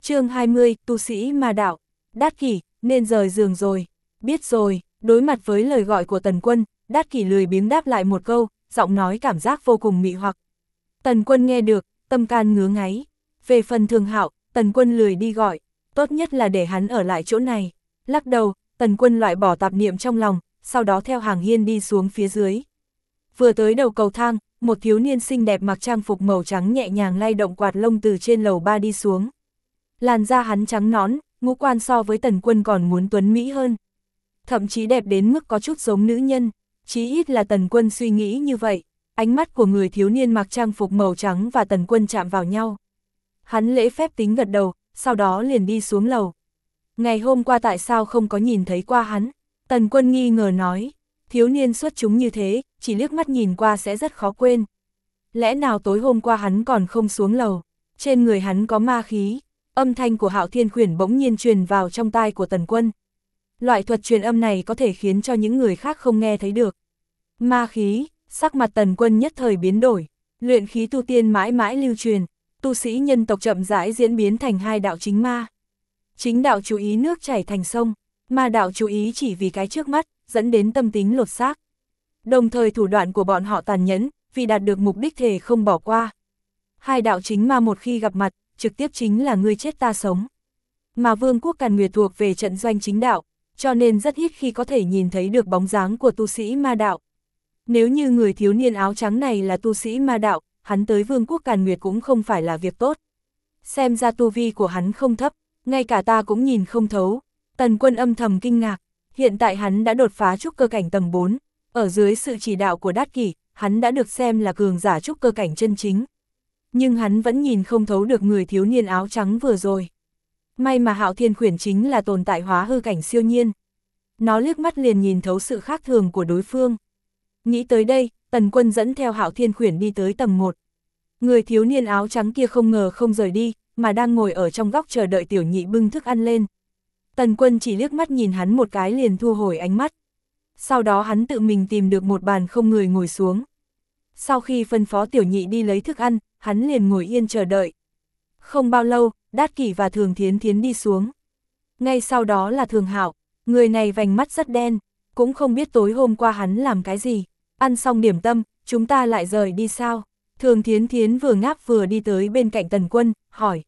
Chương 20, tu sĩ ma đạo. Đát Kỷ, nên rời giường rồi. Biết rồi. Đối mặt với lời gọi của Tần Quân, Đát Kỷ lười biếng đáp lại một câu, giọng nói cảm giác vô cùng mị hoặc. Tần Quân nghe được, tâm can ngứa ngáy. Về phần Thường Hạo, Tần Quân lười đi gọi, tốt nhất là để hắn ở lại chỗ này. Lắc đầu, Tần Quân loại bỏ tạp niệm trong lòng, sau đó theo hàng hiên đi xuống phía dưới. Vừa tới đầu cầu thang, một thiếu niên xinh đẹp mặc trang phục màu trắng nhẹ nhàng lay động quạt lông từ trên lầu 3 đi xuống. Làn da hắn trắng nõn, ngũ quan so với Tần Quân còn muốn tuấn mỹ hơn. Thậm chí đẹp đến mức có chút giống nữ nhân, chí ít là Tần Quân suy nghĩ như vậy. Ánh mắt của người thiếu niên mặc trang phục màu trắng và Tần Quân chạm vào nhau. Hắn lễ phép tính gật đầu, sau đó liền đi xuống lầu. Ngày hôm qua tại sao không có nhìn thấy qua hắn? Tần Quân nghi ngờ nói, thiếu niên xuất chúng như thế, chỉ liếc mắt nhìn qua sẽ rất khó quên. Lẽ nào tối hôm qua hắn còn không xuống lầu? Trên người hắn có ma khí. Âm thanh của Hạo Thiên Khuyển bỗng nhiên truyền vào trong tai của Tần Quân. Loại thuật truyền âm này có thể khiến cho những người khác không nghe thấy được. Ma khí, sắc mặt Tần Quân nhất thời biến đổi. Luyện khí tu tiên mãi mãi lưu truyền, tu sĩ nhân tộc chậm rãi diễn biến thành hai đạo chính ma. Chính đạo chú ý nước chảy thành sông, ma đạo chú ý chỉ vì cái trước mắt, dẫn đến tâm tính lột xác. Đồng thời thủ đoạn của bọn họ tàn nhẫn, vì đạt được mục đích thề không bỏ qua. Hai đạo chính ma một khi gặp mặt, trực tiếp chính là ngươi chết ta sống. Mà Vương quốc Càn Nguyệt thuộc về trận doanh chính đạo, cho nên rất ít khi có thể nhìn thấy được bóng dáng của tu sĩ ma đạo. Nếu như người thiếu niên áo trắng này là tu sĩ ma đạo, hắn tới Vương quốc Càn Nguyệt cũng không phải là việc tốt. Xem ra tu vi của hắn không thấp, ngay cả ta cũng nhìn không thấu. Tần Quân âm thầm kinh ngạc, hiện tại hắn đã đột phá trúc cơ cảnh tầng 4, ở dưới sự chỉ đạo của Đát Kỷ, hắn đã được xem là cường giả trúc cơ cảnh chân chính. Nhưng hắn vẫn nhìn không thấu được người thiếu niên áo trắng vừa rồi. May mà Hạo Thiên Khuyển chính là tồn tại hóa hư cảnh siêu nhiên. Nó liếc mắt liền nhìn thấu sự khác thường của đối phương. Nghĩ tới đây, Tần Quân dẫn theo Hạo Thiên Khuyển đi tới tầng 1. Người thiếu niên áo trắng kia không ngờ không rời đi, mà đang ngồi ở trong góc chờ đợi tiểu nhị bưng thức ăn lên. Tần Quân chỉ liếc mắt nhìn hắn một cái liền thu hồi ánh mắt. Sau đó hắn tự mình tìm được một bàn không người ngồi xuống. Sau khi phân phó tiểu nhị đi lấy thức ăn, hắn liền ngồi yên chờ đợi. Không bao lâu, Đát Kỷ và Thường Thiến Thiến đi xuống. Ngay sau đó là Thường Hạo, người này vành mắt rất đen, cũng không biết tối hôm qua hắn làm cái gì. Ăn xong điểm tâm, chúng ta lại rời đi sao? Thường Thiến Thiến vừa ngáp vừa đi tới bên cạnh Tần Quân, hỏi.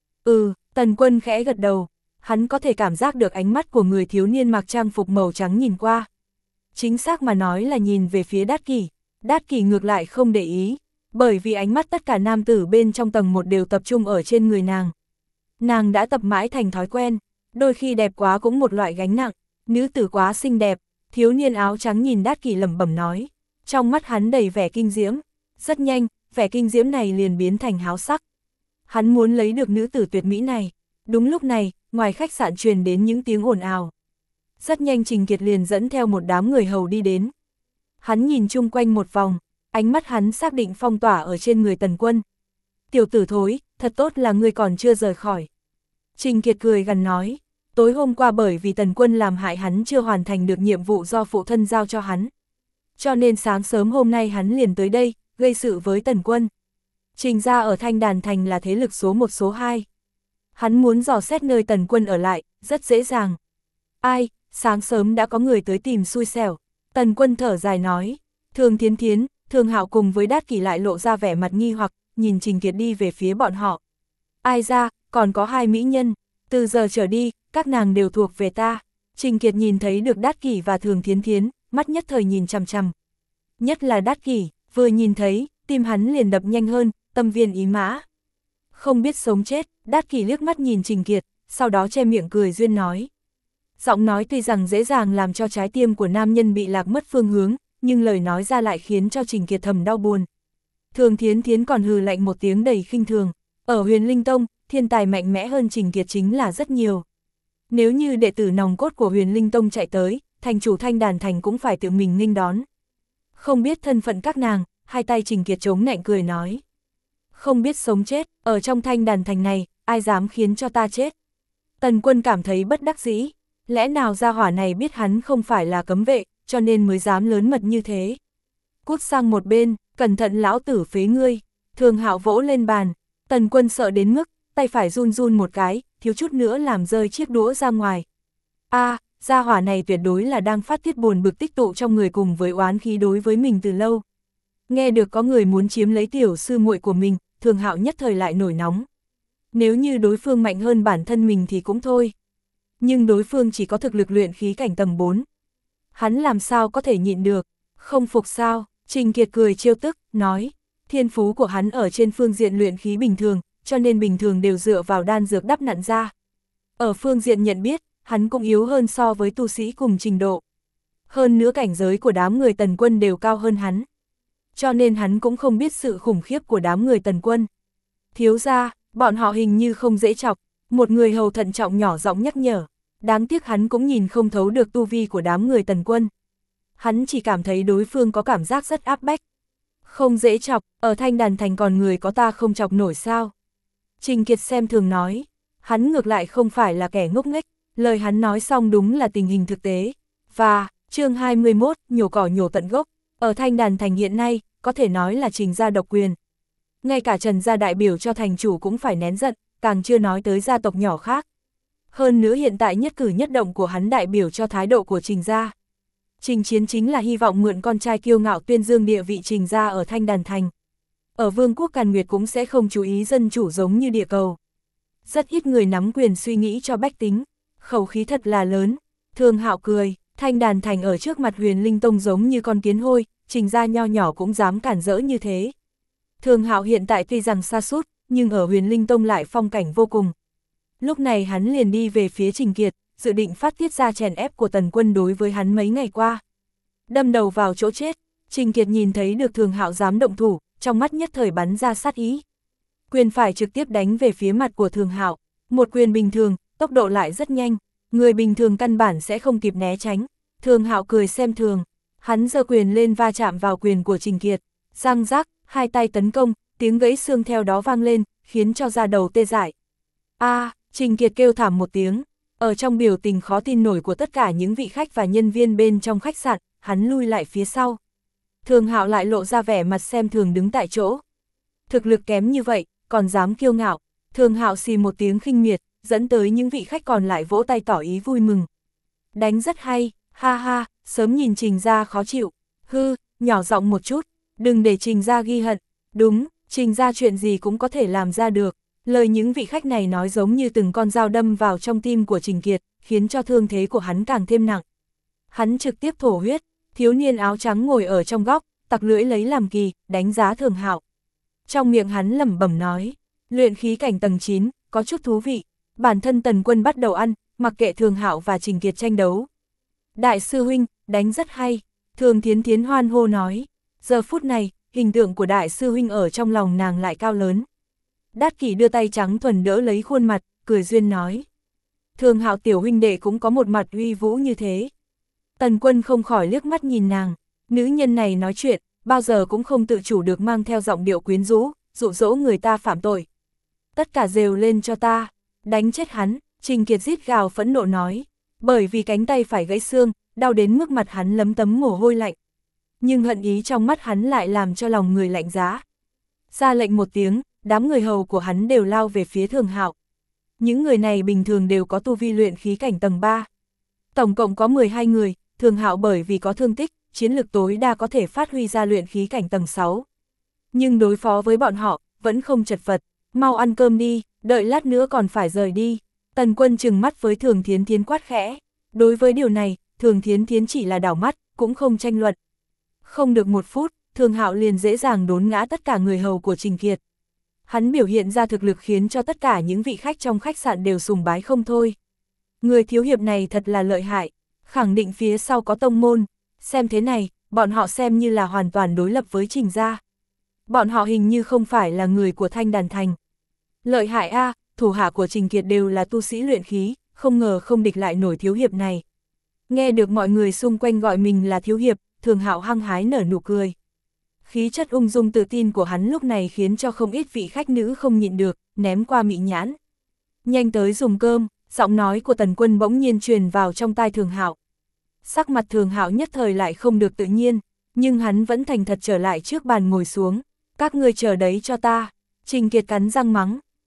Tần Quân khẽ gật đầu, hắn có thể cảm giác được ánh mắt của người thiếu niên mặc trang phục màu trắng nhìn qua. Chính xác mà nói là nhìn về phía Đát Kỷ. Đát Kỷ ngược lại không để ý, bởi vì ánh mắt tất cả nam tử bên trong tầng 1 đều tập trung ở trên người nàng. Nàng đã tập mãi thành thói quen, đôi khi đẹp quá cũng một loại gánh nặng, nữ tử quá xinh đẹp. Thiếu niên áo trắng nhìn Đát Kỷ lẩm bẩm nói, trong mắt hắn đầy vẻ kinh diễm. Rất nhanh, vẻ kinh diễm này liền biến thành háo sắc. Hắn muốn lấy được nữ tử tuyệt mỹ này. Đúng lúc này, ngoài khách sạn truyền đến những tiếng ồn ào. Rất nhanh Trình Kiệt liền dẫn theo một đám người hầu đi đến. Hắn nhìn chung quanh một vòng, ánh mắt hắn xác định phong tỏa ở trên người Tần Quân. Tiểu tử thối, thật tốt là ngươi còn chưa rời khỏi. Trình Kiệt cười gằn nói, tối hôm qua bởi vì Tần Quân làm hại hắn chưa hoàn thành được nhiệm vụ do phụ thân giao cho hắn. Cho nên sáng sớm hôm nay hắn liền tới đây, gây sự với Tần Quân. Trình gia ở Thanh Đàn Thành là thế lực số 1 số 2. Hắn muốn dò xét nơi Tần Quân ở lại, rất dễ dàng. Ai, sáng sớm đã có người tới tìm xui xẻo. Tần Quân thở dài nói, Thường Thiến Thiến, Thường Hạo cùng với Đát Kỷ lại lộ ra vẻ mặt nghi hoặc, nhìn Trình Kiệt đi về phía bọn họ. Ai ra, còn có 2 mỹ nhân, từ giờ trở đi, các nàng đều thuộc về ta. Trình Kiệt nhìn thấy được Đát Kỷ và Thường Thiến Thiến, mắt nhất thời nhìn chằm chằm. Nhất là Đát Kỷ, vừa nhìn thấy, tim hắn liền đập nhanh hơn, tâm viên ý mã. Không biết sống chết, Đát Kỷ liếc mắt nhìn Trình Kiệt, sau đó che miệng cười duyên nói. Giọng nói tuy rằng dễ dàng làm cho trái tim của nam nhân bị lạc mất phương hướng, nhưng lời nói ra lại khiến cho Trình Kiệt thầm đau buồn. Thường Thiến Thiến còn hừ lạnh một tiếng đầy khinh thường. Ở Huyền Linh Tông, thiên tài mạnh mẽ hơn Trình Kiệt chính là rất nhiều. Nếu như đệ tử nòng cốt của Huyền Linh Tông chạy tới, thành chủ Thanh Đàn Thành cũng phải tự mình nghênh đón. Không biết thân phận các nàng, hai tay Trình Kiệt chống nạnh cười nói. Không biết sống chết, ở trong Thanh Đàn Thành này, ai dám khiến cho ta chết. Tần Quân cảm thấy bất đắc dĩ, lẽ nào gia hỏa này biết hắn không phải là cấm vệ, cho nên mới dám lớn mật như thế. Cút sang một bên, cẩn thận lão tử phế ngươi. Thường Hạo vỗ lên bàn, Tần Quân sợ đến mức, tay phải run run một cái, thiếu chút nữa làm rơi chiếc đũa ra ngoài. Gia hỏa này tuyệt đối là đang phát tiết buồn bực tích tụ trong người cùng với oán khí đối với mình từ lâu. Nghe được có người muốn chiếm lấy tiểu sư muội của mình, Thường Hạo nhất thời lại nổi nóng. Nếu như đối phương mạnh hơn bản thân mình thì cũng thôi. Nhưng đối phương chỉ có thực lực luyện khí cảnh tầng 4. Hắn làm sao có thể nhịn được, không phục sao? Trình Kiệt cười trêu tức, nói, thiên phú của hắn ở trên phương diện luyện khí bình thường, cho nên bình thường đều dựa vào đan dược đắp nặn ra. Ở phương diện nhận biết, hắn cũng yếu hơn so với tu sĩ cùng trình độ. Hơn nữa cảnh giới của đám người Tần Quân đều cao hơn hắn. Cho nên hắn cũng không biết sự khủng khiếp của đám người Tần Quân. Thiếu gia, bọn họ hình như không dễ chọc, một người hầu thận trọng nhỏ giọng nhắc nhở. Đáng tiếc hắn cũng nhìn không thấu được tu vi của đám người Tần Quân. Hắn chỉ cảm thấy đối phương có cảm giác rất áp bách. Không dễ chọc, ở Thanh Đàn Thành còn người có ta không chọc nổi sao? Trình Kiệt xem thường nói, hắn ngược lại không phải là kẻ ngốc nghếch, lời hắn nói xong đúng là tình hình thực tế. Và, chương 21, nhổ cỏ nhổ tận gốc, ở Thanh Đàn Thành hiện nay, có thể nói là Trình gia độc quyền. Ngay cả Trần gia đại biểu cho thành chủ cũng phải nén giận, càng chưa nói tới gia tộc nhỏ khác. Hơn nữa hiện tại nhất cử nhất động của hắn đại biểu cho thái độ của Trình gia. Trình Chiến chính là hy vọng mượn con trai kiêu ngạo tuyên dương địa vị Trình gia ở Thanh Đàn Thành. Ở Vương quốc Càn Nguyệt cũng sẽ không chú ý dân chủ giống như địa cầu. Rất ít người nắm quyền suy nghĩ cho bách tính, khẩu khí thật là lớn. Thường Hạo cười, Thanh Đàn Thành ở trước mặt Huyền Linh Tông giống như con kiến hôi, Trình gia nho nhỏ cũng dám cản rỡ như thế. Thường Hạo hiện tại tuy rằng sa sút, nhưng ở Huyền Linh Tông lại phong cảnh vô cùng. Lúc này hắn liền đi về phía Trình Kiệt, dự định phát tiết ra chèn ép của Tần Quân đối với hắn mấy ngày qua. Đâm đầu vào chỗ chết, Trình Kiệt nhìn thấy được Thường Hạo dám động thủ, trong mắt nhất thời bắn ra sát ý. Quyền phải trực tiếp đánh về phía mặt của Thường Hạo, một quyền bình thường, tốc độ lại rất nhanh, người bình thường căn bản sẽ không kịp né tránh. Thường Hạo cười xem thường, hắn giơ quyền lên va chạm vào quyền của Trình Kiệt, răng rác, hai tay tấn công, tiếng gãy xương theo đó vang lên, khiến cho da đầu tê dại. Trình Kiệt kêu thảm một tiếng, ở trong biểu tình khó tin nổi của tất cả những vị khách và nhân viên bên trong khách sạn, hắn lui lại phía sau. Thường Hạo lại lộ ra vẻ mặt xem thường đứng tại chỗ. Thực lực kém như vậy, còn dám kiêu ngạo. Thường Hạo xì một tiếng khinh miệt, dẫn tới những vị khách còn lại vỗ tay tỏ ý vui mừng. Đánh rất hay, ha ha, sớm nhìn Trình gia khó chịu. Nhỏ giọng một chút, đừng để Trình gia ghi hận. Đúng, Trình gia chuyện gì cũng có thể làm ra được. Lời những vị khách này nói giống như từng con dao đâm vào trong tim của Trình Kiệt, khiến cho thương thế của hắn càng thêm nặng. Hắn trực tiếp thổ huyết, thiếu niên áo trắng ngồi ở trong góc, tặc lưỡi lấy làm kỳ, đánh giá Thường Hạo. Trong miệng hắn lẩm bẩm nói, luyện khí cảnh tầng 9, có chút thú vị. Bản thân Tần Quân bắt đầu ăn, mặc kệ Thường Hạo và Trình Kiệt tranh đấu. Đại sư huynh, đánh rất hay, Thường Thiến Thiến hoan hô nói. Giờ phút này, hình tượng của đại sư huynh ở trong lòng nàng lại cao lớn. Đát Kỷ đưa tay trắng thuần đỡ lấy khuôn mặt, cười duyên nói. Thường Hạo tiểu huynh đệ cũng có một mặt uy vũ như thế. Tần Quân không khỏi liếc mắt nhìn nàng, nữ nhân này nói chuyện, bao giờ cũng không tự chủ được mang theo giọng điệu quyến rũ, dụ dỗ người ta phạm tội. Tất cả rêu lên cho ta, đánh chết hắn, Trình Kiệt rít gào phẫn nộ nói, bởi vì cánh tay phải gãy xương, đau đến mức mặt hắn lấm tấm mồ hôi lạnh. Nhưng hận ý trong mắt hắn lại làm cho lòng người lạnh giá. Ra lệnh một tiếng, đám người hầu của hắn đều lao về phía Thường Hạo. Những người này bình thường đều có tu vi luyện khí cảnh tầng 3. Tổng cộng có 12 người, Thường Hạo bởi vì có thương tích, chiến lực tối đa có thể phát huy ra luyện khí cảnh tầng 6. Nhưng đối phó với bọn họ, vẫn không chật vật, mau ăn cơm đi, đợi lát nữa còn phải rời đi. Tần Quân trừng mắt với Thường Thiến Thiến quát khẽ. Đối với điều này, Thường Thiến Thiến chỉ là đảo mắt, cũng không tranh luận. Không được một phút, Thường Hạo liền dễ dàng đốn ngã tất cả người hầu của Trình Kiệt. Hắn biểu hiện ra thực lực khiến cho tất cả những vị khách trong khách sạn đều sùng bái không thôi. Người thiếu hiệp này thật là lợi hại, khẳng định phía sau có tông môn. Xem thế này, bọn họ xem như là hoàn toàn đối lập với Trình gia. Bọn họ hình như không phải là người của Thanh Đàn Thành. Lợi hại a, thủ hạ của Trình Kiệt đều là tu sĩ luyện khí, không ngờ không địch lại nổi thiếu hiệp này. Nghe được mọi người xung quanh gọi mình là thiếu hiệp, Thường Hạo hăng hái nở nụ cười. Khí chất ung dung tự tin của hắn lúc này khiến cho không ít vị khách nữ không nhịn được, ném qua mị nhãn. Nhanh tới dùng cơm, giọng nói của Tần Quân bỗng nhiên truyền vào trong tai Thường Hạo. Sắc mặt Thường Hạo nhất thời lại không được tự nhiên, nhưng hắn vẫn thành thật trở lại trước bàn ngồi xuống. Các ngươi chờ đấy cho ta. Trình Kiệt cắn răng mắng.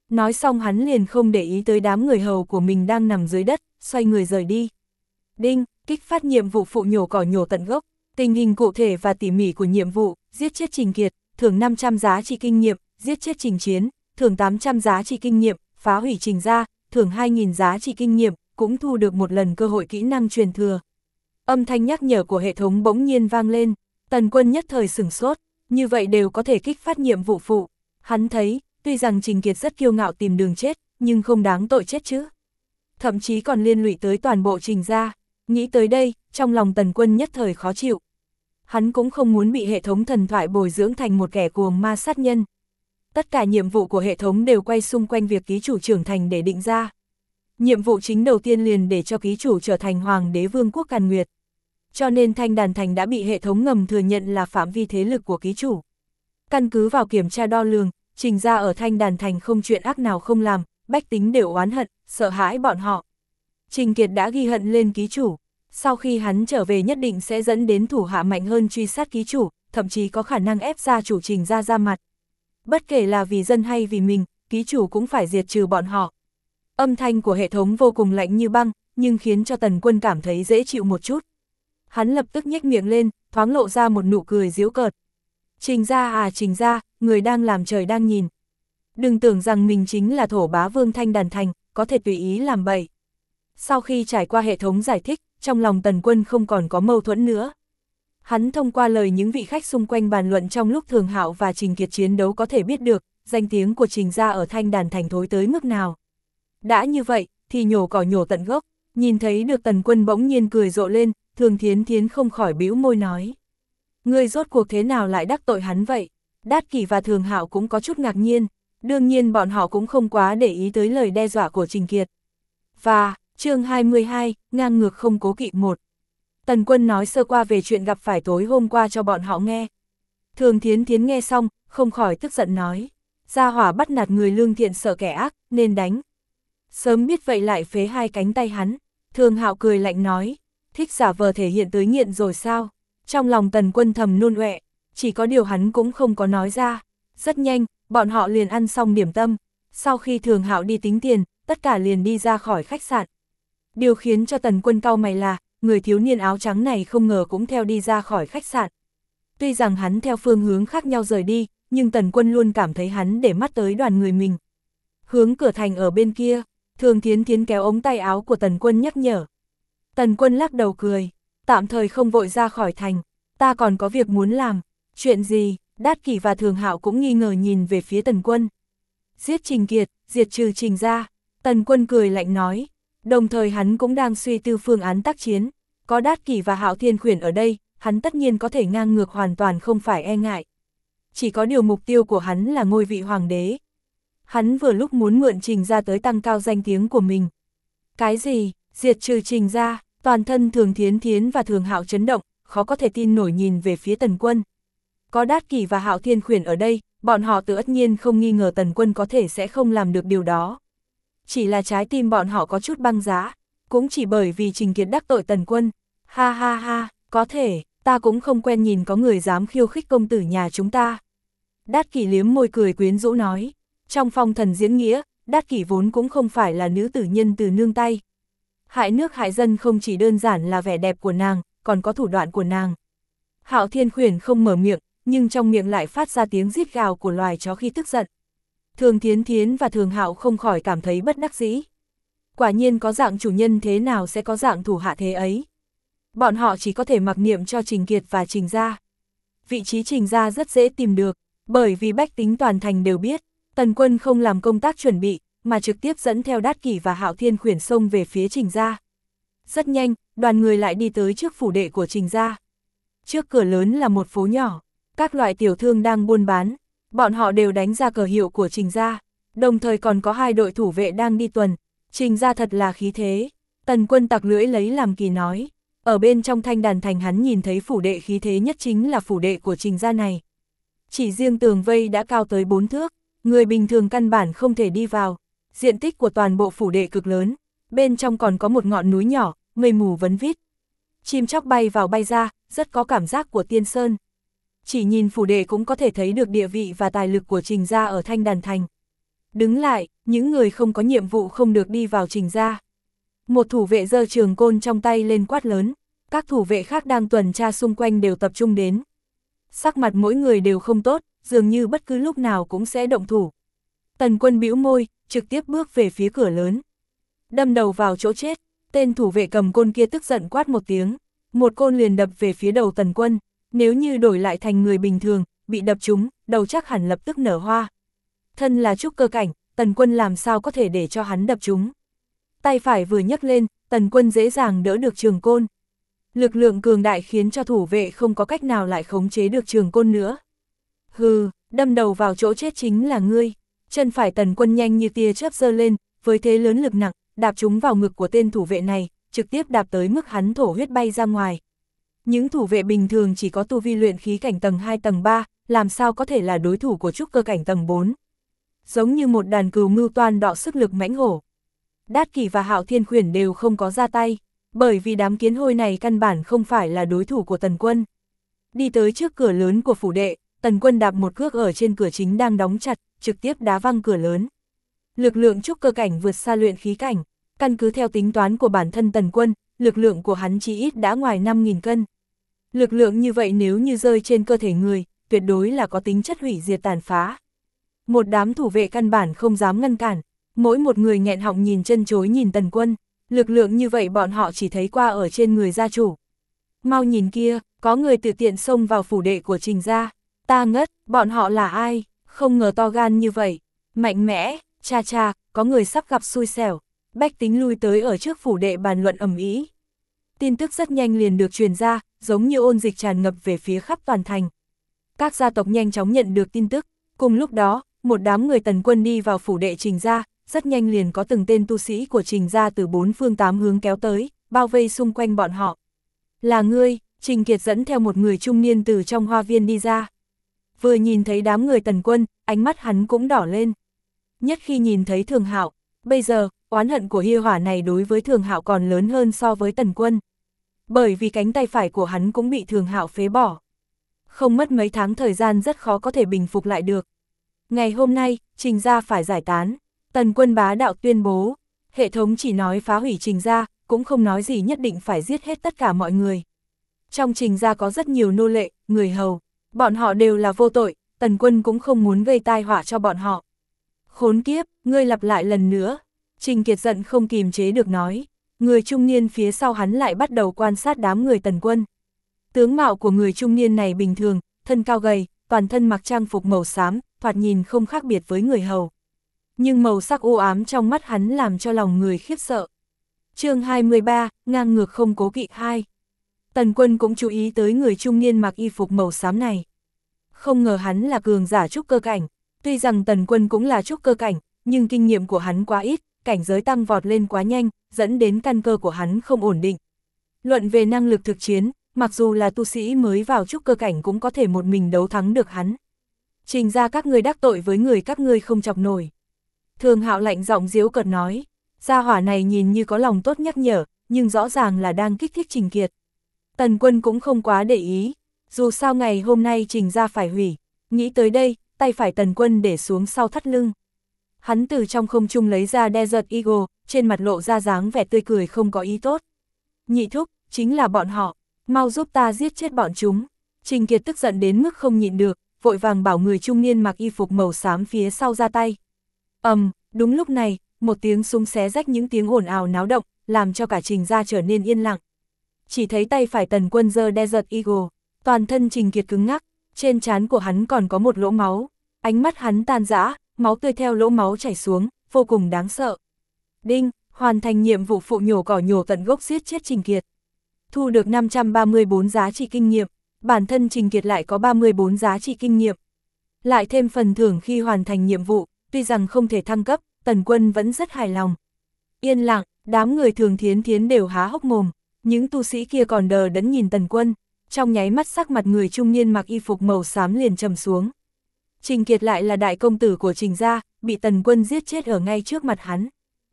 Nói xong hắn liền không để ý tới đám người hầu của mình đang nằm dưới đất, xoay người rời đi. Đinh, kích phát nhiệm vụ phụ nhổ cỏ nhổ tận gốc, tình hình cụ thể và tỉ mỉ của nhiệm vụ, giết chết Trình Kiệt, thưởng 500 giá trị kinh nghiệm, giết chết Trình Chiến, thưởng 800 giá trị kinh nghiệm, phá hủy Trình gia, thưởng 2.000 giá trị kinh nghiệm, cũng thu được một lần cơ hội kỹ năng truyền thừa. Âm thanh nhắc nhở của hệ thống bỗng nhiên vang lên, Tần Quân nhất thời sửng sốt, như vậy đều có thể kích phát nhiệm vụ phụ. Hắn thấy, tuy rằng Trình Kiệt rất kiêu ngạo tìm đường chết, nhưng không đáng tội chết chứ. Thậm chí còn liên lụy tới toàn bộ Trình gia. Nghĩ tới đây, trong lòng Tần Quân nhất thời khó chịu. Hắn cũng không muốn bị hệ thống thần thoại bồi dưỡng thành một kẻ cuồng ma sát nhân. Tất cả nhiệm vụ của hệ thống đều quay xung quanh việc ký chủ trưởng thành để định ra. Nhiệm vụ chính đầu tiên liền để cho ký chủ trở thành Hoàng đế Vương quốc Càn Nguyệt. Cho nên Thanh Đàn Thành đã bị hệ thống ngầm thừa nhận là phạm vi thế lực của ký chủ. Căn cứ vào kiểm tra đo lường, Trình gia ở Thanh Đàn Thành không chuyện ác nào không làm, bách tính đều oán hận, sợ hãi bọn họ. Trình Kiệt đã ghi hận lên ký chủ, sau khi hắn trở về nhất định sẽ dẫn đến thủ hạ mạnh hơn truy sát ký chủ, thậm chí có khả năng ép gia chủ Trình gia ra mặt. Bất kể là vì dân hay vì mình, ký chủ cũng phải diệt trừ bọn họ. Âm thanh của hệ thống vô cùng lạnh như băng, nhưng khiến cho Tần Quân cảm thấy dễ chịu một chút. Hắn lập tức nhếch miệng lên, thoáng lộ ra một nụ cười giễu cợt. Trình gia à Trình gia, người đang làm trời đang nhìn. Đừng tưởng rằng mình chính là thổ bá vương Thanh Đàn Thành, có thể tùy ý làm bậy. Sau khi trải qua hệ thống giải thích, trong lòng Tần Quân không còn có mâu thuẫn nữa. Hắn thông qua lời những vị khách xung quanh bàn luận trong lúc Thường Hạo và Trình Kiệt chiến đấu có thể biết được, danh tiếng của Trình gia ở Thanh Đàn Thành thối tới mức nào. Đã như vậy, thì nhổ cỏ nhổ tận gốc, nhìn thấy được Tần Quân bỗng nhiên cười rộ lên, Thường Thiến Thiến không khỏi bĩu môi nói. Ngươi rốt cuộc thế nào lại đắc tội hắn vậy? Đát Kỷ và Thường Hạo cũng có chút ngạc nhiên, đương nhiên bọn họ cũng không quá để ý tới lời đe dọa của Trình Kiệt. Và, chương 22, ngang ngược không cố kỵ 1. Tần Quân nói sơ qua về chuyện gặp phải tối hôm qua cho bọn họ nghe. Thường Thiến Thiến nghe xong, không khỏi tức giận nói. Gia hỏa bắt nạt người lương thiện sợ kẻ ác, nên đánh. Sớm biết vậy lại phế hai cánh tay hắn. Thường Hạo cười lạnh nói. Thích giả vờ thể hiện tới nghiện rồi sao? Trong lòng Tần Quân thầm nôn ọe, chỉ có điều hắn cũng không có nói ra. Rất nhanh, bọn họ liền ăn xong điểm tâm. Sau khi Thường Hạo đi tính tiền, tất cả liền đi ra khỏi khách sạn. Điều khiến cho Tần Quân cau mày là, người thiếu niên áo trắng này không ngờ cũng theo đi ra khỏi khách sạn. Tuy rằng hắn theo phương hướng khác nhau rời đi, nhưng Tần Quân luôn cảm thấy hắn để mắt tới đoàn người mình. Hướng cửa thành ở bên kia, Thường Thiến Thiến kéo ống tay áo của Tần Quân nhắc nhở. Tần Quân lắc đầu cười, tạm thời không vội ra khỏi thành, ta còn có việc muốn làm. Chuyện gì? Đát Kỷ và Thường Hạo cũng nghi ngờ nhìn về phía Tần Quân. Giết Trình Kiệt, diệt trừ Trình gia. Tần Quân cười lạnh nói, đồng thời hắn cũng đang suy tư phương án tác chiến. Có Đát Kỷ và Hạo Thiên Khuyển ở đây, hắn tất nhiên có thể ngang ngược hoàn toàn không phải e ngại. Chỉ có điều mục tiêu của hắn là ngôi vị hoàng đế. Hắn vừa lúc muốn mượn Trình gia tới tăng cao danh tiếng của mình. Cái gì? Diệt trừ Trình gia? Toàn thân Thường Thiến Thiến và Thường Hạo chấn động, khó có thể tin nổi nhìn về phía Tần Quân. Có Đát Kỷ và Hạo Thiên Khuyển ở đây, bọn họ tự nhiên không nghi ngờ Tần Quân có thể sẽ không làm được điều đó. Chỉ là trái tim bọn họ có chút băng giá, cũng chỉ bởi vì Trình Kiệt đắc tội Tần Quân. Ha ha ha, có thể, ta cũng không quen nhìn có người dám khiêu khích công tử nhà chúng ta. Đát Kỷ liếm môi cười quyến rũ nói, trong phong thần diễn nghĩa, Đát Kỷ vốn cũng không phải là nữ tử nhân từ nương tay. Hại nước hại dân không chỉ đơn giản là vẻ đẹp của nàng, còn có thủ đoạn của nàng. Hạo Thiên Khuyển không mở miệng, nhưng trong miệng lại phát ra tiếng rít gào của loài chó khi tức giận. Thường Thiến Thiến và Thường Hạo không khỏi cảm thấy bất đắc dĩ. Quả nhiên có dạng chủ nhân thế nào sẽ có dạng thủ hạ thế ấy. Bọn họ chỉ có thể mặc niệm cho Trình Kiệt và Trình gia. Vị trí Trình gia rất dễ tìm được, bởi vì bách tính toàn thành đều biết, Tần Quân không làm công tác chuẩn bị, mà trực tiếp dẫn theo Đát Kỷ và Hạo Thiên Khuyển xông về phía Trình gia. Rất nhanh, đoàn người lại đi tới trước phủ đệ của Trình gia. Trước cửa lớn là một phố nhỏ, các loại tiểu thương đang buôn bán, bọn họ đều đánh ra cờ hiệu của Trình gia, đồng thời còn có hai đội thủ vệ đang đi tuần. Trình gia thật là khí thế. Tần Quân tặc lưỡi lấy làm kỳ nói, ở bên trong Thanh Đàn Thành hắn nhìn thấy phủ đệ khí thế nhất chính là phủ đệ của Trình gia này. Chỉ riêng tường vây đã cao tới 4 thước, người bình thường căn bản không thể đi vào. Diện tích của toàn bộ phủ đệ cực lớn, bên trong còn có một ngọn núi nhỏ, mây mù vấn vít. Chim chóc bay vào bay ra, rất có cảm giác của tiên sơn. Chỉ nhìn phủ đệ cũng có thể thấy được địa vị và tài lực của Trình gia ở Thanh Đàn Thành. Đứng lại, những người không có nhiệm vụ không được đi vào Trình gia. Một thủ vệ giơ trường côn trong tay lên quát lớn, các thủ vệ khác đang tuần tra xung quanh đều tập trung đến. Sắc mặt mỗi người đều không tốt, dường như bất cứ lúc nào cũng sẽ động thủ. Tần Quân bĩu môi, trực tiếp bước về phía cửa lớn. Đâm đầu vào chỗ chết, tên thủ vệ cầm côn kia tức giận quát một tiếng, một côn liền đập về phía đầu Tần Quân, nếu như đổi lại thành người bình thường, bị đập trúng, đầu chắc hẳn lập tức nở hoa. Thân là trúc cơ cảnh, Tần Quân làm sao có thể để cho hắn đập trúng. Tay phải vừa nhấc lên, Tần Quân dễ dàng đỡ được trường côn. Lực lượng cường đại khiến cho thủ vệ không có cách nào lại khống chế được trường côn nữa. Hừ, đâm đầu vào chỗ chết chính là ngươi. Chân phải Tần Quân nhanh như tia chớp giơ lên, với thế lớn lực nặng, đạp trúng vào ngực của tên thủ vệ này, trực tiếp đạp tới mức hắn thổ huyết bay ra ngoài. Những thủ vệ bình thường chỉ có tu vi luyện khí cảnh tầng 2 tầng 3, làm sao có thể là đối thủ của trúc cơ cảnh tầng 4. Giống như một đàn cừu mưu toan đọ sức lực mãnh hổ. Đát Kỷ và Hạo Thiên Khuyển đều không có ra tay, bởi vì đám kiến hôi này căn bản không phải là đối thủ của Tần Quân. Đi tới trước cửa lớn của phủ đệ, Tần Quân đạp một cước ở trên cửa chính đang đóng chặt, trực tiếp đá văng cửa lớn. Lực lượng trúc cơ cảnh vượt xa luyện khí cảnh, căn cứ theo tính toán của bản thân Tần Quân, lực lượng của hắn chỉ ít đã ngoài 5.000 cân. Lực lượng như vậy nếu như rơi trên cơ thể người, tuyệt đối là có tính chất hủy diệt tàn phá. Một đám thủ vệ căn bản không dám ngăn cản, mỗi một người nghẹn họng nhìn chân chối nhìn Tần Quân, lực lượng như vậy bọn họ chỉ thấy qua ở trên người gia chủ. Mau nhìn kia, có người tự tiện xông vào phủ đệ của Trình gia, ta ngất, bọn họ là ai, không ngờ to gan như vậy, mạnh mẽ, cha cha, có người sắp gặp xui xẻo, bách tính lui tới ở trước phủ đệ bàn luận ầm ĩ. Tin tức rất nhanh liền được truyền ra, giống như ôn dịch tràn ngập về phía khắp toàn thành. Các gia tộc nhanh chóng nhận được tin tức, cùng lúc đó, một đám người Tần Quân đi vào phủ đệ Trình gia, rất nhanh liền có từng tên tu sĩ của Trình gia từ 4 phương 8 hướng kéo tới, bao vây xung quanh bọn họ. Là ngươi, Trình Kiệt dẫn theo một người trung niên từ trong hoa viên đi ra. Vừa nhìn thấy đám người Tần Quân, ánh mắt hắn cũng đỏ lên. Nhất khi nhìn thấy Thường Hạo, bây giờ, oán hận của Hi Hỏa này đối với Thường Hạo còn lớn hơn so với Tần Quân. Bởi vì cánh tay phải của hắn cũng bị Thường Hạo phế bỏ. Không mất mấy tháng thời gian rất khó có thể bình phục lại được. Ngày hôm nay, Trình gia phải giải tán. Tần Quân bá đạo tuyên bố, hệ thống chỉ nói phá hủy Trình gia, cũng không nói gì nhất định phải giết hết tất cả mọi người. Trong Trình gia có rất nhiều nô lệ, người hầu, bọn họ đều là vô tội, Tần Quân cũng không muốn gây tai họa cho bọn họ. Khốn kiếp, ngươi lặp lại lần nữa, Trình Kiệt giận không kìm chế được nói, người trung niên phía sau hắn lại bắt đầu quan sát đám người Tần Quân. Tướng mạo của người trung niên này bình thường, thân cao gầy, toàn thân mặc trang phục màu xám, thoạt nhìn không khác biệt với người hầu. Nhưng màu sắc u ám trong mắt hắn làm cho lòng người khiếp sợ. Chương 23, ngang ngược không cố kỵ 2. Tần Quân cũng chú ý tới người trung niên mặc y phục màu xám này. Không ngờ hắn là cường giả trúc cơ cảnh, tuy rằng Tần Quân cũng là trúc cơ cảnh, nhưng kinh nghiệm của hắn quá ít, cảnh giới tăng vọt lên quá nhanh, dẫn đến căn cơ của hắn không ổn định. Luận về năng lực thực chiến, mặc dù là tu sĩ mới vào trúc cơ cảnh cũng có thể một mình đấu thắng được hắn. Trình ra các ngươi đắc tội với người các ngươi không chọc nổi. Thường Hạo lạnh giọng giễu cợt nói, gia hỏa này nhìn như có lòng tốt nhắc nhở, nhưng rõ ràng là đang kích thích Trình Kiệt. Tần Quân cũng không quá để ý, dù sao ngày hôm nay Trình ra phải hủy, nghĩ tới đây, tay phải Tần Quân để xuống sau thắt lưng. Hắn từ trong không trung lấy ra Desert Eagle, trên mặt lộ ra dáng vẻ tươi cười không có ý tốt. Nhị thúc, chính là bọn họ, mau giúp ta giết chết bọn chúng. Trình Kiệt tức giận đến mức không nhịn được, vội vàng bảo người trung niên mặc y phục màu xám phía sau ra tay. Đúng lúc này, một tiếng súng xé rách những tiếng ồn ào náo động, làm cho cả Trình gia trở nên yên lặng. Chỉ thấy tay phải Tần Quân giơ Desert Eagle, toàn thân Trình Kiệt cứng ngắc, trên trán của hắn còn có một lỗ máu, ánh mắt hắn tan rã, máu tươi theo lỗ máu chảy xuống, vô cùng đáng sợ. Đinh, hoàn thành nhiệm vụ phụ nhổ cỏ nhổ tận gốc giết chết Trình Kiệt. Thu được 534 giá trị kinh nghiệm, bản thân Trình Kiệt lại có 34 giá trị kinh nghiệm. Lại thêm phần thưởng khi hoàn thành nhiệm vụ, tuy rằng không thể thăng cấp, Tần Quân vẫn rất hài lòng. Yên lặng, đám người Thường Thiến Thiến đều há hốc mồm, những tu sĩ kia còn đờ đẫn nhìn Tần Quân, trong nháy mắt sắc mặt người trung niên mặc y phục màu xám liền trầm xuống. Trình Kiệt lại là đại công tử của Trình gia, bị Tần Quân giết chết ở ngay trước mặt hắn.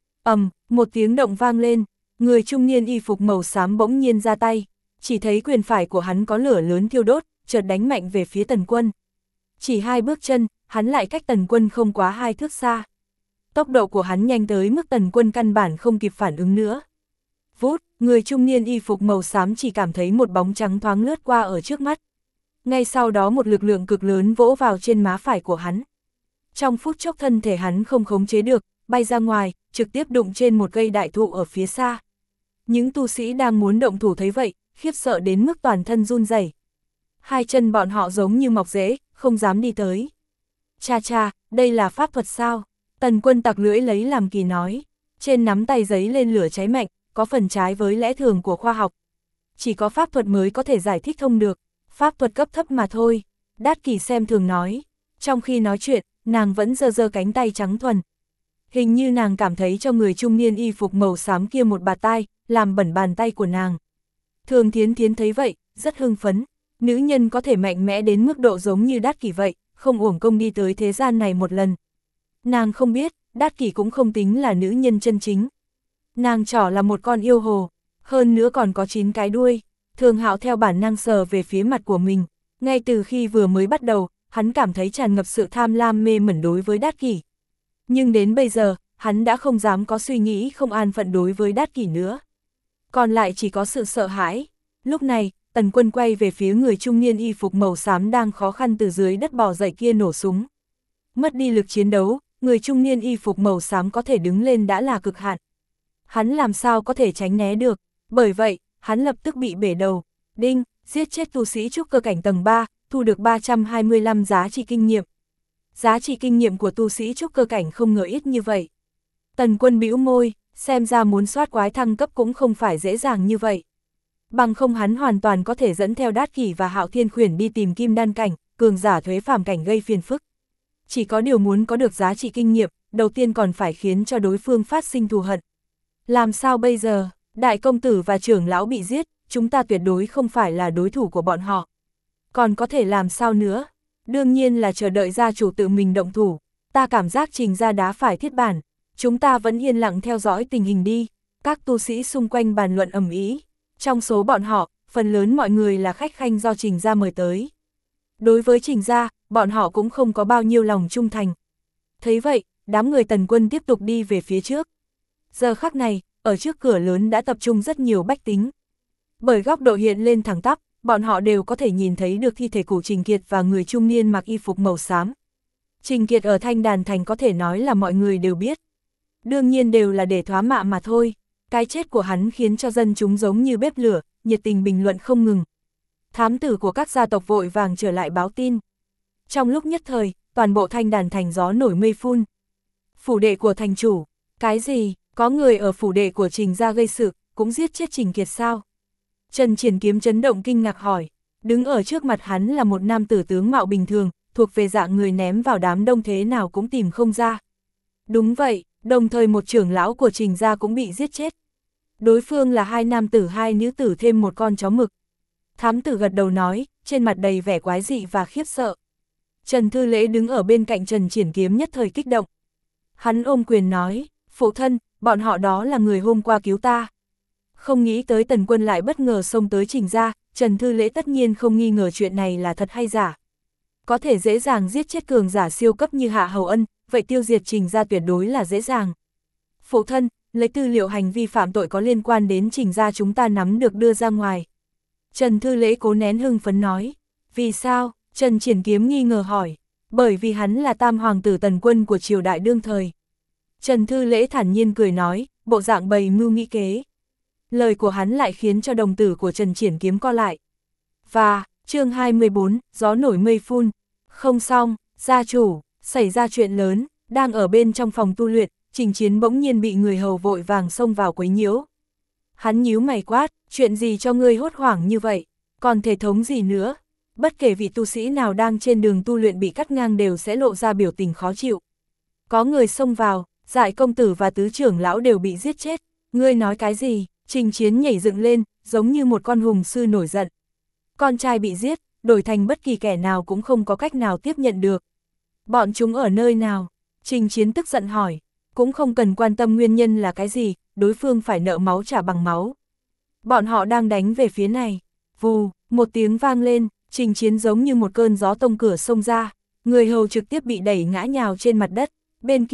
Một tiếng động vang lên, người trung niên y phục màu xám bỗng nhiên ra tay, chỉ thấy quyền phải của hắn có lửa lớn thiêu đốt, chợt đánh mạnh về phía Tần Quân. Chỉ 2 bước chân, hắn lại cách Tần Quân không quá 2 thước xa. Tốc độ của hắn nhanh tới mức Tần Quân căn bản không kịp phản ứng nữa. Vút, người trung niên y phục màu xám chỉ cảm thấy một bóng trắng thoáng lướt qua ở trước mắt. Ngay sau đó một lực lượng cực lớn vỗ vào trên má phải của hắn. Trong phút chốc thân thể hắn không khống chế được, bay ra ngoài, trực tiếp đụng trên một cây đại thụ ở phía xa. Những tu sĩ đang muốn động thủ thấy vậy, khiếp sợ đến mức toàn thân run rẩy. Hai chân bọn họ giống như mọc rễ, không dám đi tới. Cha cha, đây là pháp thuật sao? Tần Quân tặc lưỡi lấy làm kỳ nói. Trên nắm tay giấy lên lửa cháy mạnh, có phần trái với lẽ thường của khoa học. Chỉ có pháp thuật mới có thể giải thích thông được, pháp thuật cấp thấp mà thôi. Đát Kỷ xem thường nói. Trong khi nói chuyện, nàng vẫn giơ giơ cánh tay trắng thuần. Hình như nàng cảm thấy cho người trung niên y phục màu xám kia một bạt tai, làm bẩn bàn tay của nàng. Thường Thiến Thiến thấy vậy, rất hưng phấn. Nữ nhân có thể mạnh mẽ đến mức độ giống như Đát Kỷ vậy, không uổng công đi tới thế gian này một lần. Nàng không biết, Đát Kỷ cũng không tính là nữ nhân chân chính. Nàng trỏ là một con yêu hồ, hơn nữa còn có 9 cái đuôi. Thường Hạo theo bản năng sờ về phía mặt của mình. Ngay từ khi vừa mới bắt đầu, hắn cảm thấy tràn ngập sự tham lam mê mẩn đối với Đát Kỷ. Nhưng đến bây giờ, hắn đã không dám có suy nghĩ không an phận đối với Đát Kỷ nữa. Còn lại chỉ có sự sợ hãi. Lúc này, Tần Quân quay về phía người trung niên y phục màu xám đang khó khăn từ dưới đất bò dậy kia nổ súng. Mất đi lực chiến đấu, người trung niên y phục màu xám có thể đứng lên đã là cực hạn. Hắn làm sao có thể tránh né được, bởi vậy, hắn lập tức bị bể đầu. Đinh, giết chết tu sĩ trúc cơ cảnh tầng 3, thu được 325 giá trị kinh nghiệm. Giá trị kinh nghiệm của tu sĩ trúc cơ cảnh không ngờ ít như vậy. Tần Quân bĩu môi, xem ra muốn soát quái thăng cấp cũng không phải dễ dàng như vậy. Bằng không hắn hoàn toàn có thể dẫn theo Đát Kỷ và Hạo Thiên Khuyển đi tìm kim đan cảnh, cường giả thuế phàm cảnh gây phiền phức. Chỉ có điều muốn có được giá trị kinh nghiệm, đầu tiên còn phải khiến cho đối phương phát sinh thù hận. Làm sao bây giờ, đại công tử và trưởng lão bị giết, chúng ta tuyệt đối không phải là đối thủ của bọn họ. Còn có thể làm sao nữa? Đương nhiên là chờ đợi gia chủ tự mình động thủ. Ta cảm giác Trình gia đá phải thiết bản. Chúng ta vẫn yên lặng theo dõi tình hình đi. Các tu sĩ xung quanh bàn luận ầm ĩ. Trong số bọn họ, phần lớn mọi người là khách khanh do Trình gia mời tới. Đối với Trình gia, bọn họ cũng không có bao nhiêu lòng trung thành. Thấy vậy, đám người Tần Quân tiếp tục đi về phía trước. Giờ khắc này, ở trước cửa lớn đã tập trung rất nhiều bách tính. Bởi góc độ hiện lên thẳng tắp, bọn họ đều có thể nhìn thấy được thi thể của Trình Kiệt và người trung niên mặc y phục màu xám. Trình Kiệt ở Thanh Đàn Thành có thể nói là mọi người đều biết. Đương nhiên đều là để thoá mạ mà thôi. Cái chết của hắn khiến cho dân chúng giống như bếp lửa, nhiệt tình bình luận không ngừng. Thám tử của các gia tộc vội vàng trở lại báo tin. Trong lúc nhất thời, toàn bộ Thanh Đàn Thành gió nổi mây phun. Phủ đệ của thành chủ, cái gì, có người ở phủ đệ của Trình gia gây sự, cũng giết chết Trình Kiệt sao? Trần Triển Kiếm chấn động kinh ngạc hỏi, đứng ở trước mặt hắn là một nam tử tướng mạo bình thường, thuộc về dạng người ném vào đám đông thế nào cũng tìm không ra. Đúng vậy, đồng thời một trưởng lão của Trình gia cũng bị giết chết. Đối phương là 2 nam tử 2 nữ tử thêm một con chó mực. Thám tử gật đầu nói, trên mặt đầy vẻ quái dị và khiếp sợ. Trần Thư Lễ đứng ở bên cạnh Trần Triển Kiếm nhất thời kích động. Hắn ôm quyền nói, phụ thân, bọn họ đó là người hôm qua cứu ta. Không nghĩ tới Tần Quân lại bất ngờ xông tới Trình gia, Trần Thư Lễ tất nhiên không nghi ngờ chuyện này là thật hay giả. Có thể dễ dàng giết chết cường giả siêu cấp như Hạ Hầu Ân, vậy tiêu diệt Trình gia tuyệt đối là dễ dàng. Phụ thân, lấy tư liệu hành vi phạm tội có liên quan đến Trình gia chúng ta nắm được đưa ra ngoài. Trần Thư Lễ cố nén hưng phấn nói. Vì sao? Trần Triển Kiếm nghi ngờ hỏi. Bởi vì hắn là tam hoàng tử Tần Quân của triều đại đương thời. Trần Thư Lễ thản nhiên cười nói, bộ dạng bày mưu nghĩ kế. Lời của hắn lại khiến cho đồng tử của Trần Triển Kiếm co lại. Và, chương 24, gió nổi mây phun. Không xong, gia chủ, xảy ra chuyện lớn, đang ở bên trong phòng tu luyện, Trình Chiến bỗng nhiên bị người hầu vội vàng xông vào quấy nhiễu. Hắn nhíu mày quát, chuyện gì cho ngươi hốt hoảng như vậy, còn thể thống gì nữa. Bất kể vị tu sĩ nào đang trên đường tu luyện bị cắt ngang đều sẽ lộ ra biểu tình khó chịu. Có người xông vào, Dại công tử và tứ trưởng lão đều bị giết chết. Ngươi nói cái gì? Trình Chiến nhảy dựng lên, giống như một con hùng sư nổi giận. Con trai bị giết, đổi thành bất kỳ kẻ nào cũng không có cách nào tiếp nhận được. Bọn chúng ở nơi nào? Trình Chiến tức giận hỏi. Cũng không cần quan tâm nguyên nhân là cái gì, đối phương phải nợ máu trả bằng máu. Bọn họ đang đánh về phía này. Vù, một tiếng vang lên, Trình Chiến giống như một cơn gió tông cửa xông ra. Người hầu trực tiếp bị đẩy ngã nhào trên mặt đất. Bên kia,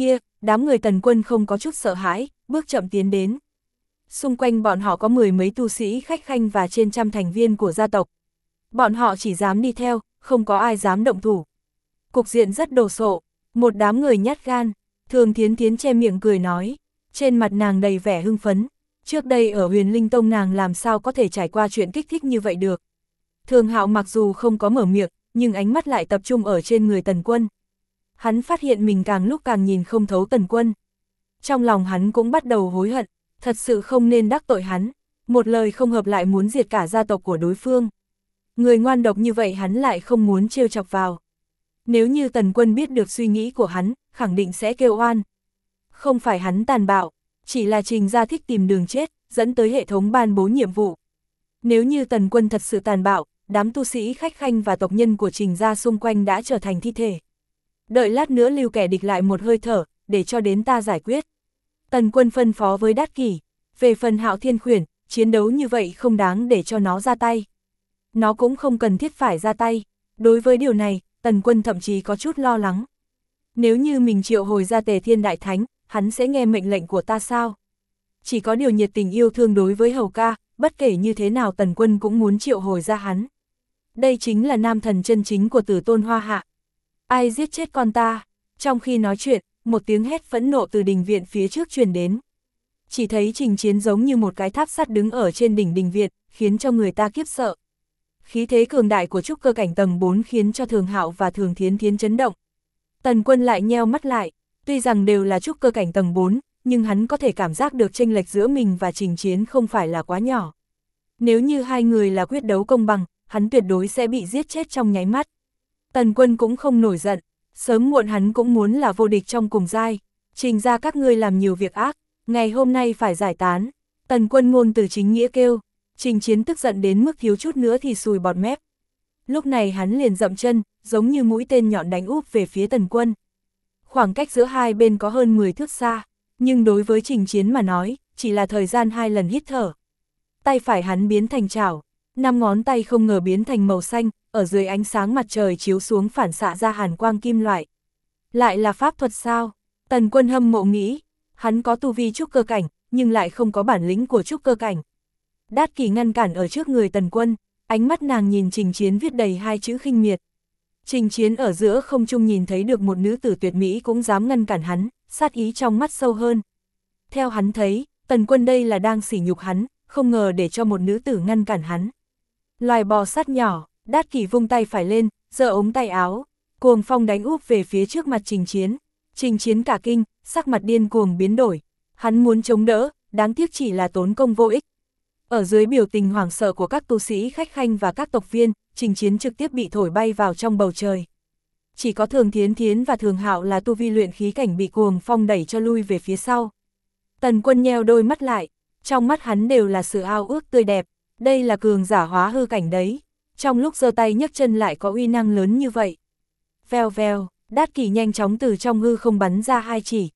đám người Tần Quân không có chút sợ hãi, bước chậm tiến đến. Xung quanh bọn họ có 10 mấy tu sĩ khách khanh và trên trăm thành viên của gia tộc. Bọn họ chỉ dám đi theo, không có ai dám động thủ. Cục diện rất đồ sộ, một đám người nhát gan. Thường Thiến Thiến che miệng cười nói, trên mặt nàng đầy vẻ hưng phấn. Trước đây ở Huyền Linh Tông nàng làm sao có thể trải qua chuyện kích thích như vậy được. Thường Hạo mặc dù không có mở miệng, nhưng ánh mắt lại tập trung ở trên người Tần Quân. Hắn phát hiện mình càng lúc càng nhìn không thấu Tần Quân. Trong lòng hắn cũng bắt đầu hối hận, thật sự không nên đắc tội hắn, một lời không hợp lại muốn diệt cả gia tộc của đối phương. Người ngoan độc như vậy hắn lại không muốn trêu chọc vào. Nếu như Tần Quân biết được suy nghĩ của hắn, khẳng định sẽ kêu oan. Không phải hắn tàn bạo, chỉ là Trình gia thích tìm đường chết, dẫn tới hệ thống ban bố nhiệm vụ. Nếu như Tần Quân thật sự tàn bạo, đám tu sĩ khách khanh và tộc nhân của Trình gia xung quanh đã trở thành thi thể. Đợi lát nữa lưu kẻ địch lại một hơi thở, để cho đến ta giải quyết. Tần Quân phân phó với Đát Kỷ, về phần Hạo Thiên Khuyển, chiến đấu như vậy không đáng để cho nó ra tay. Nó cũng không cần thiết phải ra tay. Đối với điều này, Tần Quân thậm chí có chút lo lắng. Nếu như mình triệu hồi ra Tề Thiên Đại Thánh, hắn sẽ nghe mệnh lệnh của ta sao? Chỉ có điều nhiệt tình yêu thương đối với Hầu ca, bất kể như thế nào Tần Quân cũng muốn triệu hồi ra hắn. Đây chính là nam thần chân chính của Tử Tôn Hoa Hạ. Ai giết chết con ta? Trong khi nói chuyện, một tiếng hét phẫn nộ từ đình viện phía trước truyền đến. Chỉ thấy Trình Chiến giống như một cái tháp sắt đứng ở trên đỉnh đình viện, khiến cho người ta kiếp sợ. Khí thế cường đại của trúc cơ cảnh tầng 4 khiến cho Thường Hạo và Thường Thiến Thiến chấn động. Tần Quân lại nheo mắt lại, tuy rằng đều là trúc cơ cảnh tầng 4, nhưng hắn có thể cảm giác được chênh lệch giữa mình và Trình Chiến không phải là quá nhỏ. Nếu như hai người là quyết đấu công bằng, hắn tuyệt đối sẽ bị giết chết trong nháy mắt. Tần Quân cũng không nổi giận, sớm muộn hắn cũng muốn là vô địch trong cùng giai. Trình ra các ngươi làm nhiều việc ác, ngày hôm nay phải giải tán. Tần Quân ngôn từ chính nghĩa kêu. Trình Chiến tức giận đến mức thiếu chút nữa thì sùi bọt mép. Lúc này hắn liền dậm chân, giống như mũi tên nhọn đánh úp về phía Tần Quân. Khoảng cách giữa hai bên có hơn 10 thước xa, nhưng đối với Trình Chiến mà nói, chỉ là thời gian 2 lần hít thở. Tay phải hắn biến thành chảo, 5 ngón tay không ngờ biến thành màu xanh, ở dưới ánh sáng mặt trời chiếu xuống phản xạ ra hàn quang kim loại. Lại là pháp thuật sao? Tần Quân hâm mộ nghĩ, hắn có tu vi trúc cơ cảnh, nhưng lại không có bản lĩnh của trúc cơ cảnh. Đát Kỷ ngăn cản ở trước người Tần Quân, ánh mắt nàng nhìn Trình Chiến viết đầy 2 chữ khinh miệt. Trình Chiến ở giữa không trung nhìn thấy được một nữ tử tuyệt mỹ cũng dám ngăn cản hắn, sát ý trong mắt sâu hơn. Theo hắn thấy, Tần Quân đây là đang sỉ nhục hắn, không ngờ để cho một nữ tử ngăn cản hắn. Loài bò sát nhỏ, Đát Kỷ vung tay phải lên, giơ ống tay áo, cuồng phong đánh úp về phía trước mặt Trình Chiến. Trình Chiến cả kinh, sắc mặt điên cuồng biến đổi. Hắn muốn chống đỡ, đáng tiếc chỉ là tốn công vô ích. Ở dưới biểu tình hoảng sợ của các tu sĩ khách khanh và các tộc viên, Trình Chiến trực tiếp bị thổi bay vào trong bầu trời. Chỉ có Thường Thiến Thiến và Thường Hạo là tu vi luyện khí cảnh bị cuồng phong đẩy cho lui về phía sau. Tần Quân nheo đôi mắt lại, trong mắt hắn đều là sự ao ước tươi đẹp, đây là cường giả hóa hư cảnh đấy. Trong lúc giơ tay nhấc chân lại có uy năng lớn như vậy. Vèo vèo, Đát Kỷ nhanh chóng từ trong hư không bắn ra 2 chỉ.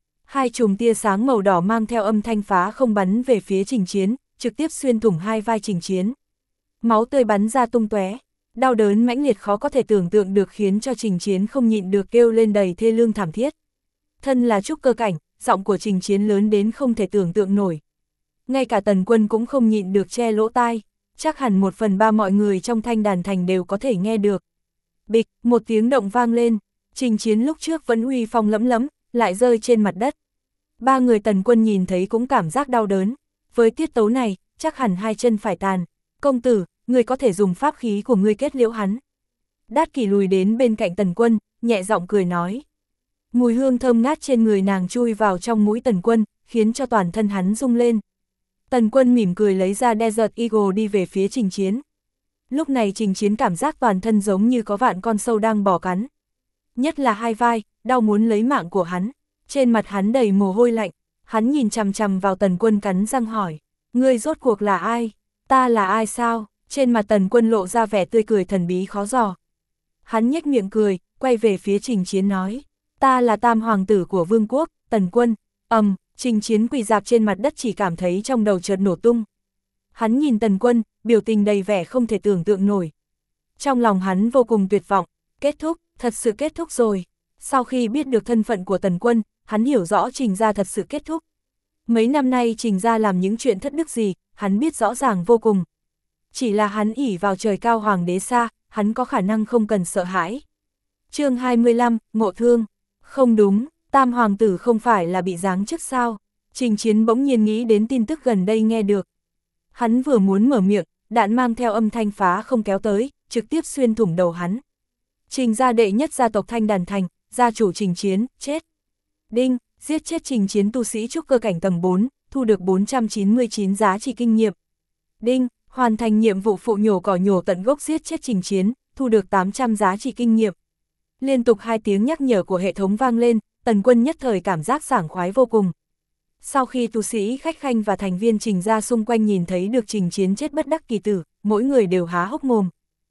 2 chùm tia sáng màu đỏ mang theo âm thanh phá không bắn về phía Trình Chiến, trực tiếp xuyên thủng 2 vai Trình Chiến. Máu tươi bắn ra tung tóe, đau đớn mãnh liệt khó có thể tưởng tượng được khiến cho Trình Chiến không nhịn được kêu lên đầy thê lương thảm thiết. Thân là trúc cơ cảnh, giọng của Trình Chiến lớn đến không thể tưởng tượng nổi. Ngay cả Tần Quân cũng không nhịn được che lỗ tai, chắc hẳn 1/3 mọi người trong thanh đàn thành đều có thể nghe được. Bịch, một tiếng động vang lên, Trình Chiến lúc trước vẫn uy phong lẫm lẫm, lại rơi trên mặt đất. 3 người Tần Quân nhìn thấy cũng cảm giác đau đớn. Với tiết tấu này, chắc hẳn 2 chân phải tàn. Công tử, người có thể dùng pháp khí của ngươi kết liễu hắn. Đát Kỷ lùi đến bên cạnh Tần Quân, nhẹ giọng cười nói. Mùi hương thơm ngát trên người nàng chui vào trong mũi Tần Quân, khiến cho toàn thân hắn rung lên. Tần Quân mỉm cười lấy ra Desert Eagle đi về phía Trình Chiến. Lúc này Trình Chiến cảm giác toàn thân giống như có vạn con sâu đang bò cắn. Nhất là 2 vai, đau muốn lấy mạng của hắn. Trên mặt hắn đầy mồ hôi lạnh, hắn nhìn chằm chằm vào Tần Quân cắn răng hỏi. Ngươi rốt cuộc là ai? Ta là ai sao? Trên mặt Tần Quân lộ ra vẻ tươi cười thần bí khó dò. Hắn nhếch miệng cười, quay về phía Trình Chiến nói. Ta là Tam Hoàng tử của Vương quốc, Tần Quân. Trình Chiến quỳ rạp trên mặt đất chỉ cảm thấy trong đầu chợt nổ tung. Hắn nhìn Tần Quân, biểu tình đầy vẻ không thể tưởng tượng nổi. Trong lòng hắn vô cùng tuyệt vọng, kết thúc, thật sự kết thúc rồi. Sau khi biết được thân phận của Tần Quân, hắn hiểu rõ Trình gia thật sự kết thúc. Mấy năm nay Trình gia làm những chuyện thất đức gì, hắn biết rõ ràng vô cùng. Chỉ là hắn ỷ vào trời cao hoàng đế xa, hắn có khả năng không cần sợ hãi. Chương 25, ngộ thương. Không đúng, Tam hoàng tử không phải là bị giáng chức sao? Trình Chiến bỗng nhiên nghĩ đến tin tức gần đây nghe được. Hắn vừa muốn mở miệng, đạn mang theo âm thanh phá không kéo tới, trực tiếp xuyên thủng đầu hắn. Trình gia đệ nhất gia tộc Thanh Đàn Thành, gia chủ Trình Chiến, chết. Đinh, giết chết Trình Chiến tu sĩ trúc cơ cảnh tầng 4, thu được 499 giá trị kinh nghiệm. Đinh, hoàn thành nhiệm vụ phụ nhổ cỏ nhổ tận gốc giết chết Trình Chiến, thu được 800 giá trị kinh nghiệm. Liên tục 2 tiếng nhắc nhở của hệ thống vang lên, Tần Quân nhất thời cảm giác sảng khoái vô cùng. Sau khi tu sĩ khách khanh và thành viên Trình gia xung quanh nhìn thấy được Trình Chiến chết bất đắc kỳ tử, mỗi người đều há hốc mồm.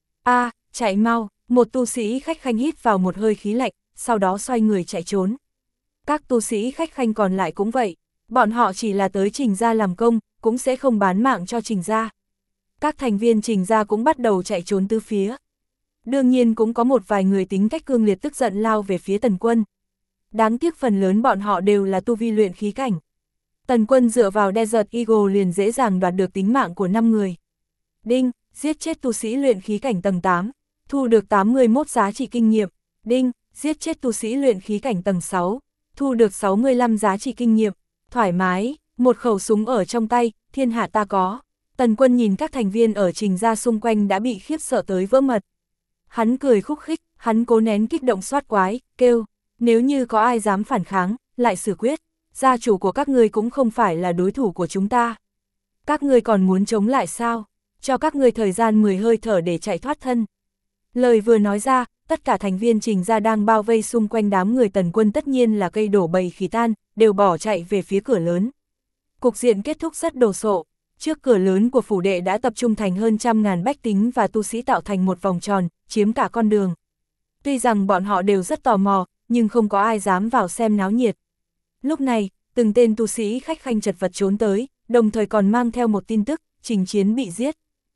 A, chạy mau, một tu sĩ khách khanh hít vào một hơi khí lạnh, sau đó xoay người chạy trốn. Các tu sĩ khách khanh còn lại cũng vậy, bọn họ chỉ là tới Trình gia làm công, cũng sẽ không bán mạng cho Trình gia. Các thành viên Trình gia cũng bắt đầu chạy trốn tứ phía. Đương nhiên cũng có một vài người tính cách cương liệt tức giận lao về phía Tần Quân. Đáng tiếc phần lớn bọn họ đều là tu vi luyện khí cảnh. Tần Quân dựa vào Desert Eagle liền dễ dàng đoạt được tính mạng của 5 người. Đinh, giết chết tu sĩ luyện khí cảnh tầng 8, thu được 81 giá trị kinh nghiệm. Đinh, giết chết tu sĩ luyện khí cảnh tầng 6, thu được 65 giá trị kinh nghiệm. Thoải mái, một khẩu súng ở trong tay, thiên hạ ta có. Tần Quân nhìn các thành viên ở Trình gia xung quanh đã bị khiếp sợ tới vỡ mật. Hắn cười khúc khích, hắn cố nén kích động xoát quái, kêu, nếu như có ai dám phản kháng, lại xử quyết, gia chủ của các ngươi cũng không phải là đối thủ của chúng ta. Các ngươi còn muốn chống lại sao? Cho các ngươi thời gian 10 hơi thở để chạy thoát thân. Lời vừa nói ra, tất cả thành viên Trình gia đang bao vây xung quanh đám người Tần Quân tất nhiên là cây đổ bầy khỉ tan, đều bỏ chạy về phía cửa lớn. Cục diện kết thúc rất đồ sộ. Trước cửa lớn của phủ đệ đã tập trung thành hơn 100.000 bách tính và tu sĩ tạo thành một vòng tròn, chiếm cả con đường. Tuy rằng bọn họ đều rất tò mò, nhưng không có ai dám vào xem náo nhiệt. Lúc này, từng tên tu sĩ khách khanh chật vật trốn tới, đồng thời còn mang theo một tin tức, Trình Chiến bị giết.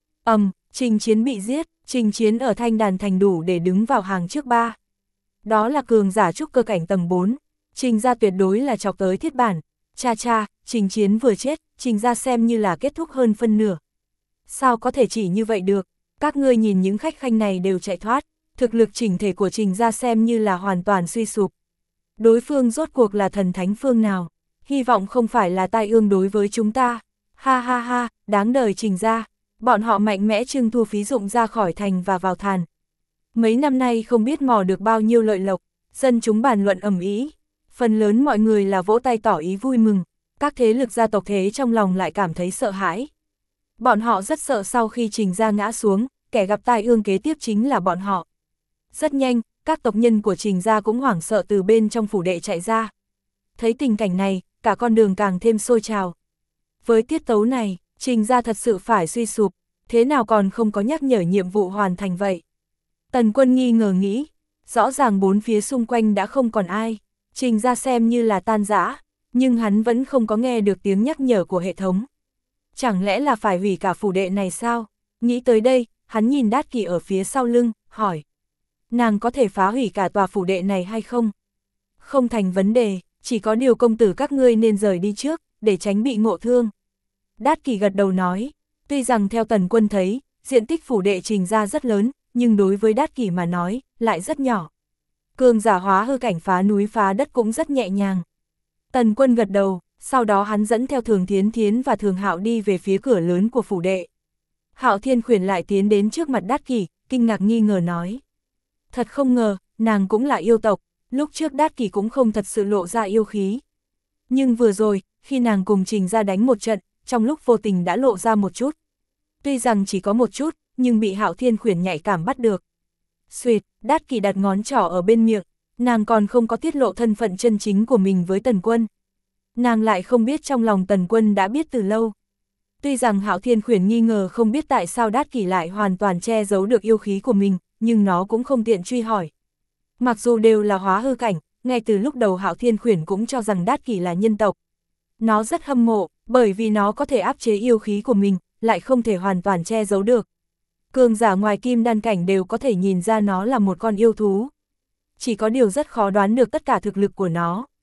Trình Chiến bị giết, Trình Chiến ở Thanh Đàn Thành đủ để đứng vào hàng trước 3. Đó là cường giả trúc cơ cảnh tầng 4, Trình gia tuyệt đối là chọc tới thiết bản. Cha, Trình Chiến vừa chết, Trình gia xem như là kết thúc hơn phân nửa. Sao có thể chỉ như vậy được, các ngươi nhìn những khách khanh này đều chạy thoát, thực lực chỉnh thể của Trình gia xem như là hoàn toàn suy sụp. Đối phương rốt cuộc là thần thánh phương nào, hy vọng không phải là tai ương đối với chúng ta. Ha ha ha, đáng đời Trình gia, bọn họ mạnh mẽ trưng thu phí dụng ra khỏi thành và vào thàn. Mấy năm nay không biết mò được bao nhiêu lợi lộc, dân chúng bàn luận ầm ĩ. Phần lớn mọi người là vỗ tay tỏ ý vui mừng, các thế lực gia tộc thế trong lòng lại cảm thấy sợ hãi. Bọn họ rất sợ sau khi Trình gia ngã xuống, kẻ gặp tai ương kế tiếp chính là bọn họ. Rất nhanh, các tộc nhân của Trình gia cũng hoảng sợ từ bên trong phủ đệ chạy ra. Thấy tình cảnh này, cả con đường càng thêm sôi trào. Với tiết tấu này, Trình gia thật sự phải suy sụp, thế nào còn không có nhắc nhở nhiệm vụ hoàn thành vậy? Tần Quân nghi ngờ nghĩ, rõ ràng bốn phía xung quanh đã không còn ai. Trình gia xem như là tan rã, nhưng hắn vẫn không có nghe được tiếng nhắc nhở của hệ thống. Chẳng lẽ là phải hủy cả phủ đệ này sao? Nghĩ tới đây, hắn nhìn Đát Kỷ ở phía sau lưng, hỏi. Nàng có thể phá hủy cả tòa phủ đệ này hay không? Không thành vấn đề, chỉ có điều công tử các ngươi nên rời đi trước, để tránh bị ngộ thương. Đát Kỷ gật đầu nói, tuy rằng theo Tần Quân thấy, diện tích phủ đệ Trình gia rất lớn, nhưng đối với Đát Kỷ mà nói, lại rất nhỏ. Cường giả hóa hư cảnh phá núi phá đất cũng rất nhẹ nhàng. Tần Quân gật đầu, sau đó hắn dẫn theo Thường Thiến Thiến và Thường Hạo đi về phía cửa lớn của phủ đệ. Hạo Thiên Khuyển lại tiến đến trước mặt Đát Kỷ, kinh ngạc nghi ngờ nói. Thật không ngờ, nàng cũng là yêu tộc, lúc trước Đát Kỷ cũng không thật sự lộ ra yêu khí. Nhưng vừa rồi, khi nàng cùng Trình gia đánh một trận, trong lúc vô tình đã lộ ra một chút. Tuy rằng chỉ có một chút, nhưng bị Hạo Thiên Khuyển nhạy cảm bắt được. Xuyệt, Đát Kỷ đặt ngón trỏ ở bên miệng, nàng còn không có tiết lộ thân phận chân chính của mình với Tần Quân. Nàng lại không biết trong lòng Tần Quân đã biết từ lâu. Tuy rằng Hạo Thiên Khuyển nghi ngờ không biết tại sao Đát Kỷ lại hoàn toàn che giấu được yêu khí của mình, nhưng nó cũng không tiện truy hỏi. Mặc dù đều là hóa hư cảnh, ngay từ lúc đầu Hạo Thiên Khuyển cũng cho rằng Đát Kỷ là nhân tộc. Nó rất hâm mộ, bởi vì nó có thể áp chế yêu khí của mình, lại không thể hoàn toàn che giấu được. Cường giả ngoài kim đan cảnh đều có thể nhìn ra nó là một con yêu thú. Chỉ có điều rất khó đoán được tất cả thực lực của nó.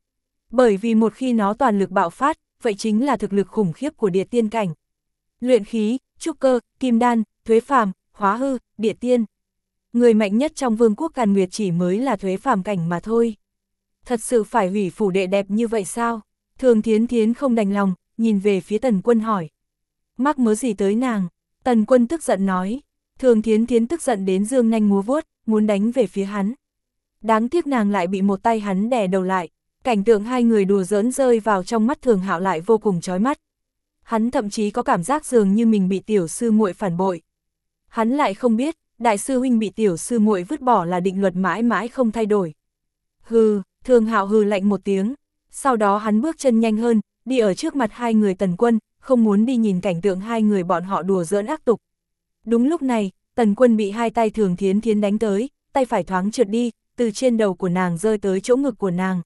Bởi vì một khi nó toàn lực bạo phát, vậy chính là thực lực khủng khiếp của địa tiên cảnh. Luyện khí, trúc cơ, kim đan, thuế phàm, hóa hư, địa tiên. Người mạnh nhất trong vương quốc Càn Nguyệt chỉ mới là thuế phàm cảnh mà thôi. Thật sự phải hủy phủ đệ đẹp như vậy sao? Thường Thiến Thiến không đành lòng, nhìn về phía Tần Quân hỏi. Mắc mớ gì tới nàng? Tần Quân tức giận nói. Thường Thiến Thiến tức giận đến giương nanh múa vuốt, muốn đánh về phía hắn. Đáng tiếc nàng lại bị một tay hắn đè đầu lại. Cảnh tượng hai người đùa giỡn rơi vào trong mắt Thường Hạo lại vô cùng chói mắt. Hắn thậm chí có cảm giác dường như mình bị tiểu sư muội phản bội. Hắn lại không biết, đại sư huynh bị tiểu sư muội vứt bỏ là định luật mãi mãi không thay đổi. Hừ, Thường Hạo hừ lạnh một tiếng. Sau đó hắn bước chân nhanh hơn, đi ở trước mặt hai người Tần Quân, không muốn đi nhìn cảnh tượng hai người bọn họ đùa giỡn ác tục. Đúng lúc này, Tần Quân bị hai tay Thường Thiến Thiến đánh tới, tay phải thoáng trượt đi, từ trên đầu của nàng rơi tới chỗ ngực của nàng.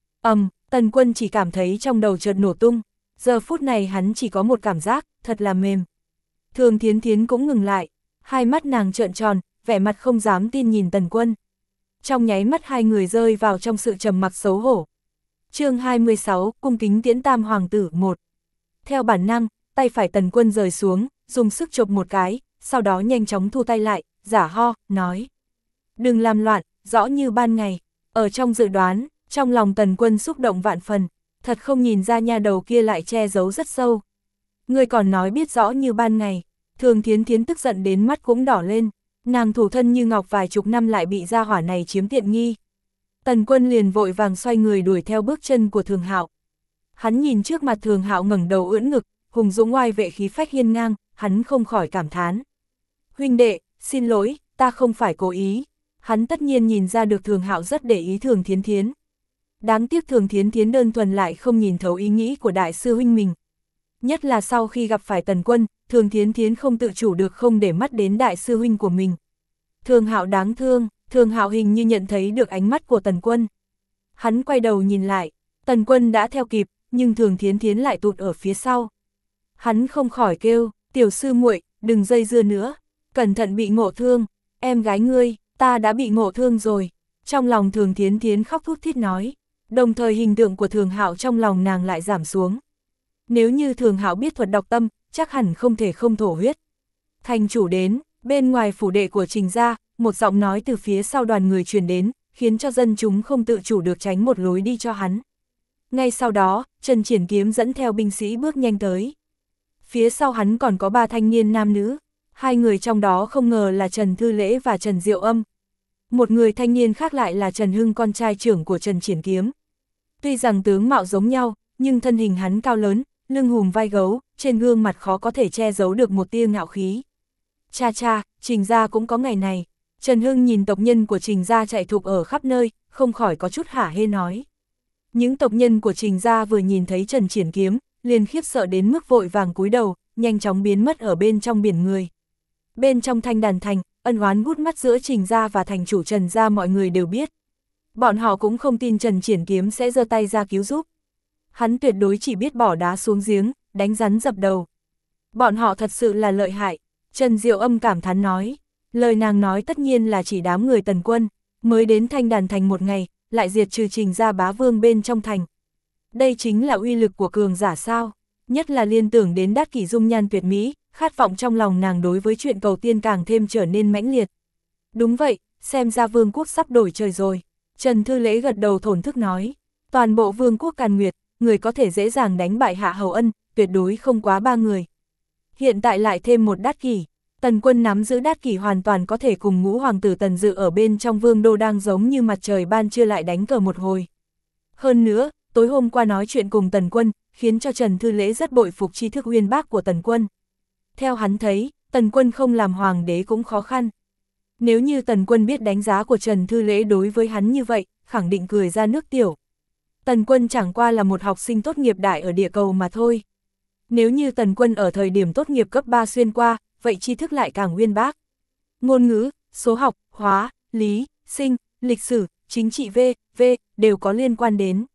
Tần Quân chỉ cảm thấy trong đầu chợt nổ tung, giờ phút này hắn chỉ có một cảm giác, thật là mềm. Thường Thiến Thiến cũng ngừng lại, hai mắt nàng trợn tròn, vẻ mặt không dám tin nhìn Tần Quân. Trong nháy mắt hai người rơi vào trong sự trầm mặc xấu hổ. Chương 26, cung kính tiễn tam hoàng tử 1. Theo bản năng, tay phải Tần Quân rời xuống, dùng sức chộp một cái, sau đó nhanh chóng thu tay lại, giả ho, nói. Đừng làm loạn, rõ như ban ngày. Ở trong dự đoán, trong lòng Tần Quân xúc động vạn phần, thật không nhìn ra nha đầu kia lại che giấu rất sâu. Ngươi còn nói biết rõ như ban ngày. Thường Thiến Thiến tức giận đến mắt cũng đỏ lên, nàng thủ thân như ngọc vài chục năm lại bị gia hỏa này chiếm tiện nghi. Tần Quân liền vội vàng xoay người đuổi theo bước chân của Thường Hạo. Hắn nhìn trước mặt Thường Hạo ngẩng đầu ưỡn ngực, hùng dũng oai vệ khí phách hiên ngang, hắn không khỏi cảm thán. Huynh đệ, xin lỗi, ta không phải cố ý. Hắn tất nhiên nhìn ra được Thường Hạo rất để ý Thường Thiến Thiến. Đáng tiếc Thường Thiến Thiến đơn thuần lại không nhìn thấu ý nghĩ của đại sư huynh mình. Nhất là sau khi gặp phải Tần Quân, Thường Thiến Thiến không tự chủ được không để mắt đến đại sư huynh của mình. Thường Hạo đáng thương, Thường Hạo hình như nhận thấy được ánh mắt của Tần Quân. Hắn quay đầu nhìn lại, Tần Quân đã theo kịp, nhưng Thường Thiến Thiến lại tụt ở phía sau. Hắn không khỏi kêu, tiểu sư muội, đừng dây dưa nữa, cẩn thận bị ngộ thương, em gái ngươi, ta đã bị ngộ thương rồi. Trong lòng Thường Thiến Thiến khóc thút thít nói, đồng thời hình tượng của Thường Hạo trong lòng nàng lại giảm xuống. Nếu như Thường Hạo biết thuật đọc tâm, chắc hẳn không thể không thổ huyết. Thành chủ đến, bên ngoài phủ đệ của Trình gia, một giọng nói từ phía sau đoàn người truyền đến, khiến cho dân chúng không tự chủ được tránh một lối đi cho hắn. Ngay sau đó, Trần Triển Kiếm dẫn theo binh sĩ bước nhanh tới. Phía sau hắn còn có 3 thanh niên nam nữ, hai người trong đó không ngờ là Trần Thư Lễ và Trần Diệu Âm. Một người thanh niên khác lại là Trần Hưng, con trai trưởng của Trần Triển Kiếm. Tuy rằng tướng mạo giống nhau, nhưng thân hình hắn cao lớn, lưng hùm vai gấu, trên gương mặt khó có thể che giấu được một tia ngạo khí. Cha cha, Trình gia cũng có ngày này. Trần Hưng nhìn tộc nhân của Trình gia chạy thục ở khắp nơi, không khỏi có chút hả hê nói. Những tộc nhân của Trình gia vừa nhìn thấy Trần Triển Kiếm, liền khiếp sợ đến mức vội vàng cúi đầu, nhanh chóng biến mất ở bên trong biển người. Bên trong Thanh Đàn Thành, ân oán gút mắt giữa Trình gia và thành chủ Trần gia mọi người đều biết. Bọn họ cũng không tin Trần Triển Kiếm sẽ giơ tay ra cứu giúp. Hắn tuyệt đối chỉ biết bỏ đá xuống giếng, đánh rắn dập đầu. Bọn họ thật sự là lợi hại. Trần Diệu Âm cảm thán nói. Lời nàng nói tất nhiên là chỉ đám người Tần Quân, mới đến Thanh Đàn Thành một ngày, lại diệt trừ Trình gia bá vương bên trong thành. Đây chính là uy lực của cường giả sao, nhất là liên tưởng đến Đát Kỷ dung nhan tuyệt mỹ, khát vọng trong lòng nàng đối với chuyện cầu tiên càng thêm trở nên mãnh liệt. Đúng vậy, xem ra vương quốc sắp đổi trời rồi. Trần Thư Lễ gật đầu thổn thức nói, toàn bộ vương quốc Càn Nguyệt, người có thể dễ dàng đánh bại Hạ Hầu Ân, tuyệt đối không quá 3 người. Hiện tại lại thêm một Đát Kỷ. Tần Quân nắm giữ Đát Kỷ hoàn toàn có thể cùng ngũ hoàng tử Tần Dự ở bên trong vương đô đang giống như mặt trời ban trưa lại đánh cờ một hồi. Hơn nữa, tối hôm qua nói chuyện cùng Tần Quân, khiến cho Trần Thư Lễ rất bội phục tri thức uyên bác của Tần Quân. Theo hắn thấy, Tần Quân không làm hoàng đế cũng khó khăn. Nếu như Tần Quân biết đánh giá của Trần Thư Lễ đối với hắn như vậy, khẳng định cười ra nước tiểu. Tần Quân chẳng qua là một học sinh tốt nghiệp đại ở địa cầu mà thôi. Nếu như Tần Quân ở thời điểm tốt nghiệp cấp 3 xuyên qua, vậy tri thức lại càng uyên bác. Ngôn ngữ, số học, hóa, lý, sinh, lịch sử, chính trị v.v. đều có liên quan đến.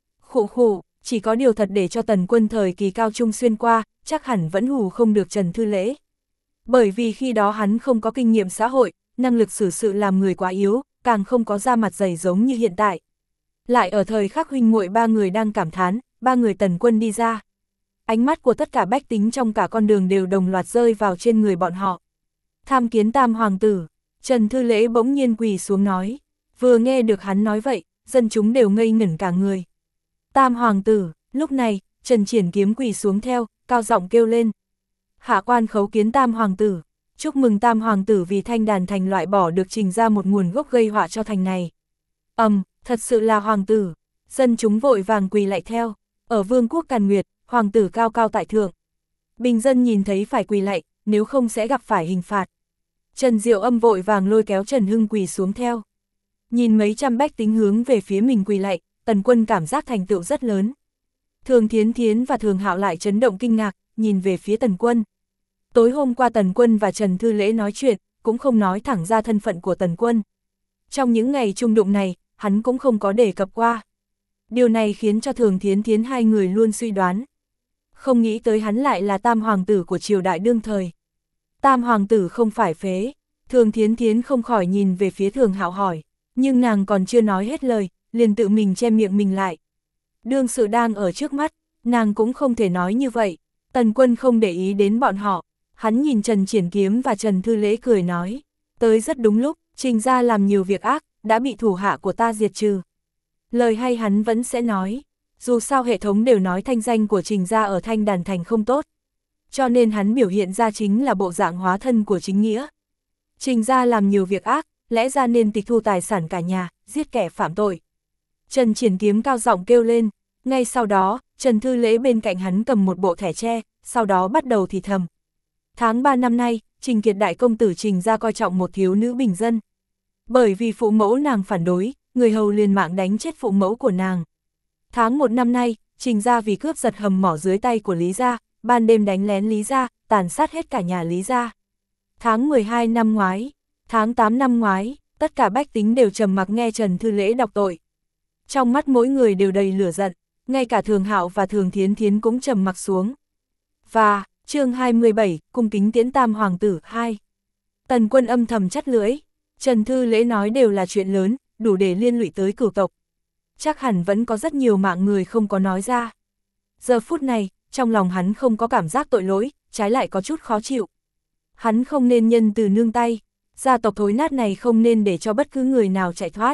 Khụ, chỉ có điều thật để cho Tần Quân thời kỳ cao trung xuyên qua, chắc hẳn vẫn hù không được Trần Thư Lễ. Bởi vì khi đó hắn không có kinh nghiệm xã hội, năng lực xử sự làm người quá yếu, càng không có da mặt dày giống như hiện tại. Lại ở thời khắc huynh muội ba người đang cảm thán, ba người Tần Quân đi ra. Ánh mắt của tất cả bách tính trong cả con đường đều đồng loạt rơi vào trên người bọn họ. Tham kiến Tam hoàng tử, Trần Thư Lễ bỗng nhiên quỳ xuống nói. Vừa nghe được hắn nói vậy, dân chúng đều ngây ngẩn cả người. Tam hoàng tử, lúc này, Trần Triển Kiếm quỳ xuống theo, cao giọng kêu lên. Hạ quan khấu kiến Tam hoàng tử, chúc mừng Tam hoàng tử vì Thanh Đàn thành loại bỏ được Trình ra một nguồn gốc gây họa cho thành này. Thật sự là hoàng tử, dân chúng vội vàng quỳ lại theo. Ở vương quốc Càn Nguyệt, hoàng tử cao cao tại thượng. Bình dân nhìn thấy phải quỳ lạy, nếu không sẽ gặp phải hình phạt. Trần Diệu Âm vội vàng lôi kéo Trần Hưng quỳ xuống theo. Nhìn mấy trăm bách tính hướng về phía mình quỳ lạy, Tần Quân cảm giác thành tựu rất lớn. Thường Thiến Thiến và Thường Hạo lại chấn động kinh ngạc, nhìn về phía Tần Quân. Tối hôm qua Tần Quân và Trần Thư Lễ nói chuyện, cũng không nói thẳng ra thân phận của Tần Quân. Trong những ngày chung đụng này, hắn cũng không có đề cập qua. Điều này khiến cho Thường Thiến Thiến hai người luôn suy đoán. Không nghĩ tới hắn lại là Tam hoàng tử của triều đại đương thời. Tam hoàng tử không phải phế. Thường Thiến Thiến không khỏi nhìn về phía Thường Hạo hỏi, nhưng nàng còn chưa nói hết lời, liền tự mình che miệng mình lại. Đương sự đang ở trước mắt, nàng cũng không thể nói như vậy. Tần Quân không để ý đến bọn họ, hắn nhìn Trần Triển Kiếm và Trần Thư Lễ cười nói, tới rất đúng lúc, Trình ra làm nhiều việc ác, đã bị thủ hạ của ta diệt trừ. Lời hay hắn vẫn sẽ nói, dù sao hệ thống đều nói thanh danh của Trình ra ở Thanh Đàn thành không tốt. Cho nên hắn biểu hiện ra chính là bộ dạng hóa thân của chính nghĩa. Trình ra làm nhiều việc ác, lẽ ra nên tịch thu tài sản cả nhà, giết kẻ phạm tội. Trần Triển Kiếm cao giọng kêu lên, ngay sau đó, Trần Thư Lễ bên cạnh hắn cầm một bộ thẻ tre, sau đó bắt đầu thì thầm. Tháng 3 năm nay, Trình Kiệt đại công tử Trình ra coi trọng một thiếu nữ bình dân. Bởi vì phụ mẫu nàng phản đối, người hầu liền mạng đánh chết phụ mẫu của nàng. Tháng 1 năm nay, Trình ra vì cướp giật hầm mỏ dưới tay của Lý gia, ban đêm đánh lén Lý gia, tàn sát hết cả nhà Lý gia. Tháng 12 năm ngoái, tháng 8 năm ngoái, tất cả bách tính đều trầm mặc nghe Trần Thư Lễ đọc tội. Trong mắt mỗi người đều đầy lửa giận, ngay cả Thường Hạo và Thường Thiến Thiến cũng trầm mặc xuống. Và, chương 27, cung kính tiễn Tam hoàng tử 2. Tần Quân âm thầm chắt lưỡi, Trần Thư Lễ nói đều là chuyện lớn, đủ để liên lụy tới cửu tộc. Chắc hẳn vẫn có rất nhiều mạng người không có nói ra. Giờ phút này, trong lòng hắn không có cảm giác tội lỗi, trái lại có chút khó chịu. Hắn không nên nhân từ nương tay, gia tộc thối nát này không nên để cho bất cứ người nào chạy thoát.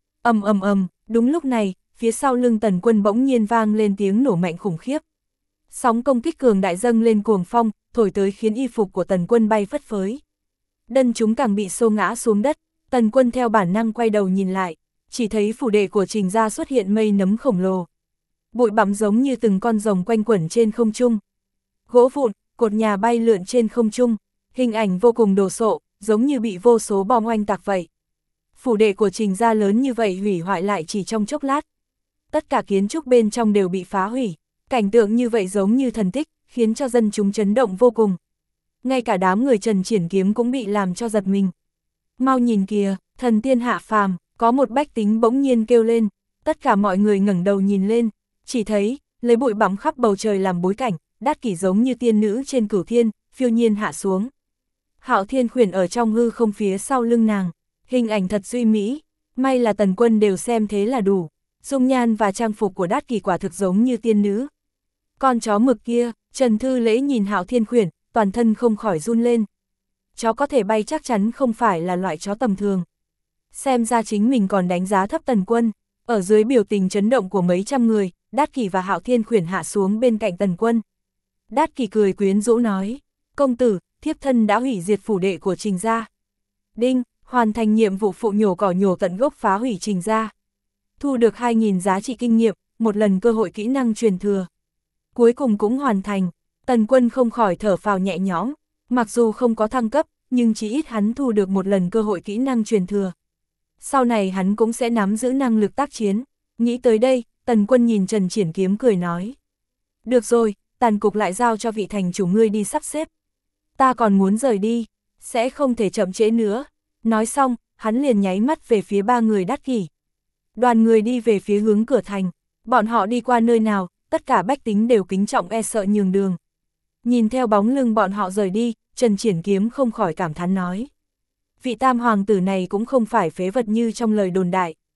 Đúng lúc này, phía sau lưng Tần Quân bỗng nhiên vang lên tiếng nổ mạnh khủng khiếp. Sóng công kích cường đại dâng lên cuồng phong, thổi tới khiến y phục của Tần Quân bay phất phới. Đân chúng càng bị xô ngã xuống đất, Tần Quân theo bản năng quay đầu nhìn lại, chỉ thấy phủ đệ của Trình gia xuất hiện mây nấm khổng lồ. Bụi bặm giống như từng con rồng quanh quẩn trên không trung. Gỗ vụn, cột nhà bay lượn trên không trung, hình ảnh vô cùng đồ sộ, giống như bị vô số bom oanh tạc vậy. Phủ đệ của Trình gia lớn như vậy hủy hoại lại chỉ trong chốc lát. Tất cả kiến trúc bên trong đều bị phá hủy, cảnh tượng như vậy giống như thần tích, khiến cho dân chúng chấn động vô cùng. Ngay cả đám người Trần Triển Kiếm cũng bị làm cho giật mình. Mau nhìn kìa, thần tiên hạ phàm, có một bách tính bỗng nhiên kêu lên, tất cả mọi người ngẩng đầu nhìn lên, chỉ thấy, lấy bụi bặm khắp bầu trời làm bối cảnh, Đát Kỷ giống như tiên nữ trên cửu thiên, phiêu nhiên hạ xuống. Hạo Thiên Khuyển ở trong hư không phía sau lưng nàng, hình ảnh thật duy mỹ, may là Tần Quân đều xem thế là đủ, dung nhan và trang phục của Đát Kỷ quả thực giống như tiên nữ. Con chó mực kia, Trần Thư Lễ nhìn Hạo Thiên Khuyển, toàn thân không khỏi run lên. Chó có thể bay chắc chắn không phải là loại chó tầm thường. Xem ra chính mình còn đánh giá thấp Tần Quân, ở dưới biểu tình chấn động của mấy trăm người, Đát Kỷ và Hạo Thiên Khuyển hạ xuống bên cạnh Tần Quân. Đát Kỷ cười quyến rũ nói, công tử, thiếp thân đã hủy diệt phủ đệ của Trình gia. Đinh, hoàn thành nhiệm vụ phụ nhổ cỏ nhổ tận gốc phá hủy Trình gia. Thu được 2.000 giá trị kinh nghiệm, một lần cơ hội kỹ năng truyền thừa. Cuối cùng cũng hoàn thành, Tần Quân không khỏi thở phào nhẹ nhõm, mặc dù không có thăng cấp, nhưng chỉ ít hắn thu được một lần cơ hội kỹ năng truyền thừa. Sau này hắn cũng sẽ nắm giữ năng lực tác chiến. Nghĩ tới đây, Tần Quân nhìn Trần Triển Kiếm cười nói. Được rồi, tàn cục lại giao cho vị thành chủ ngươi đi sắp xếp. Ta còn muốn rời đi, sẽ không thể chậm trễ nữa. Nói xong, hắn liền nháy mắt về phía ba người Đát Kỷ. Đoàn người đi về phía hướng cửa thành, bọn họ đi qua nơi nào, tất cả bách tính đều kính trọng e sợ nhường đường. Nhìn theo bóng lưng bọn họ rời đi, Trần Triển Kiếm không khỏi cảm thán nói. Vị Tam hoàng tử này cũng không phải phế vật như trong lời đồn đại.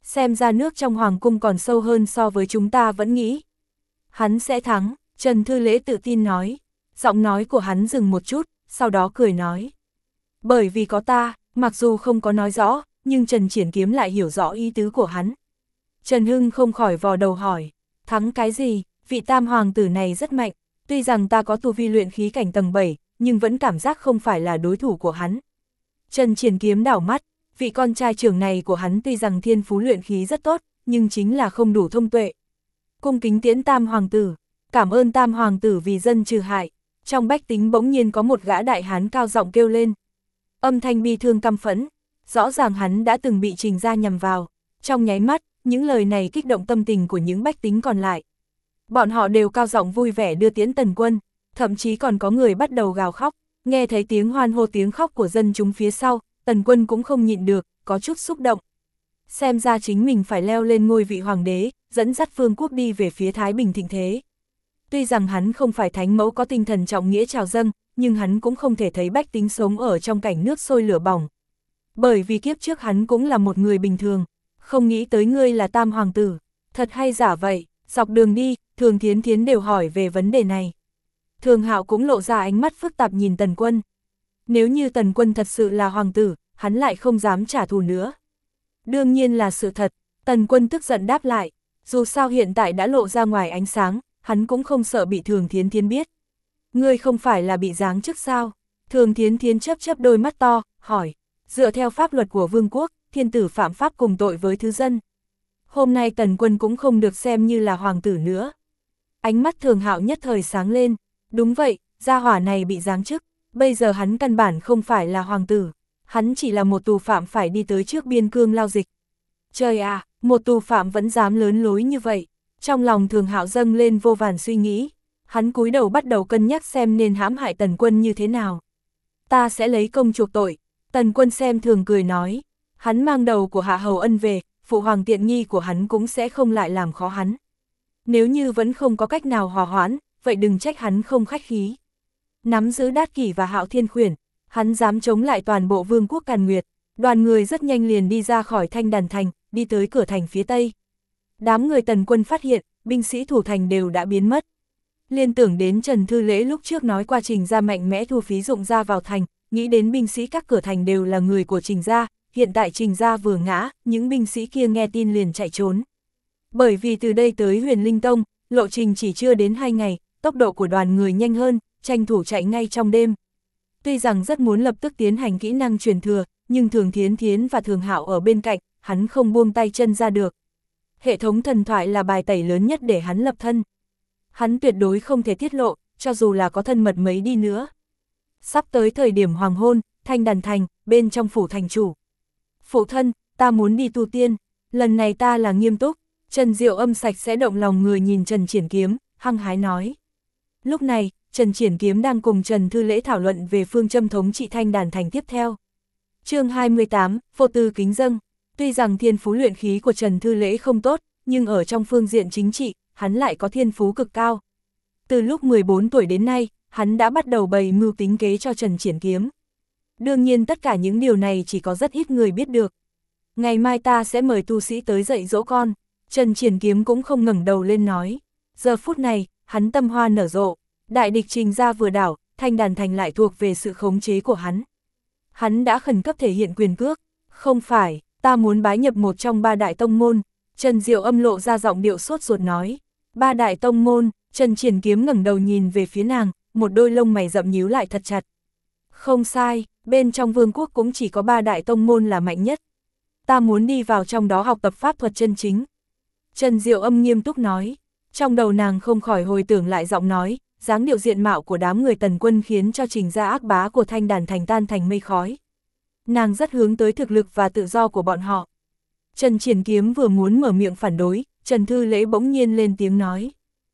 Xem ra nước trong hoàng cung còn sâu hơn so với chúng ta vẫn nghĩ. Hắn sẽ thắng, Trần Thư Lễ tự tin nói. Giọng nói của hắn dừng một chút, sau đó cười nói. Bởi vì có ta, mặc dù không có nói rõ, nhưng Trần Triển Kiếm lại hiểu rõ ý tứ của hắn. Trần Hưng không khỏi vò đầu hỏi, thắng cái gì, vị tam hoàng tử này rất mạnh, tuy rằng ta có tu vi luyện khí cảnh tầng 7, nhưng vẫn cảm giác không phải là đối thủ của hắn. Trần Triển Kiếm đảo mắt, vị con trai trưởng này của hắn tuy rằng thiên phú luyện khí rất tốt, nhưng chính là không đủ thông tuệ. Cung kính tiễn tam hoàng tử, cảm ơn tam hoàng tử vì dân trừ hại. Trong bách tính bỗng nhiên có một gã đại hán cao giọng kêu lên. Âm thanh bi thương căm phẫn, rõ ràng hắn đã từng bị Trình gia nhằm vào. Trong nháy mắt, những lời này kích động tâm tình của những bách tính còn lại. Bọn họ đều cao giọng vui vẻ đưa tiễn Tần Quân, thậm chí còn có người bắt đầu gào khóc. Nghe thấy tiếng hoan hô tiếng khóc của dân chúng phía sau, Tần Quân cũng không nhịn được, có chút xúc động. Xem ra chính mình phải leo lên ngôi vị hoàng đế, dẫn dắt phương quốc đi về phía Thái Bình thịnh thế. Tuy rằng hắn không phải thánh mẫu có tinh thần trọng nghĩa trào dâng, nhưng hắn cũng không thể thấy bách tính sống ở trong cảnh nước sôi lửa bỏng. Bởi vì kiếp trước hắn cũng là một người bình thường, không nghĩ tới ngươi là tam hoàng tử, thật hay giả vậy. Dọc đường đi, Thường Thiến Thiến đều hỏi về vấn đề này. Thường Hạo cũng lộ ra ánh mắt phức tạp nhìn Tần Quân. Nếu như Tần Quân thật sự là hoàng tử, hắn lại không dám trả thù nữa. Đương nhiên là sự thật, Tần Quân tức giận đáp lại, dù sao hiện tại đã lộ ra ngoài ánh sáng, hắn cũng không sợ bị Thường Thiến Thiến biết. Ngươi không phải là bị giáng chức sao? Thường Thiến Thiến chớp chớp đôi mắt to, hỏi, dựa theo pháp luật của vương quốc, thiên tử phạm pháp cùng tội với thứ dân. Hôm nay Tần Quân cũng không được xem như là hoàng tử nữa. Ánh mắt Thường Hạo nhất thời sáng lên, đúng vậy, gia hỏa này bị giáng chức, bây giờ hắn căn bản không phải là hoàng tử, hắn chỉ là một tù phạm phải đi tới trước biên cương lao dịch. Trời à, một tù phạm vẫn dám lớn lối như vậy. Trong lòng Thường Hạo dâng lên vô vàn suy nghĩ, hắn cúi đầu bắt đầu cân nhắc xem nên hãm hại Tần Quân như thế nào. Ta sẽ lấy công chuộc tội. Tần Quân xem thường cười nói, hắn mang đầu của Hạ Hầu Ân về, phụ hoàng tiện nghi của hắn cũng sẽ không lại làm khó hắn. Nếu như vẫn không có cách nào hòa hoãn, vậy đừng trách hắn không khách khí. Nắm giữ Đát Kỷ và Hạo Thiên Khuyển, hắn dám chống lại toàn bộ vương quốc Càn Nguyệt. Đoàn người rất nhanh liền đi ra khỏi Thanh Đàn Thành, đi tới cửa thành phía tây. Đám người Tần Quân phát hiện, binh sĩ thủ thành đều đã biến mất. Liên tưởng đến Trần Thư Lễ lúc trước nói qua Trình gia mạnh mẽ thu phí dụng ra vào thành, nghĩ đến binh sĩ các cửa thành đều là người của Trình gia, hiện tại Trình gia vừa ngã, những binh sĩ kia nghe tin liền chạy trốn. Bởi vì từ đây tới Huyền Linh Tông, lộ trình chỉ chưa đến 2 ngày, tốc độ của đoàn người nhanh hơn, tranh thủ chạy ngay trong đêm. Tuy rằng rất muốn lập tức tiến hành kỹ năng truyền thừa, nhưng Thường Thiến Thiến và Thường Hạo ở bên cạnh, hắn không buông tay chân ra được. Hệ thống thần thoại là bài tẩy lớn nhất để hắn lập thân. Hắn tuyệt đối không thể tiết lộ, cho dù là có thân mật mấy đi nữa. Sắp tới thời điểm hoàng hôn, Thanh Đàn Thành, bên trong phủ thành chủ. Phụ thân, ta muốn đi tu tiên, lần này ta là nghiêm túc. Trần Diệu Âm sạch sẽ động lòng người nhìn Trần Triển Kiếm, hăng hái nói. Lúc này, Trần Triển Kiếm đang cùng Trần Thư Lễ thảo luận về phương châm thống trị Thanh Đàn Thành tiếp theo. Chương 28, vô tư kính dâng. Tuy rằng thiên phú luyện khí của Trần Thư Lễ không tốt, nhưng ở trong phương diện chính trị, hắn lại có thiên phú cực cao. Từ lúc 14 tuổi đến nay, hắn đã bắt đầu bày mưu tính kế cho Trần Triển Kiếm. Đương nhiên tất cả những điều này chỉ có rất ít người biết được. Ngày mai ta sẽ mời tu sĩ tới dạy dỗ con. Trần Triển Kiếm cũng không ngẩng đầu lên nói. Giờ phút này, hắn tâm hoa nở rộ. Đại địch Trình gia vừa đảo, Thanh Đàn Thành lại thuộc về sự khống chế của hắn. Hắn đã khẩn cấp thể hiện quyền cước. Không phải, ta muốn bái nhập một trong 3 đại tông môn. Trần Diệu Âm lộ ra giọng điệu sốt ruột nói. 3 đại tông môn. Trần Triển Kiếm ngẩng đầu nhìn về phía nàng, một đôi lông mày rậm nhíu lại thật chặt. Không sai, bên trong vương quốc cũng chỉ có 3 đại tông môn là mạnh nhất. Ta muốn đi vào trong đó học tập pháp thuật chân chính. Trần Diệu Âm nghiêm túc nói. Trong đầu nàng không khỏi hồi tưởng lại giọng nói, dáng điệu diện mạo của đám người Tần Quân khiến cho Trình gia ác bá của Thanh Đàn Thành tan thành mây khói. Nàng rất hướng tới thực lực và tự do của bọn họ. Trần Triển Kiếm vừa muốn mở miệng phản đối, Trần Thư Lễ bỗng nhiên lên tiếng nói.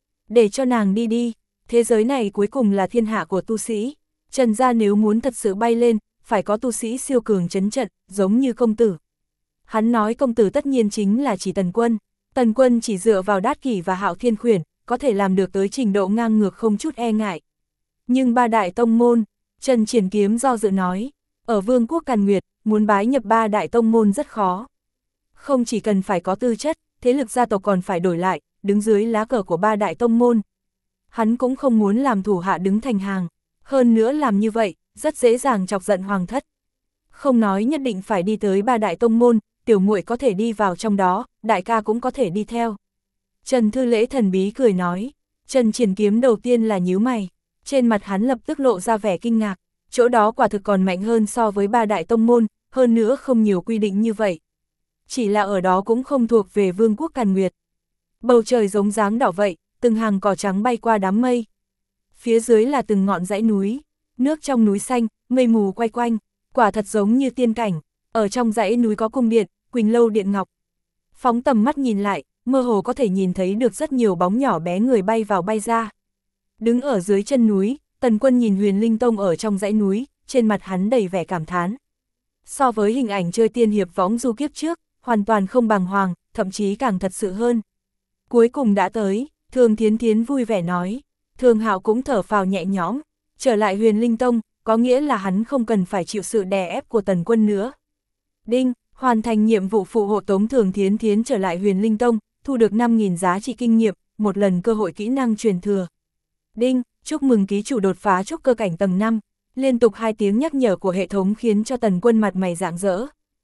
Để cho nàng đi đi, thế giới này cuối cùng là thiên hạ của tu sĩ. Trần gia nếu muốn thật sự bay lên, phải có tu sĩ siêu cường trấn trận, giống như công tử. Hắn nói công tử tất nhiên chính là chỉ Tần Quân. Tần Quân chỉ dựa vào Đát Kỷ và Hạo Thiên Khuyển, có thể làm được tới trình độ ngang ngược không chút e ngại. Nhưng 3 đại tông môn, Trần Triển Kiếm do dự nói, ở vương quốc Càn Nguyệt, muốn bái nhập 3 đại tông môn rất khó. Không chỉ cần phải có tư chất, thế lực gia tộc còn phải đổi lại, đứng dưới lá cờ của ba đại tông môn. Hắn cũng không muốn làm thủ hạ đứng thành hàng, hơn nữa làm như vậy, rất dễ dàng chọc giận hoàng thất. Không nói nhất định phải đi tới ba đại tông môn, tiểu muội có thể đi vào trong đó, đại ca cũng có thể đi theo. Trần Thư Lễ thần bí cười nói. Trần Triển Kiếm đầu tiên là nhíu mày, trên mặt hắn lập tức lộ ra vẻ kinh ngạc, chỗ đó quả thực còn mạnh hơn so với ba đại tông môn, hơn nữa không nhiều quy định như vậy. Chỉ là ở đó cũng không thuộc về vương quốc Càn Nguyệt. Bầu trời giống dáng đỏ vậy, từng hàng cỏ trắng bay qua đám mây. Phía dưới là từng ngọn dãy núi, nước trong núi xanh, mây mù quay quanh, quả thật giống như tiên cảnh. Ở trong dãy núi có cung điện, Quỳnh Lâu Điện Ngọc. Phóng tầm mắt nhìn lại, mơ hồ có thể nhìn thấy được rất nhiều bóng nhỏ bé người bay vào bay ra. Đứng ở dưới chân núi, Tần Quân nhìn Huyền Linh Tông ở trong dãy núi, trên mặt hắn đầy vẻ cảm thán. So với hình ảnh chơi tiên hiệp võng du kiếp trước, hoàn toàn không bàng hoàng, thậm chí càng thật sự hơn. Cuối cùng đã tới, Thường Thiến Thiến vui vẻ nói. Thường Hạo cũng thở phào nhẹ nhõm, trở lại Huyền Linh Tông, có nghĩa là hắn không cần phải chịu sự đè ép của Tần Quân nữa. Đinh, hoàn thành nhiệm vụ phụ hộ tống Thường Thiến Thiến trở lại Huyền Linh Tông, thu được 5.000 giá trị kinh nghiệm, một lần cơ hội kỹ năng truyền thừa. Đinh, chúc mừng ký chủ đột phá trúc cơ cảnh tầng 5, liên tục 2 tiếng nhắc nhở của hệ thống khiến cho Tần Quân mặt mày rạng rỡ.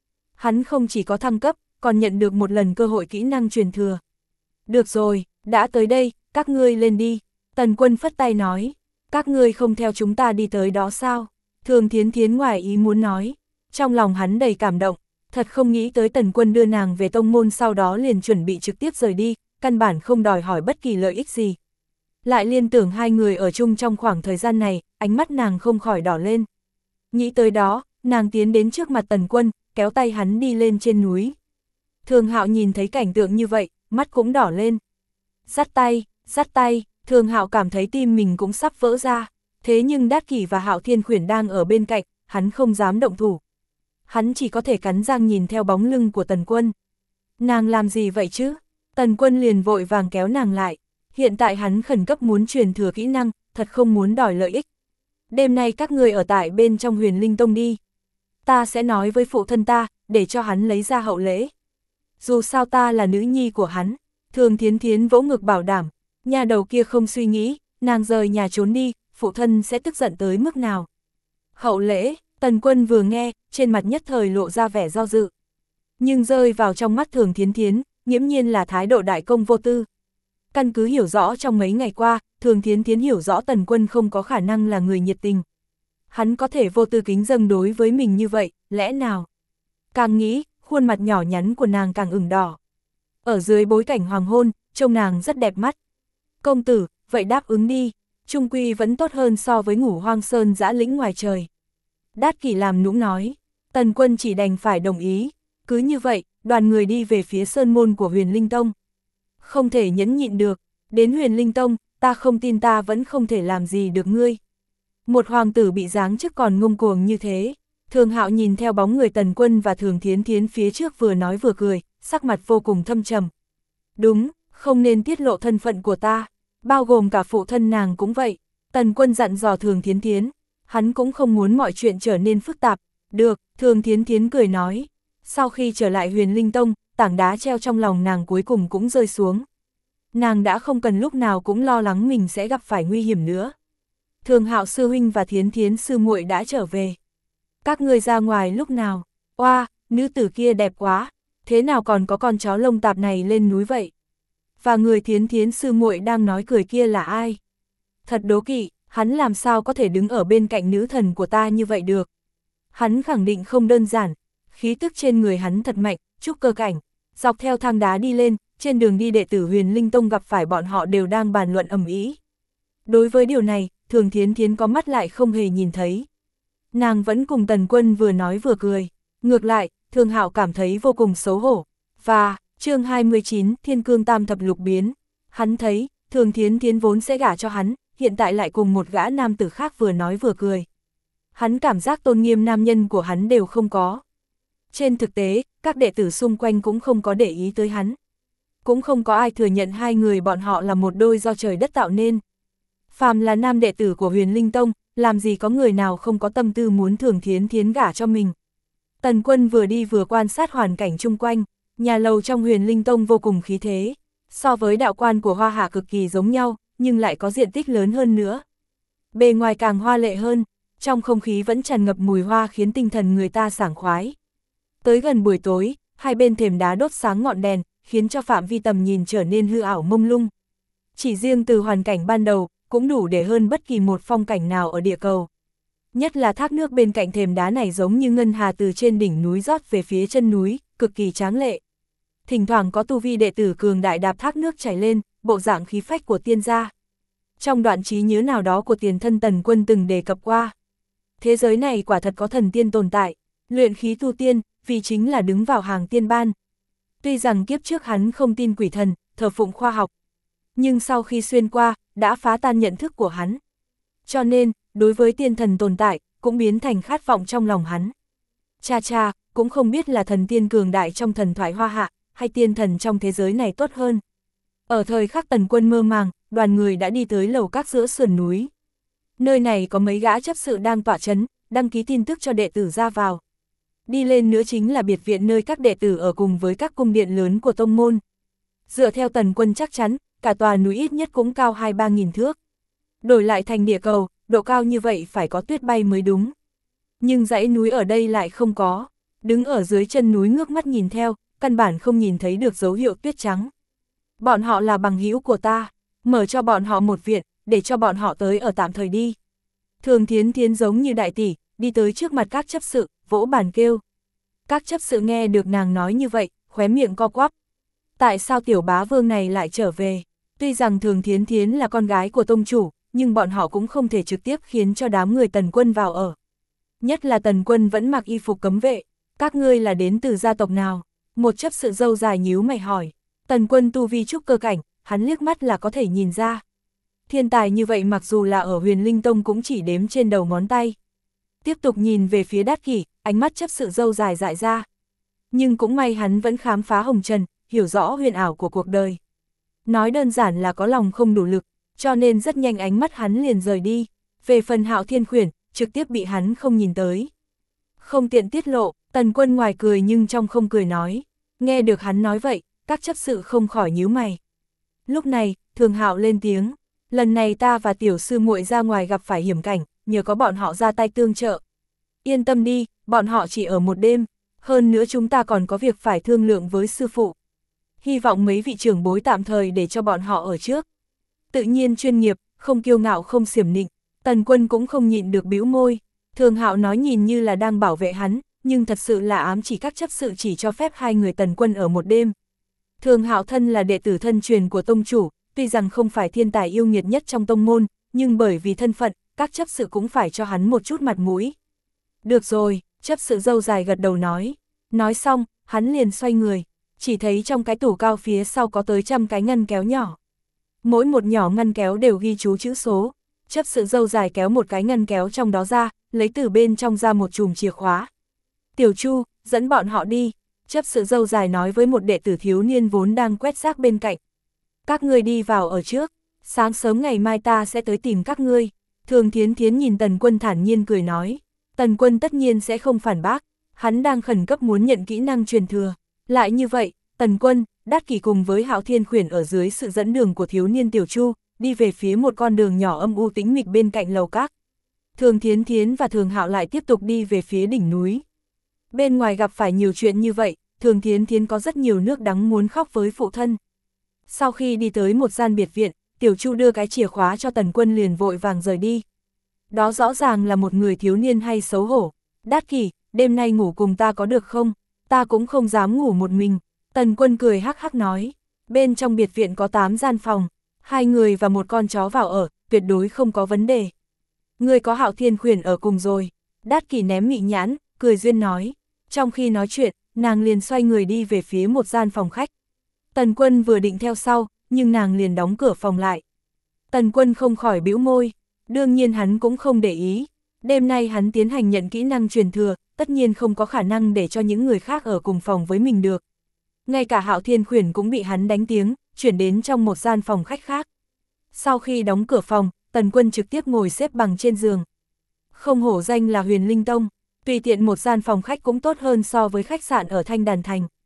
Hắn không chỉ có thăng cấp, còn nhận được một lần cơ hội kỹ năng truyền thừa. Được rồi, đã tới đây, các ngươi lên đi. Tần Quân phất tay nói, các ngươi không theo chúng ta đi tới đó sao? Thường Thiến Thiến ngoài ý muốn nói, trong lòng hắn đầy cảm động, thật không nghĩ tới Tần Quân đưa nàng về tông môn sau đó liền chuẩn bị trực tiếp rời đi, căn bản không đòi hỏi bất kỳ lợi ích gì. Lại liên tưởng hai người ở chung trong khoảng thời gian này, ánh mắt nàng không khỏi đỏ lên. Nghĩ tới đó, nàng tiến đến trước mặt Tần Quân, kéo tay hắn đi lên trên núi. Thường Hạo nhìn thấy cảnh tượng như vậy, mắt cũng đỏ lên. Dắt tay, Thường Hạo cảm thấy tim mình cũng sắp vỡ ra, thế nhưng Đát Kỷ và Hạo Thiên Khuyển đang ở bên cạnh, hắn không dám động thủ. Hắn chỉ có thể cắn răng nhìn theo bóng lưng của Tần Quân. Nàng làm gì vậy chứ? Tần Quân liền vội vàng kéo nàng lại. Hiện tại hắn khẩn cấp muốn truyền thừa kỹ năng, thật không muốn đòi lợi ích. Đêm nay các người ở tại bên trong Huyền Linh Tông đi. Ta sẽ nói với phụ thân ta, để cho hắn lấy ra hậu lễ. Dù sao ta là nữ nhi của hắn. Thường Thiến Thiến vỗ ngực bảo đảm. Nhà đầu kia không suy nghĩ, nàng rời nhà trốn đi, phụ thân sẽ tức giận tới mức nào. Hậu lễ, Tần Quân vừa nghe, trên mặt nhất thời lộ ra vẻ do dự. Nhưng rơi vào trong mắt Thường Thiến Thiến, nghiễm nhiên là thái độ đại công vô tư. Căn cứ hiểu rõ trong mấy ngày qua, Thường Thiến Thiến hiểu rõ Tần Quân không có khả năng là người nhiệt tình. Hắn có thể vô tư kính dâng đối với mình như vậy, lẽ nào? Càng nghĩ, khuôn mặt nhỏ nhắn của nàng càng ửng đỏ. Ở dưới bối cảnh hoàng hôn, trông nàng rất đẹp mắt. Công tử, vậy đáp ứng đi, chung quy vẫn tốt hơn so với ngủ hoang sơn dã lĩnh ngoài trời. Đát Kỷ làm nũng nói, Tần Quân chỉ đành phải đồng ý. Cứ như vậy, đoàn người đi về phía sơn môn của Huyền Linh Tông. Không thể nhẫn nhịn được, đến Huyền Linh Tông, ta không tin ta vẫn không thể làm gì được ngươi. Một hoàng tử bị giáng chức còn ngông cuồng như thế. Thường Hạo nhìn theo bóng người Tần Quân và Thường Thiến Thiến phía trước vừa nói vừa cười, sắc mặt vô cùng thâm trầm. Đúng, không nên tiết lộ thân phận của ta, bao gồm cả phụ thân nàng cũng vậy. Tần Quân dặn dò Thường Thiến Thiến, hắn cũng không muốn mọi chuyện trở nên phức tạp. Được, Thường Thiến Thiến cười nói. Sau khi trở lại Huyền Linh Tông, tảng đá treo trong lòng nàng cuối cùng cũng rơi xuống. Nàng đã không cần lúc nào cũng lo lắng mình sẽ gặp phải nguy hiểm nữa. Thường Hạo sư huynh và Thiến Thiến sư muội đã trở về. Các ngươi ra ngoài lúc nào? Oa, nữ tử kia đẹp quá, thế nào còn có con chó lông tạp này lên núi vậy? Và người Thiến Thiến sư muội đang nói cười kia là ai? Thật đố kỵ, hắn làm sao có thể đứng ở bên cạnh nữ thần của ta như vậy được? Hắn khẳng định không đơn giản, khí tức trên người hắn thật mạnh, trúc cơ cảnh. Dọc theo thang đá đi lên, trên đường đi đệ tử Huyền Linh Tông gặp phải bọn họ đều đang bàn luận ầm ĩ. Đối với điều này, Thường Thiến Thiến có mắt lại không hề nhìn thấy. Nàng vẫn cùng Tần Quân vừa nói vừa cười. Ngược lại, Thường Hạo cảm thấy vô cùng xấu hổ. Và, chương 29, Thiên Cương Tam Thập Lục Biến. Hắn thấy, Thường Thiến Thiến vốn sẽ gả cho hắn, hiện tại lại cùng một gã nam tử khác vừa nói vừa cười. Hắn cảm giác tôn nghiêm nam nhân của hắn đều không có. Trên thực tế, các đệ tử xung quanh cũng không có để ý tới hắn. Cũng không có ai thừa nhận hai người bọn họ là một đôi do trời đất tạo nên. Phàm là nam đệ tử của Huyền Linh Tông, làm gì có người nào không có tâm tư muốn Thường Thiến Thiến gả cho mình. Tần Quân vừa đi vừa quan sát hoàn cảnh chung quanh, Nhà lầu trong Huyền Linh Tông vô cùng khí thế, so với đạo quan của Hoa Hạ cực kỳ giống nhau, nhưng lại có diện tích lớn hơn nữa. Bề ngoài càng hoa lệ hơn, trong không khí vẫn tràn ngập mùi hoa khiến tinh thần người ta sảng khoái. Tới gần buổi tối, hai bên thềm đá đốt sáng ngọn đèn, khiến cho phạm vi tầm nhìn trở nên hư ảo mông lung. Chỉ riêng từ hoàn cảnh ban đầu, cũng đủ để hơn bất kỳ một phong cảnh nào ở địa cầu. Nhất là thác nước bên cạnh thềm đá này giống như ngân hà từ trên đỉnh núi rót về phía chân núi, cực kỳ tráng lệ. Thỉnh thoảng có tu vi đệ tử cường đại đạp thác nước chảy lên, bộ dạng khí phách của tiên gia. Trong đoạn trí nhớ nào đó của tiền thân Tần Quân từng đề cập qua. Thế giới này quả thật có thần tiên tồn tại, luyện khí tu tiên, vì chính là đứng vào hàng tiên ban. Tuy rằng kiếp trước hắn không tin quỷ thần, thờ phụng khoa học, nhưng sau khi xuyên qua, đã phá tan nhận thức của hắn. Cho nên, đối với tiên thần tồn tại, cũng biến thành khát vọng trong lòng hắn. Cha cha, cũng không biết là thần tiên cường đại trong thần thoại Hoa Hạ, hay tiên thần trong thế giới này tốt hơn. Ở thời khắc Tần Quân mơ màng, đoàn người đã đi tới lầu các giữa sườn núi. Nơi này có mấy gã chấp sự đang tọa chấn, đăng ký tin tức cho đệ tử ra vào. Đi lên nữa chính là biệt viện nơi các đệ tử ở cùng với các cung điện lớn của tông môn. Dựa theo Tần Quân chắc chắn, cả tòa núi ít nhất cũng cao 2-3 nghìn thước. Đổi lại thành địa cầu, độ cao như vậy phải có tuyết bay mới đúng. Nhưng dãy núi ở đây lại không có. Đứng ở dưới chân núi ngước mắt nhìn theo, căn bản không nhìn thấy được dấu hiệu tuyết trắng. Bọn họ là bằng hữu của ta, mở cho bọn họ một viện, để cho bọn họ tới ở tạm thời đi. Thường Thiến Thiến giống như đại tỷ, đi tới trước mặt các chấp sự, vỗ bàn kêu. Các chấp sự nghe được nàng nói như vậy, khóe miệng co quắp. Tại sao tiểu bá vương này lại trở về? Tuy rằng Thường Thiến Thiến là con gái của tông chủ, nhưng bọn họ cũng không thể trực tiếp khiến cho đám người Tần Quân vào ở. Nhất là Tần Quân vẫn mặc y phục cấm vệ. Các ngươi là đến từ gia tộc nào? Một chấp sự râu dài nhíu mày hỏi. Tần Quân tu vi trúc cơ cảnh, hắn liếc mắt là có thể nhìn ra. Thiên tài như vậy mặc dù là ở Huyền Linh Tông cũng chỉ đếm trên đầu ngón tay. Tiếp tục nhìn về phía Đát Kỷ, ánh mắt chấp sự râu dài dại ra. Nhưng cũng may hắn vẫn khám phá hồng trần, hiểu rõ huyền ảo của cuộc đời. Nói đơn giản là có lòng không đủ lực, cho nên rất nhanh ánh mắt hắn liền rời đi. Về phần Hạo Thiên Khuyển, trực tiếp bị hắn không nhìn tới. Không tiện tiết lộ, Tần Quân ngoài cười nhưng trong không cười nói. Nghe được hắn nói vậy, các chấp sự không khỏi nhíu mày. Lúc này, Thường Hạo lên tiếng. Lần này ta và tiểu sư muội ra ngoài gặp phải hiểm cảnh, nhờ có bọn họ ra tay tương trợ. Yên tâm đi, bọn họ chỉ ở một đêm. Hơn nữa chúng ta còn có việc phải thương lượng với sư phụ. Hy vọng mấy vị trưởng bối tạm thời để cho bọn họ ở trước. Tự nhiên chuyên nghiệp, không kiêu ngạo không xiểm nịnh. Tần Quân cũng không nhịn được bĩu môi. Thường Hạo nói nhìn như là đang bảo vệ hắn, nhưng thật sự là ám chỉ các chấp sự chỉ cho phép hai người Tần Quân ở một đêm. Thường Hạo thân là đệ tử thân truyền của tông chủ, tuy rằng không phải thiên tài yêu nghiệt nhất trong tông môn, nhưng bởi vì thân phận, các chấp sự cũng phải cho hắn một chút mặt mũi. Được rồi, chấp sự râu dài gật đầu nói. Nói xong, hắn liền xoay người, chỉ thấy trong cái tủ cao phía sau có tới 100 cái ngăn kéo nhỏ. Mỗi một nhỏ ngăn kéo đều ghi chú chữ số. Chấp sự râu dài kéo một cái ngăn kéo trong đó ra, lấy từ bên trong ra một chùm chìa khóa. Tiểu Chu, dẫn bọn họ đi. Chấp sự râu dài nói với một đệ tử thiếu niên vốn đang quét rác bên cạnh. Các ngươi đi vào ở trước, sáng sớm ngày mai ta sẽ tới tìm các ngươi. Thường Thiến Thiến nhìn Tần Quân thản nhiên cười nói. Tần Quân tất nhiên sẽ không phản bác, hắn đang khẩn cấp muốn nhận kỹ năng truyền thừa. Lại như vậy, Tần Quân, Đát Kỷ cùng với Hạo Thiên Khuyển ở dưới sự dẫn đường của thiếu niên Tiểu Chu, đi về phía một con đường nhỏ âm u tĩnh mịch bên cạnh lầu các. Thường Thiến Thiến và Thường Hạo lại tiếp tục đi về phía đỉnh núi. Bên ngoài gặp phải nhiều chuyện như vậy, Thường Thiến Thiến có rất nhiều nước đắng muốn khóc với phụ thân. Sau khi đi tới một gian biệt viện, Tiểu Chu đưa cái chìa khóa cho Tần Quân liền vội vàng rời đi. Đó rõ ràng là một người thiếu niên hay xấu hổ. Đát Kỷ, đêm nay ngủ cùng ta có được không? Ta cũng không dám ngủ một mình. Tần Quân cười hắc hắc nói. Bên trong biệt viện có 8 gian phòng, 2 người và một con chó vào ở, tuyệt đối không có vấn đề. Người có Hạo Thiên Khuyển ở cùng rồi. Đát Kỷ ném mị nhãn, cười duyên nói. Trong khi nói chuyện, nàng liền xoay người đi về phía một gian phòng khách. Tần Quân vừa định theo sau, nhưng nàng liền đóng cửa phòng lại. Tần Quân không khỏi bĩu môi, đương nhiên hắn cũng không để ý. Đêm nay hắn tiến hành nhận kỹ năng truyền thừa, tất nhiên không có khả năng để cho những người khác ở cùng phòng với mình được. Ngay cả Hạo Thiên Khuyển cũng bị hắn đánh tiếng, chuyển đến trong một gian phòng khách khác. Sau khi đóng cửa phòng, Tần Quân trực tiếp ngồi xếp bằng trên giường. Không hổ danh là Huyền Linh Tông, tùy tiện một gian phòng khách cũng tốt hơn so với khách sạn ở Thanh Đàn Thành.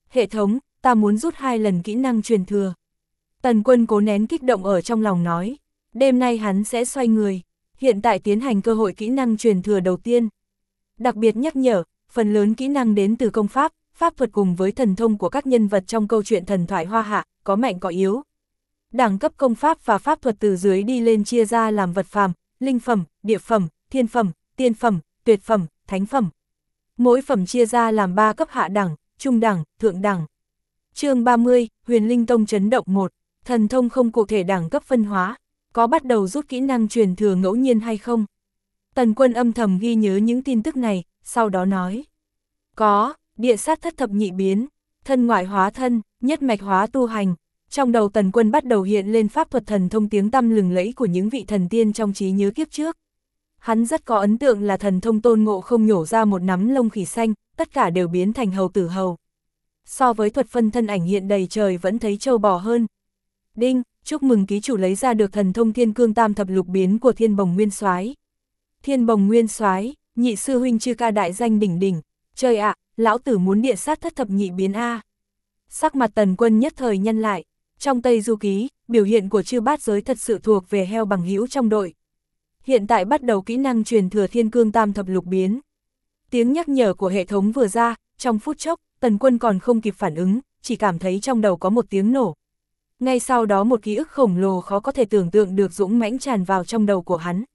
Hệ thống, ta muốn rút 2 lần kỹ năng truyền thừa. Tần Quân cố nén kích động ở trong lòng nói, đêm nay hắn sẽ xoay người, hiện tại tiến hành cơ hội kỹ năng truyền thừa đầu tiên. Đặc biệt nhắc nhở, phần lớn kỹ năng đến từ công pháp, pháp thuật cùng với thần thông của các nhân vật trong câu chuyện thần thoại Hoa Hạ, có mạnh có yếu. Đẳng cấp công pháp và pháp thuật từ dưới đi lên chia ra làm vật phàm, linh phẩm, địa phẩm, thiên phẩm, tiên phẩm, tuyệt phẩm, thánh phẩm. Mỗi phẩm chia ra làm 3 cấp hạ đẳng, trung đẳng, thượng đẳng. Chương 30, Huyền Linh Tông chấn động 1, thần thông không cụ thể đẳng cấp phân hóa, có bắt đầu rút kỹ năng truyền thừa ngẫu nhiên hay không? Tần Quân âm thầm ghi nhớ những tin tức này, sau đó nói. Có, địa sát thất thập nhị biến, thân ngoại hóa thân, nhất mạch hóa tu hành. Trong đầu Tần Quân bắt đầu hiện lên pháp thuật thần thông tiếng tăm lừng lẫy của những vị thần tiên trong trí nhớ kiếp trước. Hắn rất có ấn tượng là thần thông Tôn Ngộ Không nhổ ra một nắm lông khỉ xanh, tất cả đều biến thành hầu tử hầu. So với thuật phân thân ảnh hiện đầy trời vẫn thấy trâu bò hơn. Đinh, chúc mừng ký chủ lấy ra được thần thông Thiên Cương Tam Thập Lục Biến của Thiên Bồng Nguyên Soái. Thiên Bồng Nguyên Soái, nhị sư huynh chư ca đại danh đỉnh đỉnh, trời ạ, lão tử muốn địa sát thất thập nhị biến a. Sắc mặt Tần Quân nhất thời nhăn lại, trong Tây Du Ký, biểu hiện của chư bát giới thật sự thuộc về heo bằng hữu trong đội. Hiện tại bắt đầu kỹ năng truyền thừa Thiên Cương Tam Thập Lục Biến. Tiếng nhắc nhở của hệ thống vừa ra, trong phút chốc, Tần Quân còn không kịp phản ứng, chỉ cảm thấy trong đầu có một tiếng nổ. Ngay sau đó một ký ức khổng lồ khó có thể tưởng tượng được dũng mãnh tràn vào trong đầu của hắn.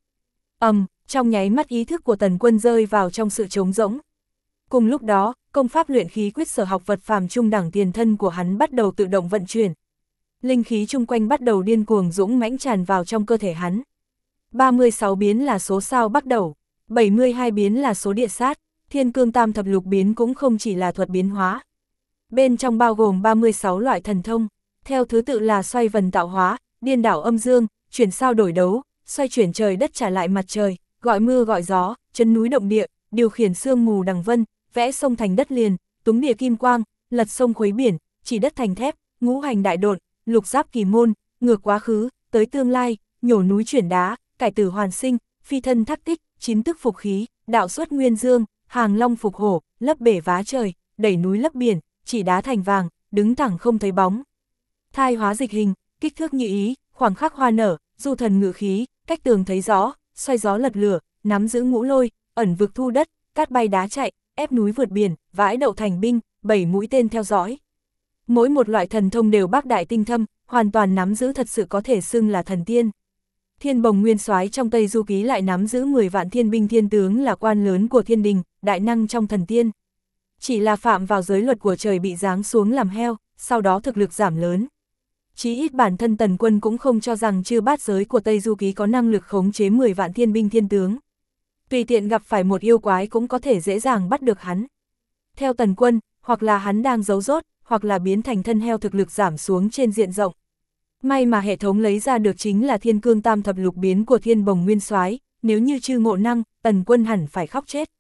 Trong nháy mắt ý thức của Tần Quân rơi vào trong sự trống rỗng. Cùng lúc đó, công pháp luyện khí quyết sở học vật phàm trung đẳng tiền thân của hắn bắt đầu tự động vận chuyển. Linh khí chung quanh bắt đầu điên cuồng dũng mãnh tràn vào trong cơ thể hắn. 36 biến là số sao bắt đầu, 72 biến là số địa sát, Thiên Cương Tam Thập Lục Biến cũng không chỉ là thuật biến hóa. Bên trong bao gồm 36 loại thần thông, theo thứ tự là xoay vần tạo hóa, điên đảo âm dương, chuyển sao đổi đấu, xoay chuyển trời đất trả lại mặt trời, gọi mưa gọi gió, chấn núi động địa, điều khiển sương mù đằng vân, vẽ sông thành đất liền, túng địa kim quang, lật sông khuấy biển, chỉ đất thành thép, ngũ hành đại độn, lục giáp kỳ môn, ngược quá khứ, tới tương lai, nhổ núi chuyển đá, cải tử hoàn sinh, phi thân thác tích, chín tức phục khí, đạo xuất nguyên dương, hàng long phục hổ, lấp bể vá trời, đẩy núi lấp biển, chỉ đá thành vàng, đứng thẳng không thấy bóng. Thai hóa dịch hình, kích thước như ý, khoảng khắc hoa nở, du thần ngự khí, cách tường thấy rõ, xoay gió lật lửa, nắm giữ ngũ lôi, ẩn vực thu đất, cát bay đá chạy, ép núi vượt biển, vãi đậu thành binh, 7 mũi tên theo dõi. Mỗi một loại thần thông đều bác đại tinh thâm, hoàn toàn nắm giữ thật sự có thể xưng là thần tiên. Thiên Bồng Nguyên Soái trong Tây Du Ký lại nắm giữ 10 vạn thiên binh thiên tướng là quan lớn của thiên đình, đại năng trong thần tiên. Chỉ là phạm vào giới luật của trời bị giáng xuống làm heo, sau đó thực lực giảm lớn. Chí ít bản thân Tần Quân cũng không cho rằng chư bát giới của Tây Du Ký có năng lực khống chế 10 vạn thiên binh thiên tướng. Tùy tiện gặp phải một yêu quái cũng có thể dễ dàng bắt được hắn. Theo Tần Quân, hoặc là hắn đang giấu rốt, hoặc là biến thành thân heo thực lực giảm xuống trên diện rộng. May mà hệ thống lấy ra được chính là Thiên Cương Tam Thập Lục Biến của Thiên Bồng Nguyên Soái, nếu như chư ngộ năng, Tần Quân hẳn phải khóc chết.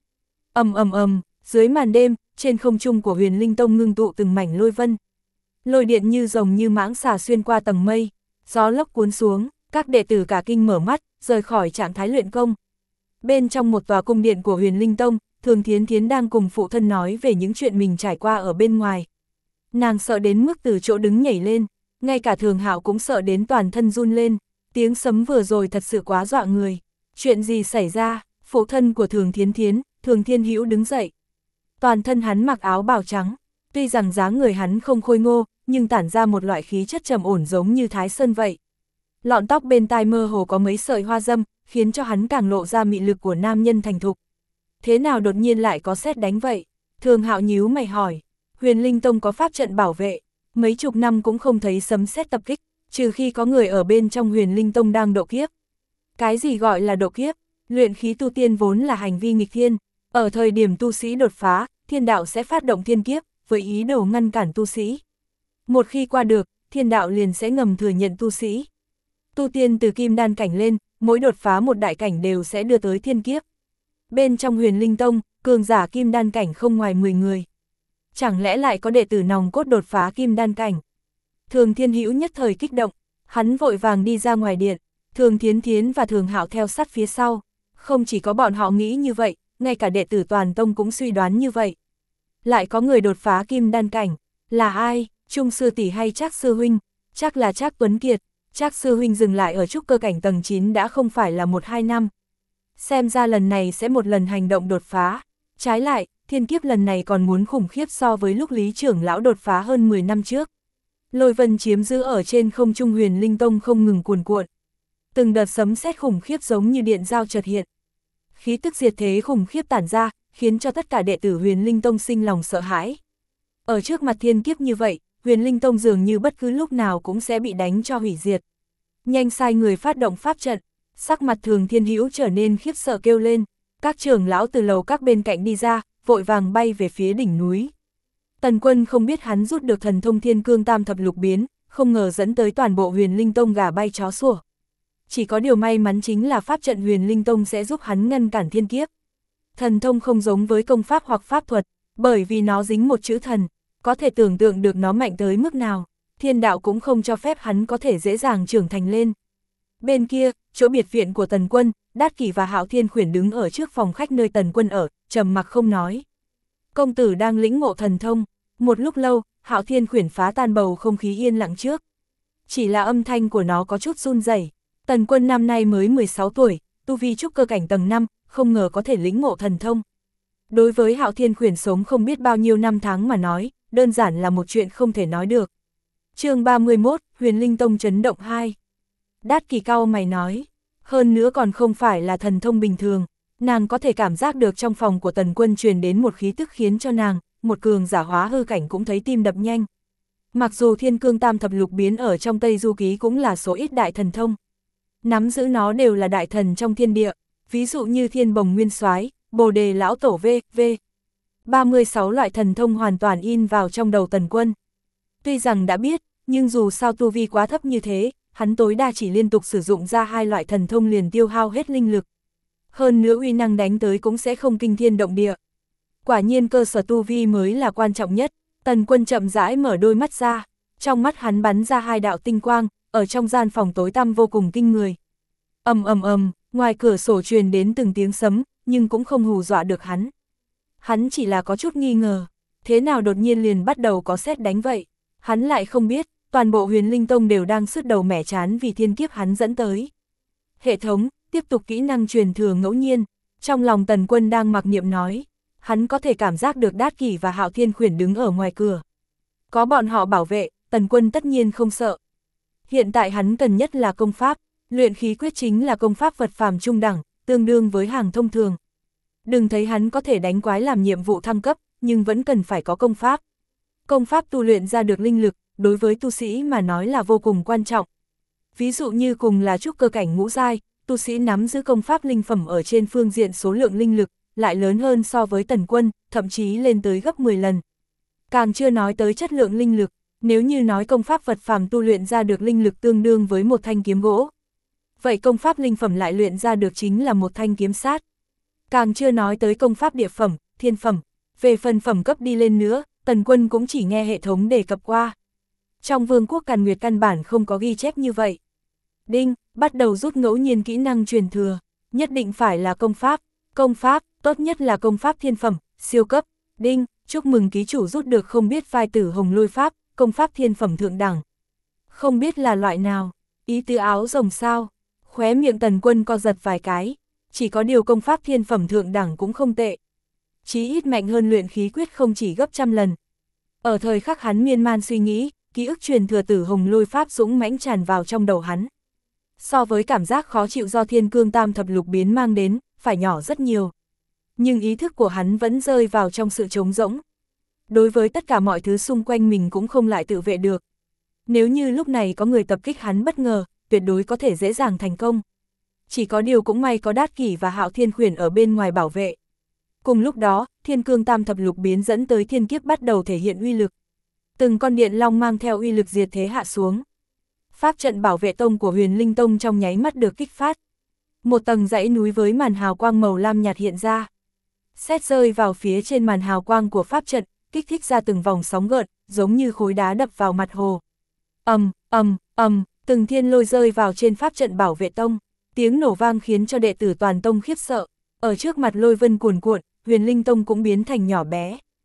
Dưới màn đêm, trên không trung của Huyền Linh Tông ngưng tụ từng mảnh lôi vân. Lôi điện như rồng như mãng xà xuyên qua tầng mây, gió lốc cuốn xuống, các đệ tử cả kinh mở mắt, rời khỏi trạng thái luyện công. Bên trong một tòa cung điện của Huyền Linh Tông, Thường Thiến Thiến đang cùng phụ thân nói về những chuyện mình trải qua ở bên ngoài. Nàng sợ đến mức từ chỗ đứng nhảy lên, ngay cả Thường Hạo cũng sợ đến toàn thân run lên, tiếng sấm vừa rồi thật sự quá dọa người. Chuyện gì xảy ra? Phụ thân của Thường Thiến Thiến, Thường Thiên Hữu đứng dậy. Toàn thân hắn mặc áo bào trắng, tuy rằng dáng người hắn không khôi ngô, nhưng tản ra một loại khí chất trầm ổn giống như Thái Sơn vậy. Lọn tóc bên tai mơ hồ có mấy sợi hoa dâm, khiến cho hắn càng lộ ra mị lực của nam nhân thành thục. Thế nào đột nhiên lại có sét đánh vậy? Thường Hạo nhíu mày hỏi. Huyền Linh Tông có pháp trận bảo vệ, mấy chục năm cũng không thấy sấm sét tập kích, trừ khi có người ở bên trong Huyền Linh Tông đang độ kiếp. Cái gì gọi là độ kiếp? Luyện khí tu tiên vốn là hành vi nghịch thiên, ở thời điểm tu sĩ đột phá, thiên đạo sẽ phát động thiên kiếp, với ý đồ ngăn cản tu sĩ. Một khi qua được, thiên đạo liền sẽ ngầm thừa nhận tu sĩ. Tu tiên từ kim đan cảnh lên, mỗi đột phá một đại cảnh đều sẽ đưa tới thiên kiếp. Bên trong Huyền Linh Tông, cường giả kim đan cảnh không ngoài 10 người. Chẳng lẽ lại có đệ tử nòng cốt đột phá kim đan cảnh? Thường Thiên Hữu nhất thời kích động, hắn vội vàng đi ra ngoài điện, Thường Thiến Thiến và Thường Hạo theo sát phía sau. Không chỉ có bọn họ nghĩ như vậy, ngay cả đệ tử toàn tông cũng suy đoán như vậy. Lại có người đột phá kim đan cảnh, Là ai, Trung sư tỷ hay Trác sư huynh? Chắc là Trác Tuấn Kiệt. Trác sư huynh dừng lại ở trúc cơ cảnh tầng 9 đã không phải là 1-2 năm. Xem ra lần này sẽ một lần hành động đột phá. Trái lại, thiên kiếp lần này còn muốn khủng khiếp so với lúc Lý trưởng lão đột phá hơn 10 năm trước. Lôi vân chiếm giữ ở trên không trung Huyền Linh Tông không ngừng cuồn cuộn. Từng đợt sấm sét khủng khiếp giống như điện giao chợt hiện. Khí tức diệt thế khủng khiếp tản ra, khiến cho tất cả đệ tử Huyền Linh Tông sinh lòng sợ hãi. Ở trước mặt thiên kiếp như vậy, Huyền Linh Tông dường như bất cứ lúc nào cũng sẽ bị đánh cho hủy diệt. Nhanh sai người phát động pháp trận, sắc mặt Thường Thiên Hữu trở nên khiếp sợ kêu lên. Các trưởng lão từ lầu các bên cạnh đi ra, vội vàng bay về phía đỉnh núi. Tần Quân không biết hắn rút được thần thông Thiên Cương Tam Thập Lục Biến, không ngờ dẫn tới toàn bộ Huyền Linh Tông gà bay chó sủa. Chỉ có điều may mắn chính là pháp trận Huyền Linh Tông sẽ giúp hắn ngăn cản thiên kiếp. Thần thông không giống với công pháp hoặc pháp thuật, bởi vì nó dính một chữ thần, có thể tưởng tượng được nó mạnh tới mức nào, thiên đạo cũng không cho phép hắn có thể dễ dàng trưởng thành lên. Bên kia, chỗ biệt viện của Tần Quân, Đát Kỷ và Hạo Thiên Khuyển đứng ở trước phòng khách nơi Tần Quân ở, trầm mặc không nói. Công tử đang lĩnh ngộ thần thông. Một lúc lâu, Hạo Thiên Khuyển phá tan bầu không khí yên lặng trước. Chỉ là âm thanh của nó có chút run rẩy. Tần Quân năm nay mới 16 tuổi, tu vi trúc cơ cảnh tầng 5, không ngờ có thể lĩnh ngộ thần thông. Đối với Hạo Thiên Khuyển sống không biết bao nhiêu năm tháng mà nói, đơn giản là một chuyện không thể nói được. Chương 31, Huyền Linh Tông chấn động 2. Đát Kỷ cau mày nói, hơn nữa còn không phải là thần thông bình thường, nàng có thể cảm giác được trong phòng của Tần Quân truyền đến một khí tức khiến cho nàng, một cường giả hóa hư cảnh cũng thấy tim đập nhanh. Mặc dù Thiên Cương Tam Thập Lục Biến ở trong Tây Du Ký cũng là số ít đại thần thông. Nắm giữ nó đều là đại thần trong thiên địa, ví dụ như Thiên Bồng Nguyên Soái, Bồ Đề Lão Tổ v.v. 36 loại thần thông hoàn toàn in vào trong đầu Tần Quân. Tuy rằng đã biết, nhưng dù sao tu vi quá thấp như thế, hắn tối đa chỉ liên tục sử dụng ra 2 loại thần thông liền tiêu hao hết linh lực. Hơn nữa uy năng đánh tới cũng sẽ không kinh thiên động địa. Quả nhiên cơ sở tu vi mới là quan trọng nhất. Tần Quân chậm rãi mở đôi mắt ra, trong mắt hắn bắn ra 2 đạo tinh quang, ở trong gian phòng tối tăm vô cùng kinh người. Ầm ầm ầm, ngoài cửa sổ truyền đến từng tiếng sấm, nhưng cũng không hù dọa được hắn. Hắn chỉ là có chút nghi ngờ, thế nào đột nhiên liền bắt đầu có sét đánh vậy? Hắn lại không biết, toàn bộ Huyền Linh Tông đều đang sứt đầu mẻ trán vì thiên kiếp hắn dẫn tới. Hệ thống, tiếp tục kỹ năng truyền thừa ngẫu nhiên, trong lòng Tần Quân đang mặc niệm nói. Hắn có thể cảm giác được Đát Kỷ và Hạo Thiên Khuyển đứng ở ngoài cửa. Có bọn họ bảo vệ, Tần Quân tất nhiên không sợ. Hiện tại hắn cần nhất là công pháp, luyện khí quyết chính là công pháp vật phàm trung đẳng, tương đương với hàng thông thường. Đừng thấy hắn có thể đánh quái làm nhiệm vụ thăng cấp, nhưng vẫn cần phải có công pháp. Công pháp tu luyện ra được linh lực, đối với tu sĩ mà nói là vô cùng quan trọng. Ví dụ như cùng là trúc cơ cảnh ngũ giai, tu sĩ nắm giữ công pháp linh phẩm ở trên phương diện số lượng linh lực, lại lớn hơn so với Tần Quân, thậm chí lên tới gấp 10 lần. Càng chưa nói tới chất lượng linh lực, nếu như nói công pháp vật phàm tu luyện ra được linh lực tương đương với một thanh kiếm gỗ. Vậy công pháp linh phẩm lại luyện ra được chính là một thanh kiếm sát. Càng chưa nói tới công pháp địa phẩm, thiên phẩm, về phần phẩm cấp đi lên nữa, Tần Quân cũng chỉ nghe hệ thống đề cập qua. Trong Vương quốc Càn Nguyệt căn bản không có ghi chép như vậy. Đinh, bắt đầu rút ngẫu nhiên kỹ năng truyền thừa, nhất định phải là công pháp, tốt nhất là công pháp thiên phẩm, siêu cấp. Đinh, chúc mừng ký chủ rút được không biết vai tử hồng lôi pháp, công pháp thiên phẩm thượng đẳng. Không biết là loại nào, ý tứ áo rồng sao, khóe miệng Tần Quân co giật vài cái, chỉ có điều công pháp thiên phẩm thượng đẳng cũng không tệ. Chí ít mạnh hơn luyện khí quyết không chỉ gấp trăm lần. Ở thời khắc hắn miên man suy nghĩ, ký ức truyền thừa tử hồng lôi pháp dũng mãnh tràn vào trong đầu hắn. So với cảm giác khó chịu do Thiên Cương Tam Thập Lục Biến mang đến, phải nhỏ rất nhiều. Nhưng ý thức của hắn vẫn rơi vào trong sự trống rỗng. Đối với tất cả mọi thứ xung quanh mình cũng không lại tự vệ được. Nếu như lúc này có người tập kích hắn bất ngờ, tuyệt đối có thể dễ dàng thành công. Chỉ có điều cũng may có Đát Kỷ và Hạo Thiên Khuyển ở bên ngoài bảo vệ. Cùng lúc đó, Thiên Cương Tam Thập Lục Biến dẫn tới thiên kiếp bắt đầu thể hiện uy lực. Từng con điện long mang theo uy lực diệt thế hạ xuống. Pháp trận bảo vệ tông của Huyền Linh Tông trong nháy mắt được kích phát. Một tầng dãy núi với màn hào quang màu lam nhạt hiện ra. Sét rơi vào phía trên màn hào quang của pháp trận, kích thích ra từng vòng sóng gợn, giống như khối đá đập vào mặt hồ. Từng thiên lôi rơi vào trên pháp trận bảo vệ tông, tiếng nổ vang khiến cho đệ tử toàn tông khiếp sợ. Ở trước mặt lôi vân cuồn cuộn, Huyền Linh Tông cũng biến thành nhỏ bé.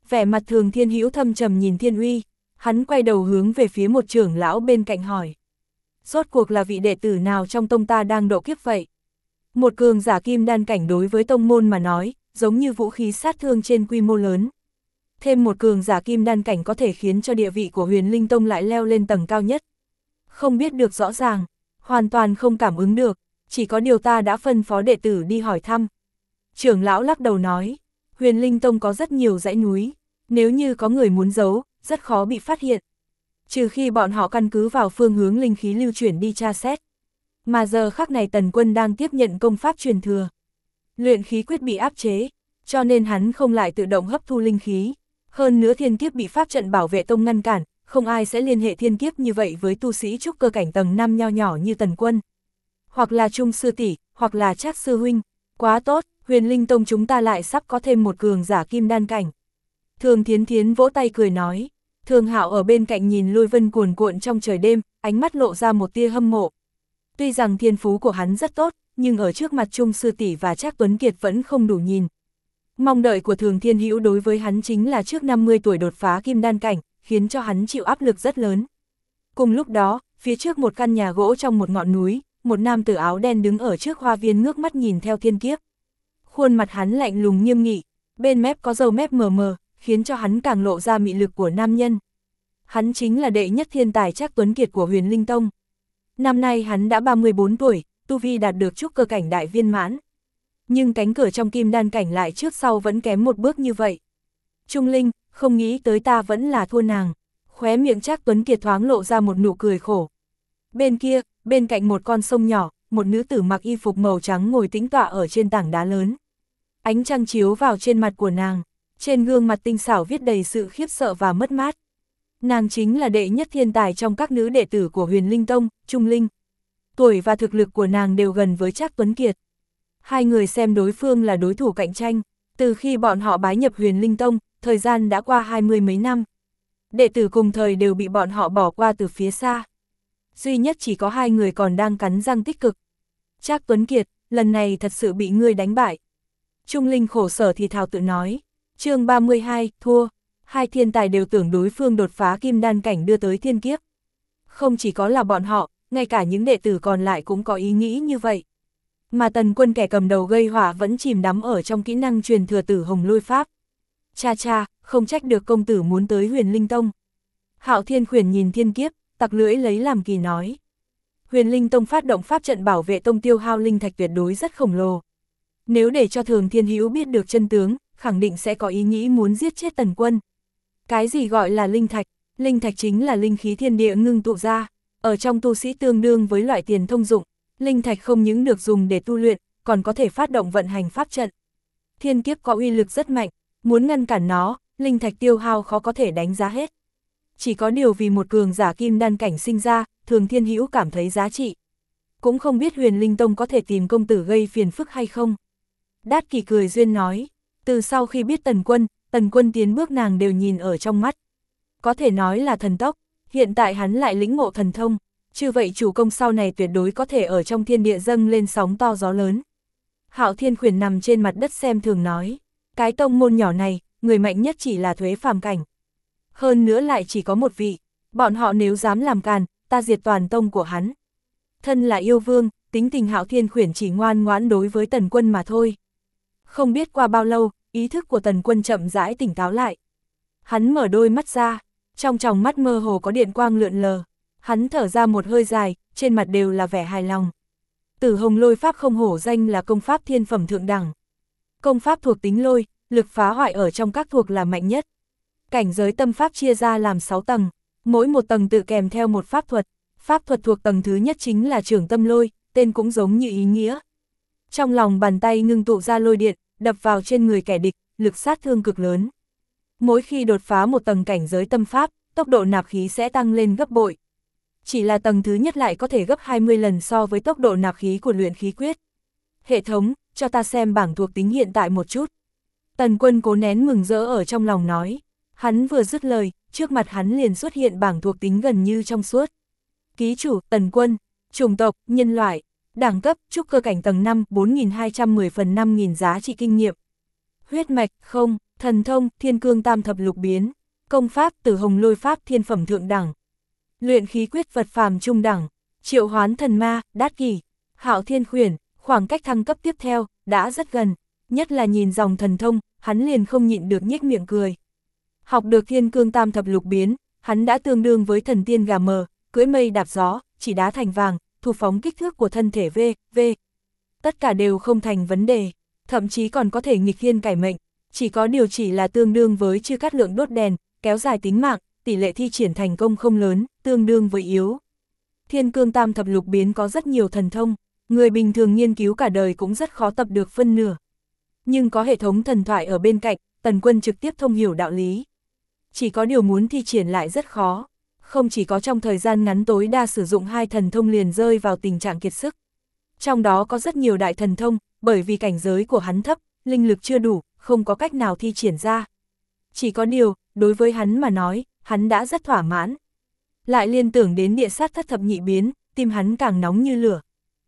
Vẻ mặt Thường Thiên Hữu thâm trầm nhìn Thiên Uy, hắn quay đầu hướng về phía một trưởng lão bên cạnh hỏi. Rốt cuộc là vị đệ tử nào trong tông ta đang độ kiếp vậy? Một cường giả kim đan cảnh đối với tông môn mà nói, giống như vũ khí sát thương trên quy mô lớn. Thêm một cường giả kim đan cảnh có thể khiến cho địa vị của Huyền Linh Tông lại leo lên tầng cao nhất. Không biết được rõ ràng, hoàn toàn không cảm ứng được, chỉ có điều ta đã phân phó đệ tử đi hỏi thăm. Trưởng lão lắc đầu nói, Huyền Linh Tông có rất nhiều dãy núi, nếu như có người muốn giấu, rất khó bị phát hiện. Trừ khi bọn họ căn cứ vào phương hướng linh khí lưu chuyển đi tra xét. Mà giờ khắc này Tần Quân đang tiếp nhận công pháp truyền thừa. Luyện khí quyết bị áp chế, cho nên hắn không lại tự động hấp thu linh khí. Hơn nữa thiên kiếp bị pháp trận bảo vệ tông ngăn cản, không ai sẽ liên hệ thiên kiếp như vậy với tu sĩ trúc cơ cảnh tầng 5 nho nhỏ như Tần Quân. Hoặc là Trung sư tỷ, hoặc là Trác sư huynh. Quá tốt, Huyền Linh Tông chúng ta lại sắp có thêm một cường giả kim đan cảnh. Thường Thiến Thiến vỗ tay cười nói. Thường Hạo ở bên cạnh nhìn lôi vân cuồn cuộn trong trời đêm, ánh mắt lộ ra một tia hâm mộ. Tuy rằng thiên phú của hắn rất tốt, nhưng ở trước mặt Trung sư tỷ và Trác Tuấn Kiệt vẫn không đủ nhìn. Mong đợi của Thường Thiên Hữu đối với hắn chính là trước 50 tuổi đột phá kim đan cảnh, khiến cho hắn chịu áp lực rất lớn. Cùng lúc đó, phía trước một căn nhà gỗ trong một ngọn núi, một nam tử áo đen đứng ở trước hoa viên ngước mắt nhìn theo thiên kiếp. Khuôn mặt hắn lạnh lùng nghiêm nghị, bên mép có râu mép mờ mờ, khiến cho hắn càng lộ ra mị lực của nam nhân. Hắn chính là đệ nhất thiên tài Trác Tuấn Kiệt của Huyền Linh Tông. Năm nay hắn đã 34 tuổi, tu vi đạt được trúc cơ cảnh đại viên mãn. Nhưng cánh cửa trong kim đan cảnh lại trước sau vẫn kém một bước như vậy. Trung Linh, không nghĩ tới ta vẫn là thua nàng. Khóe miệng Trác Tuấn Kiệt thoáng lộ ra một nụ cười khổ. Bên kia, bên cạnh một con sông nhỏ, một nữ tử mặc y phục màu trắng ngồi tĩnh tọa ở trên tảng đá lớn. Ánh trăng chiếu vào trên mặt của nàng, trên gương mặt tinh xảo viết đầy sự khiếp sợ và mất mát. Nàng chính là đệ nhất thiên tài trong các nữ đệ tử của Huyền Linh Tông, Trung Linh. Tuổi và thực lực của nàng đều gần với Trác Tuấn Kiệt. Hai người xem đối phương là đối thủ cạnh tranh, từ khi bọn họ bái nhập Huyền Linh Tông, thời gian đã qua 20 mấy năm. Đệ tử cùng thời đều bị bọn họ bỏ qua từ phía xa. Duy nhất chỉ có hai người còn đang cắn răng tích cực. Trác Tuấn Kiệt, lần này thật sự bị ngươi đánh bại. Trung Linh khổ sở thì thào tự nói. Chương 32, thua. Hai thiên tài đều tưởng đối phương đột phá kim đan cảnh đưa tới thiên kiếp. Không chỉ có là bọn họ, ngay cả những đệ tử còn lại cũng có ý nghĩ như vậy. Mà Tần Quân kẻ cầm đầu gây họa vẫn chìm đắm ở trong kỹ năng truyền thừa Tử Hồng Lôi Pháp. Cha cha, không trách được công tử muốn tới Huyền Linh Tông. Hạo Thiên Khuyển nhìn thiên kiếp, tặc lưỡi lấy làm kỳ nói. Huyền Linh Tông phát động pháp trận bảo vệ tông tiêu hao linh thạch tuyệt đối rất khổng lồ. Nếu để cho Thường Thiên Hữu biết được chân tướng, khẳng định sẽ có ý nghĩ muốn giết chết Tần Quân. Cái gì gọi là linh thạch? Linh thạch chính là linh khí thiên địa ngưng tụ ra, ở trong tu sĩ tương đương với loại tiền thông dụng. Linh thạch không những được dùng để tu luyện, còn có thể phát động vận hành pháp trận. Thiên kiếp có uy lực rất mạnh, muốn ngăn cản nó, linh thạch tiêu hao khó có thể đánh giá hết. Chỉ có điều vì một cường giả kim đan cảnh sinh ra, Thường Thiên Hữu cảm thấy giá trị. Cũng không biết Huyền Linh Tông có thể tìm công tử gây phiền phức hay không. Đát Kỷ cười duyên nói, từ sau khi biết Tần Quân tiến bước nàng đều nhìn ở trong mắt. Có thể nói là thần tốc, hiện tại hắn lại lĩnh ngộ thần thông, chứ vậy chủ công sau này tuyệt đối có thể ở trong thiên địa dâng lên sóng to gió lớn. Hạo Thiên Khuyển nằm trên mặt đất xem thường nói, cái tông môn nhỏ này, người mạnh nhất chỉ là Thuế phàm cảnh. Hơn nữa lại chỉ có một vị, bọn họ nếu dám làm càn, ta diệt toàn tông của hắn. Thân là yêu vương, tính tình Hạo Thiên Khuyển chỉ ngoan ngoãn đối với Tần Quân mà thôi. Không biết qua bao lâu, ý thức của Tần Quân chậm rãi tỉnh táo lại. Hắn mở đôi mắt ra, trong tròng mắt mơ hồ có điện quang lượn lờ. Hắn thở ra một hơi dài, trên mặt đều là vẻ hài lòng. Tử Hồng Lôi Pháp không hổ danh là công pháp thiên phẩm thượng đẳng. Công pháp thuộc tính lôi, lực phá hoại ở trong các thuộc là mạnh nhất. Cảnh giới tâm pháp chia ra làm 6 tầng, mỗi một tầng tự kèm theo một pháp thuật. Pháp thuật thuộc tầng thứ nhất chính là Trưởng Tâm Lôi, tên cũng giống như ý nghĩa. Trong lòng bàn tay ngưng tụ ra lôi điện, đập vào trên người kẻ địch, lực sát thương cực lớn. Mỗi khi đột phá một tầng cảnh giới tâm pháp, tốc độ nạp khí sẽ tăng lên gấp bội. Chỉ là tầng thứ nhất lại có thể gấp 20 lần so với tốc độ nạp khí của luyện khí quyết. Hệ thống, cho ta xem bảng thuộc tính hiện tại một chút. Tần Quân cố nén mừng rỡ ở trong lòng nói. Hắn vừa dứt lời, trước mặt hắn liền xuất hiện bảng thuộc tính gần như trong suốt. Ký chủ, Tần Quân, chủng tộc, nhân loại, đẳng cấp, trúc cơ cảnh tầng 5, 4210 phần 5000 giá trị kinh nghiệm. Huyết mạch, không, Thần thông, Thiên Cương Tam Thập Lục Biến. Công pháp, Tử Hồng Lôi Pháp thiên phẩm thượng đẳng. Luyện khí quyết vật phàm trung đẳng. Triệu hoán thần ma, Đát Kỷ. Hạo Thiên Khuyển, khoảng cách thăng cấp tiếp theo, đã rất gần. Nhất là nhìn dòng thần thông, hắn liền không nhịn được nhếch miệng cười. Học được Thiên Cương Tam Thập Lục Biến, hắn đã tương đương với thần tiên gà mờ, cưỡi mây đạp gió, chỉ đá thành vàng, thu phóng kích thước của thân thể v. Tất cả đều không thành vấn đề, thậm chí còn có thể nghịch thiên cải mệnh, chỉ có điều chỉ là tương đương với Chư Cát Lượng đốt đèn, kéo dài tính mạng, tỷ lệ thi triển thành công không lớn, tương đương với yếu. Thiên Cương Tam Thập Lục Biến có rất nhiều thần thông, người bình thường nghiên cứu cả đời cũng rất khó tập được phân nửa. Nhưng có hệ thống thần thoại ở bên cạnh, Tần Quân trực tiếp thông hiểu đạo lý. Chỉ có điều muốn thi triển lại rất khó, không chỉ có trong thời gian ngắn tối đa sử dụng 2 thần thông liền rơi vào tình trạng kiệt sức. Trong đó có rất nhiều đại thần thông, bởi vì cảnh giới của hắn thấp, linh lực chưa đủ, không có cách nào thi triển ra. Chỉ có điều, đối với hắn mà nói, hắn đã rất thỏa mãn. Lại liên tưởng đến địa sát thất thập nhị biến, tim hắn càng nóng như lửa.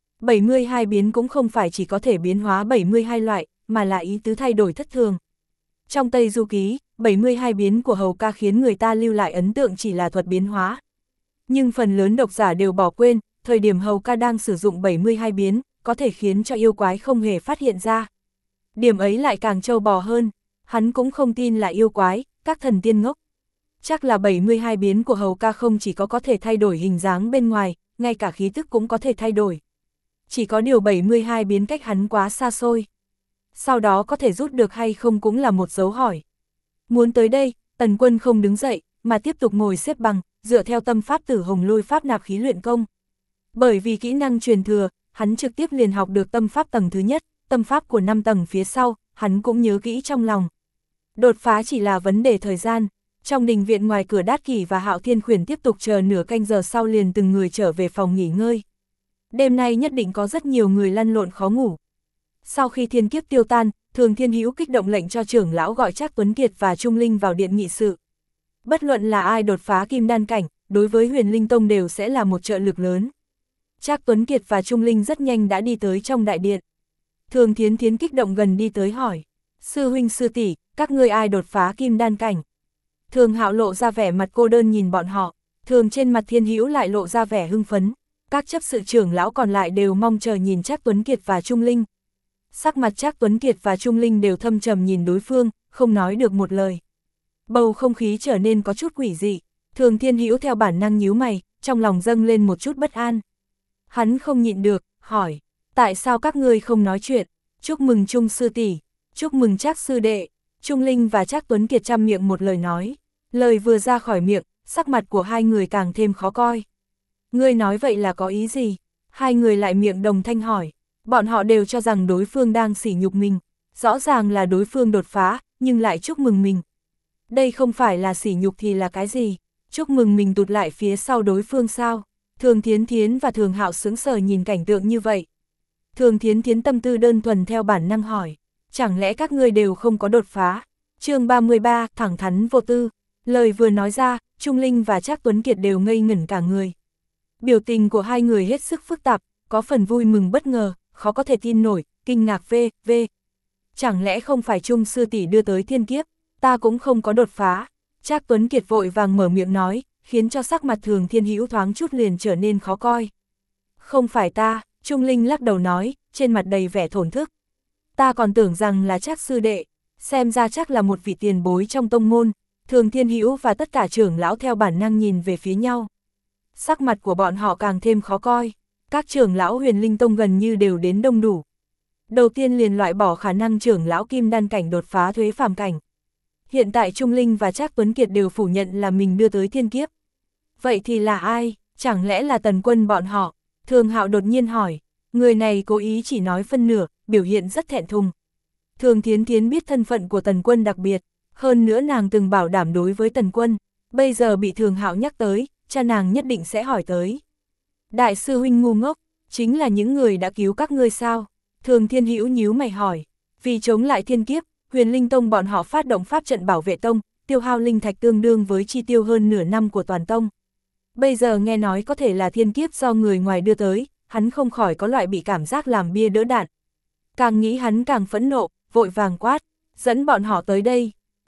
72 biến cũng không phải chỉ có thể biến hóa 72 loại, mà là ý tứ thay đổi thất thường. Trong Tây Du Ký, 72 biến của Hầu Ca khiến người ta lưu lại ấn tượng chỉ là thuật biến hóa. Nhưng phần lớn độc giả đều bỏ quên, thời điểm Hầu Ca đang sử dụng 72 biến, có thể khiến cho yêu quái không hề phát hiện ra. Điểm ấy lại càng trâu bò hơn, hắn cũng không tin là yêu quái, các thần tiên ngốc. Chắc là 72 biến của Hầu Ca không chỉ có thể thay đổi hình dáng bên ngoài, ngay cả khí tức cũng có thể thay đổi. Chỉ có điều 72 biến cách hắn quá xa xôi. Sau đó có thể rút được hay không cũng là một dấu hỏi. Muốn tới đây, Tần Quân không đứng dậy, mà tiếp tục ngồi xếp bằng, dựa theo tâm pháp Tử Hồng Lôi Pháp nạp khí luyện công. Bởi vì kỹ năng truyền thừa, hắn trực tiếp liền học được tâm pháp tầng thứ nhất, tâm pháp của 5 tầng phía sau, hắn cũng nhớ kỹ trong lòng. Đột phá chỉ là vấn đề thời gian. Trong đình viện ngoài cửa Đát Kỷ và Hạo Thiên Khuyển tiếp tục chờ nửa canh giờ sau liền từng người trở về phòng nghỉ ngơi. Đêm nay nhất định có rất nhiều người lăn lộn khó ngủ. Sau khi thiên kiếp tiêu tan, Thường Thiên Hữu kích động lệnh cho trưởng lão gọi Trác Tuấn Kiệt và Trung Linh vào điện nghị sự. Bất luận là ai đột phá kim đan cảnh, đối với Huyền Linh Tông đều sẽ là một trợ lực lớn. Trác Tuấn Kiệt và Trung Linh rất nhanh đã đi tới trong đại điện. Thường Thiến Thiến kích động gần đi tới hỏi, sư huynh sư tỷ, các ngươi ai đột phá kim đan cảnh? Thường Hạo lộ ra vẻ mặt cô đơn nhìn bọn họ, Thường trên mặt Thiên Hữu lại lộ ra vẻ hưng phấn. Các chấp sự trưởng lão còn lại đều mong chờ nhìn Trác Tuấn Kiệt và Trung Linh. Sắc mặt Trác Tuấn Kiệt và Trung Linh đều thâm trầm nhìn đối phương, không nói được một lời. Bầu không khí trở nên có chút quỷ dị, Thường Thiên Hữu theo bản năng nhíu mày, trong lòng dâng lên một chút bất an. Hắn không nhịn được, hỏi, tại sao các ngươi không nói chuyện? Chúc mừng Trung sư tỷ, chúc mừng Trác sư đệ. Trung Linh và Trác Tuấn Kiệt trăm miệng một lời nói. Lời vừa ra khỏi miệng, sắc mặt của hai người càng thêm khó coi. Ngươi nói vậy là có ý gì? Hai người lại miệng đồng thanh hỏi. Bọn họ đều cho rằng đối phương đang sỉ nhục mình. Rõ ràng là đối phương đột phá, nhưng lại chúc mừng mình. Đây không phải là sỉ nhục thì là cái gì? Chúc mừng mình tụt lại phía sau đối phương sao? Thường Thiến Thiến và Thường Hạo sững sờ nhìn cảnh tượng như vậy. Thường Thiến Thiến tâm tư đơn thuần theo bản năng hỏi. Chẳng lẽ các ngươi đều không có đột phá? Chương 33, thẳng thắn vô tư. Lời vừa nói ra, Trung Linh và Trác Tuấn Kiệt đều ngây ngẩn cả người. Biểu tình của hai người hết sức phức tạp, có phần vui mừng bất ngờ, khó có thể tin nổi, kinh ngạc v. Chẳng lẽ không phải Trung sư tỷ đưa tới thiên kiếp, ta cũng không có đột phá. Trác Tuấn Kiệt vội vàng mở miệng nói, khiến cho sắc mặt Thường Thiên Hữu thoáng chút liền trở nên khó coi. Không phải ta, Trung Linh lắc đầu nói, trên mặt đầy vẻ thổn thức. Ta còn tưởng rằng là Trác sư đệ, xem ra chắc là một vị tiền bối trong tông môn. Thường Thiên Hữu và tất cả trưởng lão theo bản năng nhìn về phía nhau. Sắc mặt của bọn họ càng thêm khó coi, các trưởng lão Huyền Linh Tông gần như đều đến đông đủ. Đầu tiên liền loại bỏ khả năng trưởng lão kim đan cảnh đột phá thuế phàm cảnh. Hiện tại Trung Linh và Trác Tuấn Kiệt đều phủ nhận là mình đưa tới thiên kiếp. Vậy thì là ai? Chẳng lẽ là Tần Quân bọn họ? Thường Hạo đột nhiên hỏi, người này cố ý chỉ nói phân nửa, biểu hiện rất thẹn thùng. Thường Thiến Thiến biết thân phận của Tần Quân đặc biệt, hơn nữa nàng từng bảo đảm đối với Tần Quân, bây giờ bị Thường Hạo nhắc tới, cha nàng nhất định sẽ hỏi tới. Đại sư huynh ngu ngốc, chính là những người đã cứu các ngươi sao? Thường Thiên Hữu nhíu mày hỏi, vì chống lại thiên kiếp, Huyền Linh Tông bọn họ phát động pháp trận bảo vệ tông, tiêu hao linh thạch tương đương với chi tiêu hơn nửa năm của toàn tông. Bây giờ nghe nói có thể là thiên kiếp do người ngoài đưa tới, hắn không khỏi có loại bị cảm giác làm bia đỡ đạn. Càng nghĩ hắn càng phẫn nộ, vội vàng quát, dẫn bọn họ tới đây,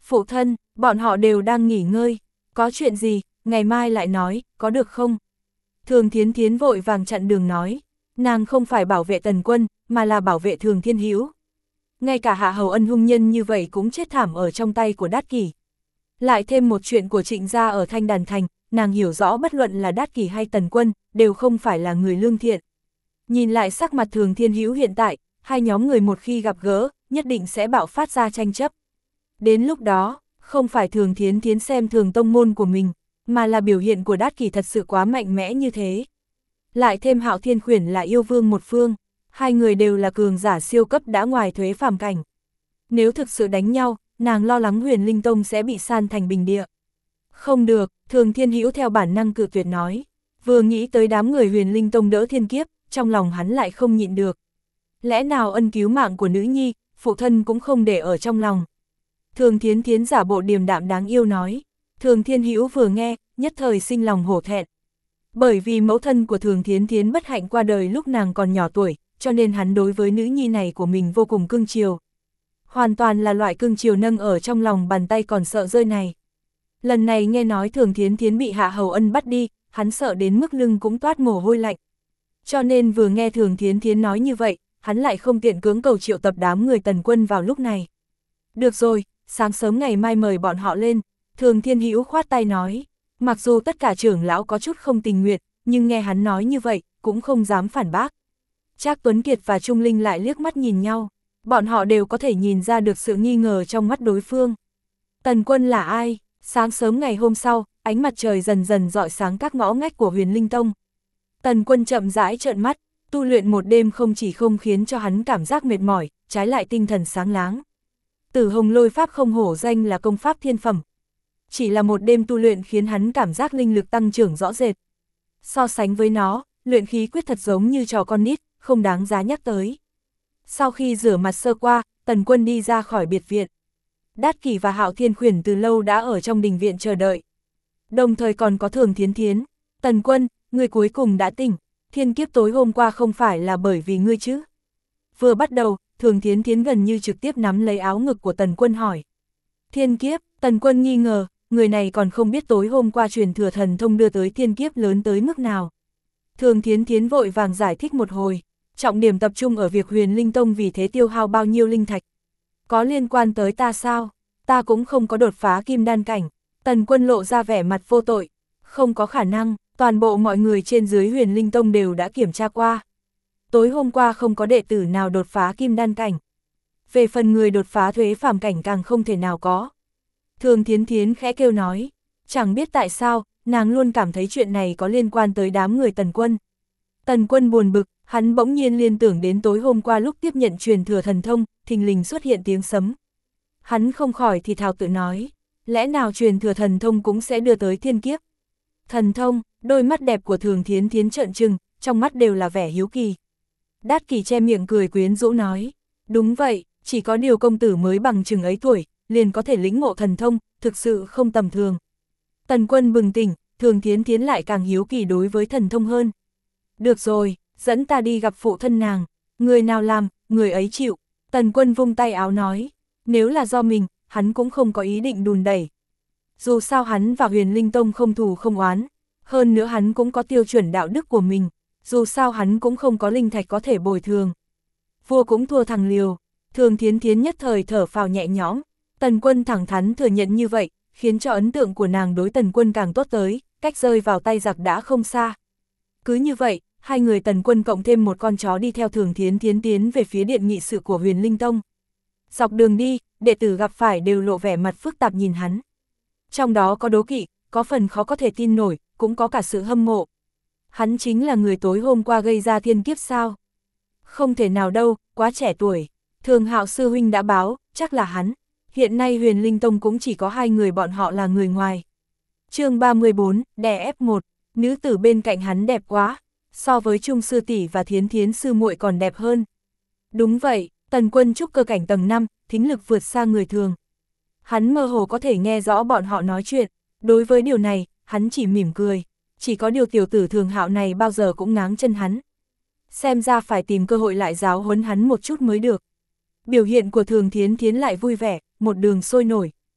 Phụ thân, bọn họ đều đang nghỉ ngơi, có chuyện gì, ngày mai lại nói, có được không? Thường Thiến Thiến vội vàng chặn đường nói, nàng không phải bảo vệ Tần Quân, mà là bảo vệ Thường Thiên Hữu. Ngay cả Hạ Hầu Ân hung nhân như vậy cũng chết thảm ở trong tay của Đát Kỷ. Lại thêm một chuyện của Trịnh gia ở Thanh Đàn Thành, nàng hiểu rõ bất luận là Đát Kỷ hay Tần Quân, đều không phải là người lương thiện. Nhìn lại sắc mặt Thường Thiên Hữu hiện tại, hai nhóm người một khi gặp gỡ, nhất định sẽ bạo phát ra tranh chấp. Đến lúc đó, không phải Thường Thiến Thiến xem thường tông môn của mình, mà là biểu hiện của Đát Kỷ thật sự quá mạnh mẽ như thế. Lại thêm Hạo Thiên Khuyển là yêu vương một phương, hai người đều là cường giả siêu cấp đã ngoài thuế phàm cảnh. Nếu thực sự đánh nhau, nàng lo lắng Huyền Linh Tông sẽ bị san thành bình địa. Không được, Thường Thiên Hữu theo bản năng cự tuyệt nói. Vừa nghĩ tới đám người Huyền Linh Tông đỡ thiên kiếp, trong lòng hắn lại không nhịn được. Lẽ nào ân cứu mạng của nữ nhi, phụ thân cũng không để ở trong lòng. Thường Thiến Thiến giả bộ điềm đạm đáng yêu nói. Thường Thiên Hữu vừa nghe, nhất thời sinh lòng hổ thẹn. Bởi vì mẫu thân của Thường Thiến Thiến bất hạnh qua đời lúc nàng còn nhỏ tuổi, cho nên hắn đối với nữ nhi này của mình vô cùng cưng chiều. Hoàn toàn là loại cưng chiều nâng ở trong lòng bàn tay còn sợ rơi này. Lần này nghe nói Thường Thiến Thiến bị Hạ Hầu Ân bắt đi, hắn sợ đến mức lưng cũng toát mồ hôi lạnh. Cho nên vừa nghe Thường Thiến Thiến nói như vậy, hắn lại không tiện cưỡng cầu triệu tập đám người Tần Quân vào lúc này. Được rồi, sáng sớm ngày mai mời bọn họ lên, Thường Thiên Hữu khoát tay nói. Mặc dù tất cả trưởng lão có chút không tình nguyện, nhưng nghe hắn nói như vậy, cũng không dám phản bác. Trác Tuấn Kiệt và Trung Linh lại liếc mắt nhìn nhau, bọn họ đều có thể nhìn ra được sự nghi ngờ trong mắt đối phương. Tần Quân là ai? Sáng sớm ngày hôm sau, ánh mặt trời dần dần rọi sáng các ngõ ngách của Huyền Linh Tông. Tần Quân chậm rãi trợn mắt, tu luyện một đêm không chỉ không khiến cho hắn cảm giác mệt mỏi, trái lại tinh thần sáng láng. Tử Hồng Lôi Pháp không hổ danh là công pháp thiên phẩm. Chỉ là một đêm tu luyện khiến hắn cảm giác linh lực tăng trưởng rõ rệt. So sánh với nó, luyện khí quyết thật giống như trò con nít, không đáng giá nhắc tới. Sau khi rửa mặt sơ qua, Tần Quân đi ra khỏi biệt viện. Đát Kỷ và Hạo Thiên Khuyển từ lâu đã ở trong đình viện chờ đợi. Đồng thời còn có Thường Thiến Thiến. Tần Quân, ngươi cuối cùng đã tỉnh, thiên kiếp tối hôm qua không phải là bởi vì ngươi chứ? Vừa bắt đầu, Thường Thiến Thiến gần như trực tiếp nắm lấy áo ngực của Tần Quân hỏi. Thiên kiếp, Tần Quân nghi ngờ, người này còn không biết tối hôm qua truyền thừa thần thông đưa tới thiên kiếp lớn tới mức nào. Thường Thiến Thiến vội vàng giải thích một hồi, trọng điểm tập trung ở việc Huyền Linh Tông vì thế tiêu hao bao nhiêu linh thạch. Có liên quan tới ta sao? Ta cũng không có đột phá kim đan cảnh. Tần Quân lộ ra vẻ mặt vô tội. Không có khả năng, toàn bộ mọi người trên dưới Huyền Linh Tông đều đã kiểm tra qua. Tối hôm qua không có đệ tử nào đột phá kim đan cảnh. Về phần người đột phá thuế phàm cảnh càng không thể nào có. Thường Thiến Thiến khẽ kêu nói, chẳng biết tại sao, nàng luôn cảm thấy chuyện này có liên quan tới đám người Tần Quân. Tần Quân buồn bực, hắn bỗng nhiên liên tưởng đến tối hôm qua lúc tiếp nhận truyền thừa thần thông, thình lình xuất hiện tiếng sấm. Hắn không khỏi thì thào tự nói, lẽ nào truyền thừa thần thông cũng sẽ đưa tới thiên kiếp? Thần thông, đôi mắt đẹp của Thường Thiến Thiến trợn trừng, trong mắt đều là vẻ hiếu kỳ. Đát Kỷ che miệng cười quyến rũ nói, đúng vậy, chỉ có điều công tử mới bằng chừng ấy tuổi, liền có thể lĩnh ngộ thần thông, thực sự không tầm thường. Tần Quân bừng tỉnh, Thường Thiến Thiến lại càng hiếu kỳ đối với thần thông hơn. Được rồi, dẫn ta đi gặp phụ thân nàng, người nào làm, người ấy chịu. Tần Quân vung tay áo nói, nếu là do mình, hắn cũng không có ý định đùn đẩy. Dù sao hắn và Huyền Linh Tông không thù không oán, hơn nữa hắn cũng có tiêu chuẩn đạo đức của mình, dù sao hắn cũng không có linh thạch có thể bồi thường. Vua cũng thua thằng liều, Thường Thiến Thiến nhất thời thở phào nhẹ nhõm. Tần Quân thẳng thắn thừa nhận như vậy, khiến cho ấn tượng của nàng đối Tần Quân càng tốt tới, cách rơi vào tay giặc đã không xa. Cứ như vậy, hai người Tần Quân cộng thêm một con chó đi theo Thường Thiến Thiến tiến về phía điện nghị sự của Huyền Linh Tông. Dọc đường đi, đệ tử gặp phải đều lộ vẻ mặt phức tạp nhìn hắn. Trong đó có đố kỵ, có phần khó có thể tin nổi, cũng có cả sự hâm mộ. Hắn chính là người tối hôm qua gây ra thiên kiếp sao? Không thể nào đâu, quá trẻ tuổi. Thường Hạo sư huynh đã báo, chắc là hắn. Hiện nay Huyền Linh Tông cũng chỉ có hai người bọn họ là người ngoài. Chương 34, đè ép 1, nữ tử bên cạnh hắn đẹp quá, so với Trung sư tỷ và Thiến Thiến sư muội còn đẹp hơn. Đúng vậy, Tần Quân trúc cơ cảnh tầng 5, thính lực vượt xa người thường. Hắn mơ hồ có thể nghe rõ bọn họ nói chuyện, đối với điều này, hắn chỉ mỉm cười, chỉ có điều tiểu tử Thường Hạo này bao giờ cũng ngáng chân hắn. Xem ra phải tìm cơ hội lại giáo huấn hắn một chút mới được. Biểu hiện của Thường Thiến Thiến lại vui vẻ, một đường sôi nổi.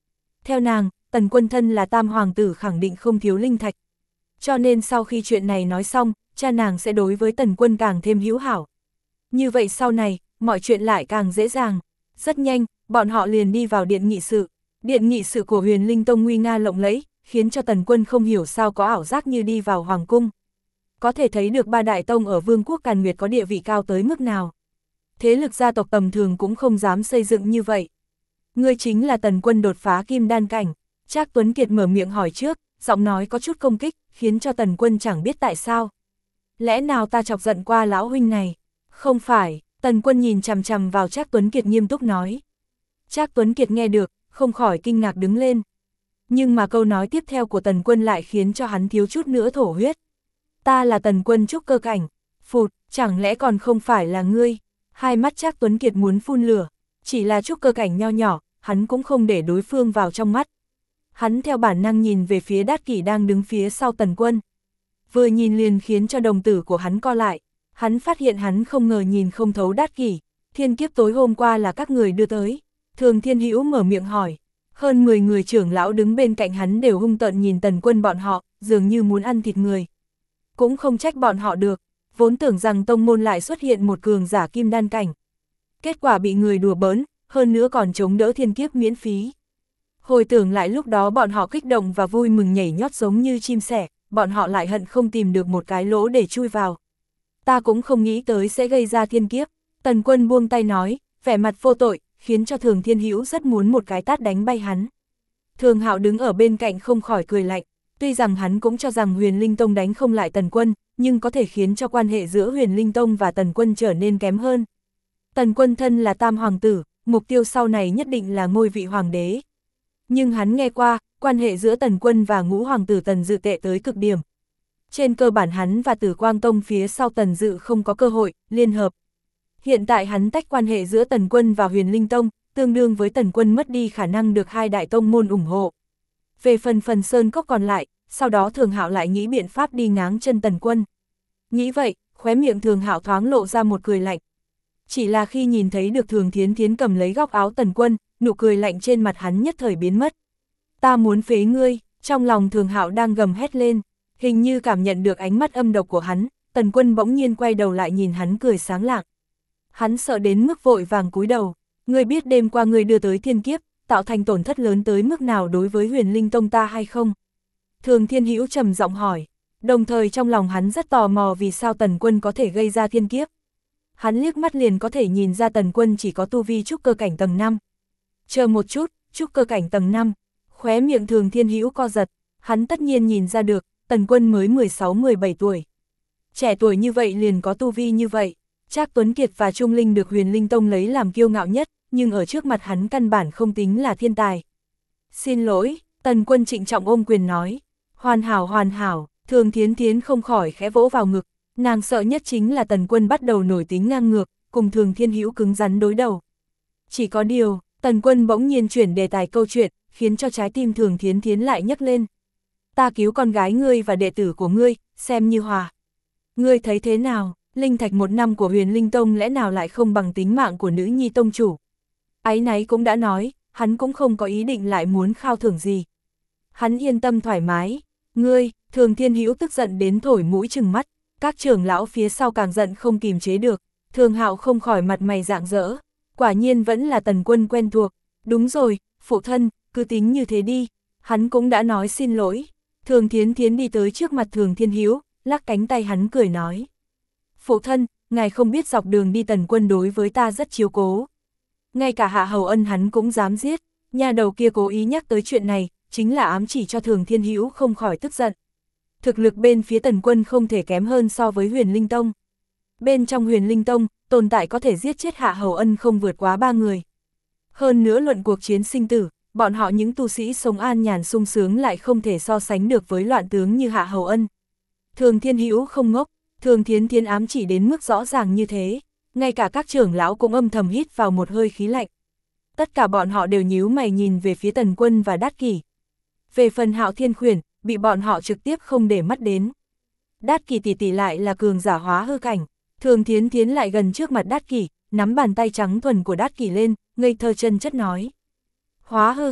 Theo nàng, Tần Quân thân là tam hoàng tử khẳng định không thiếu linh thạch. Cho nên sau khi chuyện này nói xong, cha nàng sẽ đối với Tần Quân càng thêm hữu hảo. Như vậy sau này, mọi chuyện lại càng dễ dàng. Rất nhanh, bọn họ liền đi vào điện nghị sự. Điện nghị sự của Huyền Linh Tông nguy nga lộng lẫy, khiến cho Tần Quân không hiểu sao có ảo giác như đi vào hoàng cung. Có thể thấy được ba đại tông ở Vương quốc Càn Nguyệt có địa vị cao tới mức nào. Thế lực gia tộc tầm thường cũng không dám xây dựng như vậy. Ngươi chính là Tần Quân đột phá kim đan cảnh. Trác Tuấn Kiệt mở miệng hỏi trước, giọng nói có chút công kích, khiến cho Tần Quân chẳng biết tại sao. Lẽ nào ta chọc giận qua lão huynh này? Không phải, Tần Quân nhìn chằm chằm vào Trác Tuấn Kiệt nghiêm túc nói. Trác Tuấn Kiệt nghe được, không khỏi kinh ngạc đứng lên. Nhưng mà câu nói tiếp theo của Tần Quân lại khiến cho hắn thiếu chút nữa thổ huyết. Ta là Tần Quân trúc cơ cảnh. Phụt, chẳng lẽ còn không phải là ngươi? Hai mắt Trác Tuấn Kiệt muốn phun lửa. Chỉ là trúc cơ cảnh nho nhỏ, hắn cũng không để đối phương vào trong mắt. Hắn theo bản năng nhìn về phía Đát Kỷ đang đứng phía sau Tần Quân. Vừa nhìn liền khiến cho đồng tử của hắn co lại. Hắn phát hiện hắn không ngờ nhìn không thấu Đát Kỷ. Thiên kiếp tối hôm qua là các người đưa tới. Thường Thiên Hữu mở miệng hỏi. Hơn 10 người trưởng lão đứng bên cạnh hắn đều hung tợn nhìn Tần Quân bọn họ, dường như muốn ăn thịt người. Cũng không trách bọn họ được, vốn tưởng rằng tông môn lại xuất hiện một cường giả kim đan cảnh. Kết quả bị người đùa bỡn, hơn nữa còn chống đỡ thiên kiếp miễn phí. Hồi tưởng lại lúc đó bọn họ kích động và vui mừng nhảy nhót giống như chim sẻ, bọn họ lại hận không tìm được một cái lỗ để chui vào. Ta cũng không nghĩ tới sẽ gây ra thiên kiếp. Tần Quân buông tay nói, vẻ mặt vô tội, khiến cho Thường Thiên Hữu rất muốn một cái tát đánh bay hắn. Thường Hạo đứng ở bên cạnh không khỏi cười lạnh, tuy rằng hắn cũng cho rằng Huyền Linh Tông đánh không lại Tần Quân, nhưng có thể khiến cho quan hệ giữa Huyền Linh Tông và Tần Quân trở nên kém hơn. Tần Quân thân là tam hoàng tử, mục tiêu sau này nhất định là ngôi vị hoàng đế. Nhưng hắn nghe qua, quan hệ giữa Tần Quân và ngũ hoàng tử Tần Dự tệ tới cực điểm. Trên cơ bản hắn và Tử Quang Tông phía sau Tần Dự không có cơ hội liên hợp. Hiện tại hắn tách quan hệ giữa Tần Quân và Huyền Linh Tông, tương đương với Tần Quân mất đi khả năng được hai đại tông môn ủng hộ. Về phần sơn cốc còn lại, sau đó Thường Hạo lại nghĩ biện pháp đi ngáng chân Tần Quân. Nghĩ vậy, khóe miệng Thường Hạo thoáng lộ ra một cười lạnh. Chỉ là khi nhìn thấy được Thường Thiến Thiến cầm lấy góc áo Tần Quân, nụ cười lạnh trên mặt hắn nhất thời biến mất. Ta muốn phế ngươi, trong lòng Thường Hạo đang gầm hét lên, hình như cảm nhận được ánh mắt âm độc của hắn, Tần Quân bỗng nhiên quay đầu lại nhìn hắn cười sáng lạng. Hắn sợ đến mức vội vàng cúi đầu, ngươi biết đêm qua ngươi đưa tới thiên kiếp, tạo thành tổn thất lớn tới mức nào đối với Huyền Linh Tông ta hay không? Thường Thiên Hữu trầm giọng hỏi, đồng thời trong lòng hắn rất tò mò vì sao Tần Quân có thể gây ra thiên kiếp. Hắn liếc mắt liền có thể nhìn ra Tần Quân chỉ có tu vi trúc cơ cảnh tầng 5. Chờ một chút, trúc cơ cảnh tầng 5, khóe miệng Thường Thiên Hữu co giật, hắn tất nhiên nhìn ra được, Tần Quân mới 16-17 tuổi. Trẻ tuổi như vậy liền có tu vi như vậy. Trác Tuấn Kiệt và Trung Linh được Huyền Linh Tông lấy làm kiêu ngạo nhất, nhưng ở trước mặt hắn căn bản không tính là thiên tài. Xin lỗi, Tần Quân trịnh trọng ôm quyền nói. Hoàn hảo, Thường Thiến Thiến không khỏi khẽ vỗ vào ngực, nàng sợ nhất chính là Tần Quân bắt đầu nổi tính ngang ngược, cùng Thường Thiên Hữu cứng rắn đối đầu. Chỉ có điều, Tần Quân bỗng nhiên chuyển đề tài câu chuyện, khiến cho trái tim Thường Thiến Thiến lại nhấc lên. Ta cứu con gái ngươi và đệ tử của ngươi, xem như hòa. Ngươi thấy thế nào? Linh thạch 1 năm của Huyền Linh Tông lẽ nào lại không bằng tính mạng của nữ nhi tông chủ? Áy náy cũng đã nói, hắn cũng không có ý định lại muốn khao thưởng gì. Hắn yên tâm thoải mái. Ngươi, Thường Thiên Hữu tức giận đến thổi mũi trừng mắt, các trưởng lão phía sau càng giận không kìm chế được. Thường Hạo không khỏi mặt mày rạng rỡ, quả nhiên vẫn là Tần Quân quen thuộc. Đúng rồi, phụ thân, cứ tính như thế đi. Hắn cũng đã nói xin lỗi. Thường Thiến Thiến đi tới trước mặt Thường Thiên Hữu, lắc cánh tay hắn cười nói. Phụ thân, ngài không biết dọc đường đi Tần Quân đối với ta rất chiếu cố. Ngay cả Hạ Hầu Ân hắn cũng dám giết, nhà đầu kia cố ý nhắc tới chuyện này, chính là ám chỉ cho Thường Thiên Hữu không khỏi tức giận. Thực lực bên phía Tần Quân không thể kém hơn so với Huyền Linh Tông. Bên trong Huyền Linh Tông, tồn tại có thể giết chết Hạ Hầu Ân không vượt quá 3 người. Hơn nữa luận cuộc chiến sinh tử, bọn họ những tu sĩ sống an nhàn sung sướng lại không thể so sánh được với loạn tướng như Hạ Hầu Ân. Thường Thiên Hữu không ngốc, Thường Thiến Thiến ám chỉ đến mức rõ ràng như thế, ngay cả các trưởng lão cũng âm thầm hít vào một hơi khí lạnh. Tất cả bọn họ đều nhíu mày nhìn về phía Tần Quân và Đát Kỷ. Về phần Hạo Thiên Khuyển, bị bọn họ trực tiếp không để mắt đến. Đát Kỷ tỷ tỷ lại là cường giả hóa hư cảnh, Thường Thiến Thiến lại gần trước mặt Đát Kỷ, nắm bàn tay trắng thuần của Đát Kỷ lên, ngây thơ chân chất nói. Hóa hư cảnh,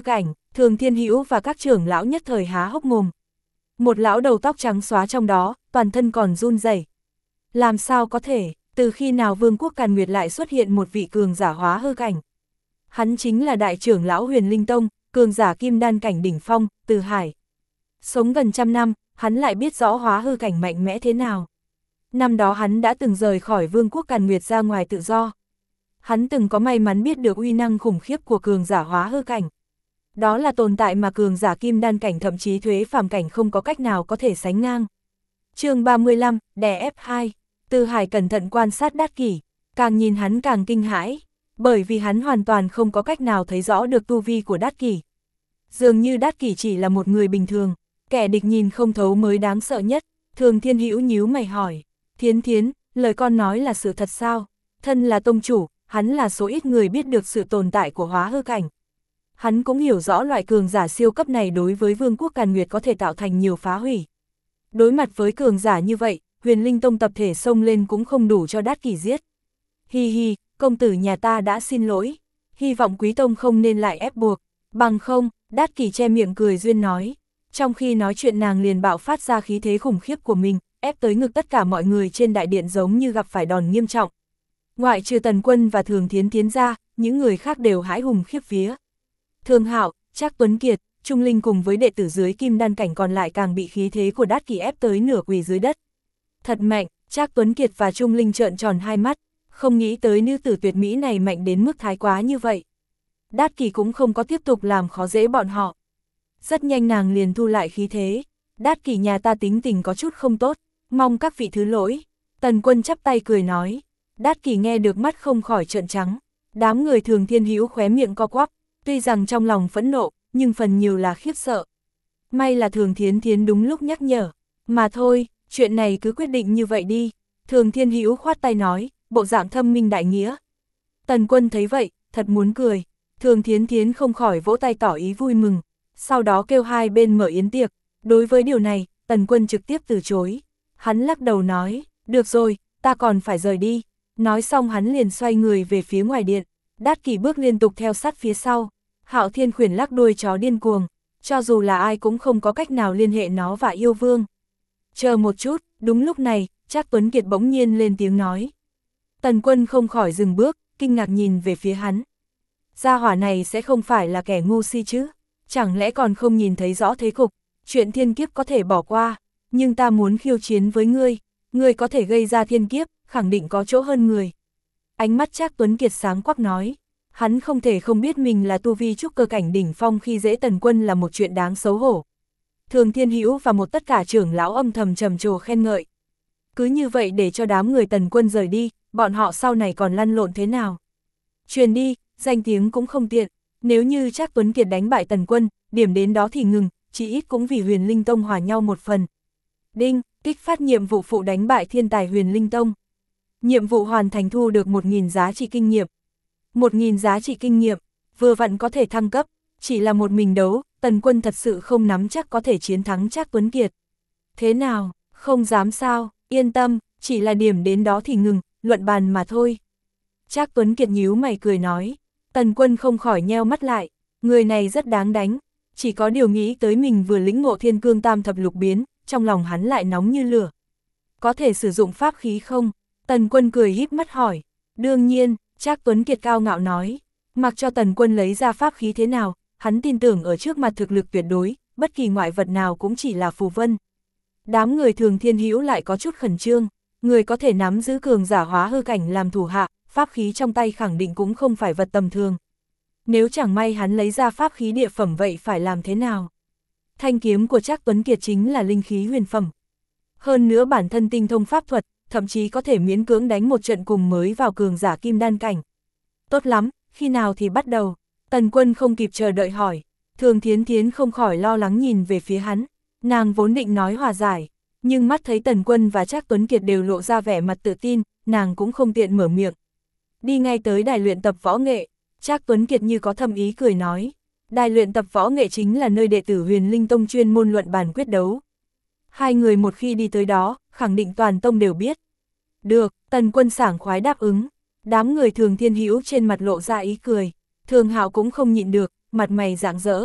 Thường Thiên Hữu và các trưởng lão nhất thời há hốc mồm. Một lão đầu tóc trắng xóa trong đó, toàn thân còn run rẩy. Làm sao có thể, từ khi nào Vương quốc Càn Nguyệt lại xuất hiện một vị cường giả hóa hư cảnh? Hắn chính là đại trưởng lão Huyền Linh Tông, cường giả kim đan cảnh đỉnh phong, Từ Hải. Sống gần trăm năm, hắn lại biết rõ hóa hư cảnh mạnh mẽ thế nào. Năm đó hắn đã từng rời khỏi Vương quốc Càn Nguyệt ra ngoài tự do. Hắn từng có may mắn biết được uy năng khủng khiếp của cường giả hóa hư cảnh. Đó là tồn tại mà cường giả kim đan cảnh thậm chí thuế phàm cảnh không có cách nào có thể sánh ngang. Chương 35, đè ép 2. Từ Hải cẩn thận quan sát Đát Kỷ, càng nhìn hắn càng kinh hãi, bởi vì hắn hoàn toàn không có cách nào thấy rõ được tu vi của Đát Kỷ. Dường như Đát Kỷ chỉ là một người bình thường, kẻ địch nhìn không thấu mới đáng sợ nhất. Thường Thiên Hữu nhíu mày hỏi, Thiến Thiến, lời con nói là sự thật sao? Thân là tông chủ, hắn là số ít người biết được sự tồn tại của hóa hư cảnh. Hắn cũng hiểu rõ loại cường giả siêu cấp này đối với Vương quốc Càn Nguyệt có thể tạo thành nhiều phá hủy. Đối mặt với cường giả như vậy, Huyền Linh Tông tập thể xông lên cũng không đủ cho Đát Kỷ giết. Hi hi, công tử nhà ta đã xin lỗi, hy vọng quý tông không nên lại ép buộc, bằng không, Đát Kỷ che miệng cười duyên nói. Trong khi nói chuyện nàng liền bạo phát ra khí thế khủng khiếp của mình, ép tới ngực tất cả mọi người trên đại điện giống như gặp phải đòn nghiêm trọng. Ngoại trừ Tần Quân và Thường Thiến Thiến ra, những người khác đều hãi hùng khiếp vía. Thường Hạo, Trác Tuấn Kiệt, Trung Linh cùng với đệ tử dưới kim đan cảnh còn lại càng bị khí thế của Đát Kỷ ép tới nửa quỳ dưới đất. Thật mạnh, Trác Tuấn Kiệt và Trung Linh trợn tròn hai mắt, không nghĩ tới nữ tử tuyệt mỹ này mạnh đến mức thái quá như vậy. Đát Kỷ cũng không có tiếp tục làm khó dễ bọn họ. Rất nhanh nàng liền thu lại khí thế. Đát Kỷ nhà ta tính tình có chút không tốt, mong các vị thứ lỗi. Tần Quân chắp tay cười nói. Đát Kỷ nghe được mắt không khỏi trợn trắng. Đám người Thường Thiên Hữu khóe miệng co quắp, tuy rằng trong lòng phẫn nộ, nhưng phần nhiều là khiếp sợ. May là Thường Thiến Thiến đúng lúc nhắc nhở. Mà thôi, chuyện này cứ quyết định như vậy đi. Thường Thiên Hữu khoát tay nói, bộ dạng thâm minh đại nghĩa. Tần Quân thấy vậy, thật muốn cười. Thường Thiến Thiến không khỏi vỗ tay tỏ ý vui mừng. Sau đó kêu hai bên mở yến tiệc. Đối với điều này, Tần Quân trực tiếp từ chối. Hắn lắc đầu nói, được rồi, ta còn phải rời đi. Nói xong hắn liền xoay người về phía ngoài điện. Đát Kỷ bước liên tục theo sát phía sau. Hạo Thiên Khuyển lắc đuôi chó điên cuồng, cho dù là ai cũng không có cách nào liên hệ nó và yêu vương. Chờ một chút, đúng lúc này, Trác Tuấn Kiệt bỗng nhiên lên tiếng nói. Tần Quân không khỏi dừng bước, kinh ngạc nhìn về phía hắn. Gia hỏa này sẽ không phải là kẻ ngu si chứ, chẳng lẽ còn không nhìn thấy rõ thế cục, chuyện thiên kiếp có thể bỏ qua, nhưng ta muốn khiêu chiến với ngươi có thể gây ra thiên kiếp, khẳng định có chỗ hơn người. Ánh mắt Trác Tuấn Kiệt sáng quắc nói. Hắn không thể không biết mình là tu vi trúc cơ cảnh đỉnh phong khi dễ Tần Quân là một chuyện đáng xấu hổ. Thường Thiên Hữu và một tất cả trưởng lão âm thầm trầm trồ khen ngợi. Cứ như vậy để cho đám người Tần Quân rời đi, bọn họ sau này còn lăn lộn thế nào? Truyền đi, danh tiếng cũng không tiện, nếu như Trác Tuấn Kiệt đánh bại Tần Quân, điểm đến đó thì ngừng, chỉ ít cũng vì Huyền Linh Tông hòa nhau một phần. Đinh, kích phát nhiệm vụ phụ đánh bại thiên tài Huyền Linh Tông. Nhiệm vụ hoàn thành, thu được 1.000 giá trị kinh nghiệm. 1.000 giá trị kinh nghiệm, vừa vặn có thể thăng cấp, chỉ là một mình đấu, Tần Quân thật sự không nắm chắc có thể chiến thắng Trác Tuấn Kiệt. Thế nào, không dám sao, yên tâm, chỉ là điểm đến đó thì ngừng, luận bàn mà thôi. Trác Tuấn Kiệt nhíu mày cười nói. Tần Quân không khỏi nheo mắt lại, người này rất đáng đánh, chỉ có điều nghĩ tới mình vừa lĩnh ngộ thiên cương tam thập lục biến, trong lòng hắn lại nóng như lửa. Có thể sử dụng pháp khí không? Tần Quân cười híp mắt hỏi. Đương nhiên, Trác Tuấn Kiệt cao ngạo nói. Mặc cho Tần Quân lấy ra pháp khí thế nào, hắn tin tưởng ở trước mặt thực lực tuyệt đối, bất kỳ ngoại vật nào cũng chỉ là phù vân. Đám người Thường Thiên Hữu lại có chút khẩn trương, người có thể nắm giữ cường giả hóa hư cảnh làm thủ hạ, pháp khí trong tay khẳng định cũng không phải vật tầm thường. Nếu chẳng may hắn lấy ra pháp khí địa phẩm vậy phải làm thế nào? Thanh kiếm của Trác Tuấn Kiệt chính là linh khí huyền phẩm. Hơn nữa bản thân tinh thông pháp thuật, thậm chí có thể miễn cưỡng đánh một trận cùng mới vào cường giả kim đan cảnh. Tốt lắm, khi nào thì bắt đầu? Tần Quân không kịp chờ đợi hỏi. Thường Thiến Thiến không khỏi lo lắng nhìn về phía hắn. Nàng vốn định nói hòa giải, nhưng mắt thấy Tần Quân và Trác Tuấn Kiệt đều lộ ra vẻ mặt tự tin, nàng cũng không tiện mở miệng. Đi ngay tới đài luyện tập võ nghệ, Trác Tuấn Kiệt như có thâm ý cười nói. Đài luyện tập võ nghệ chính là nơi đệ tử Huyền Linh Tông chuyên môn luận bàn quyết đấu. Hai người một khi đi tới đó, khẳng định toàn tông đều biết. Được, Tần Quân sảng khoái đáp ứng. Đám người Thường Thiên Hữu trên mặt lộ ra ý cười. Thường Hạo cũng không nhịn được, mặt mày rạng rỡ.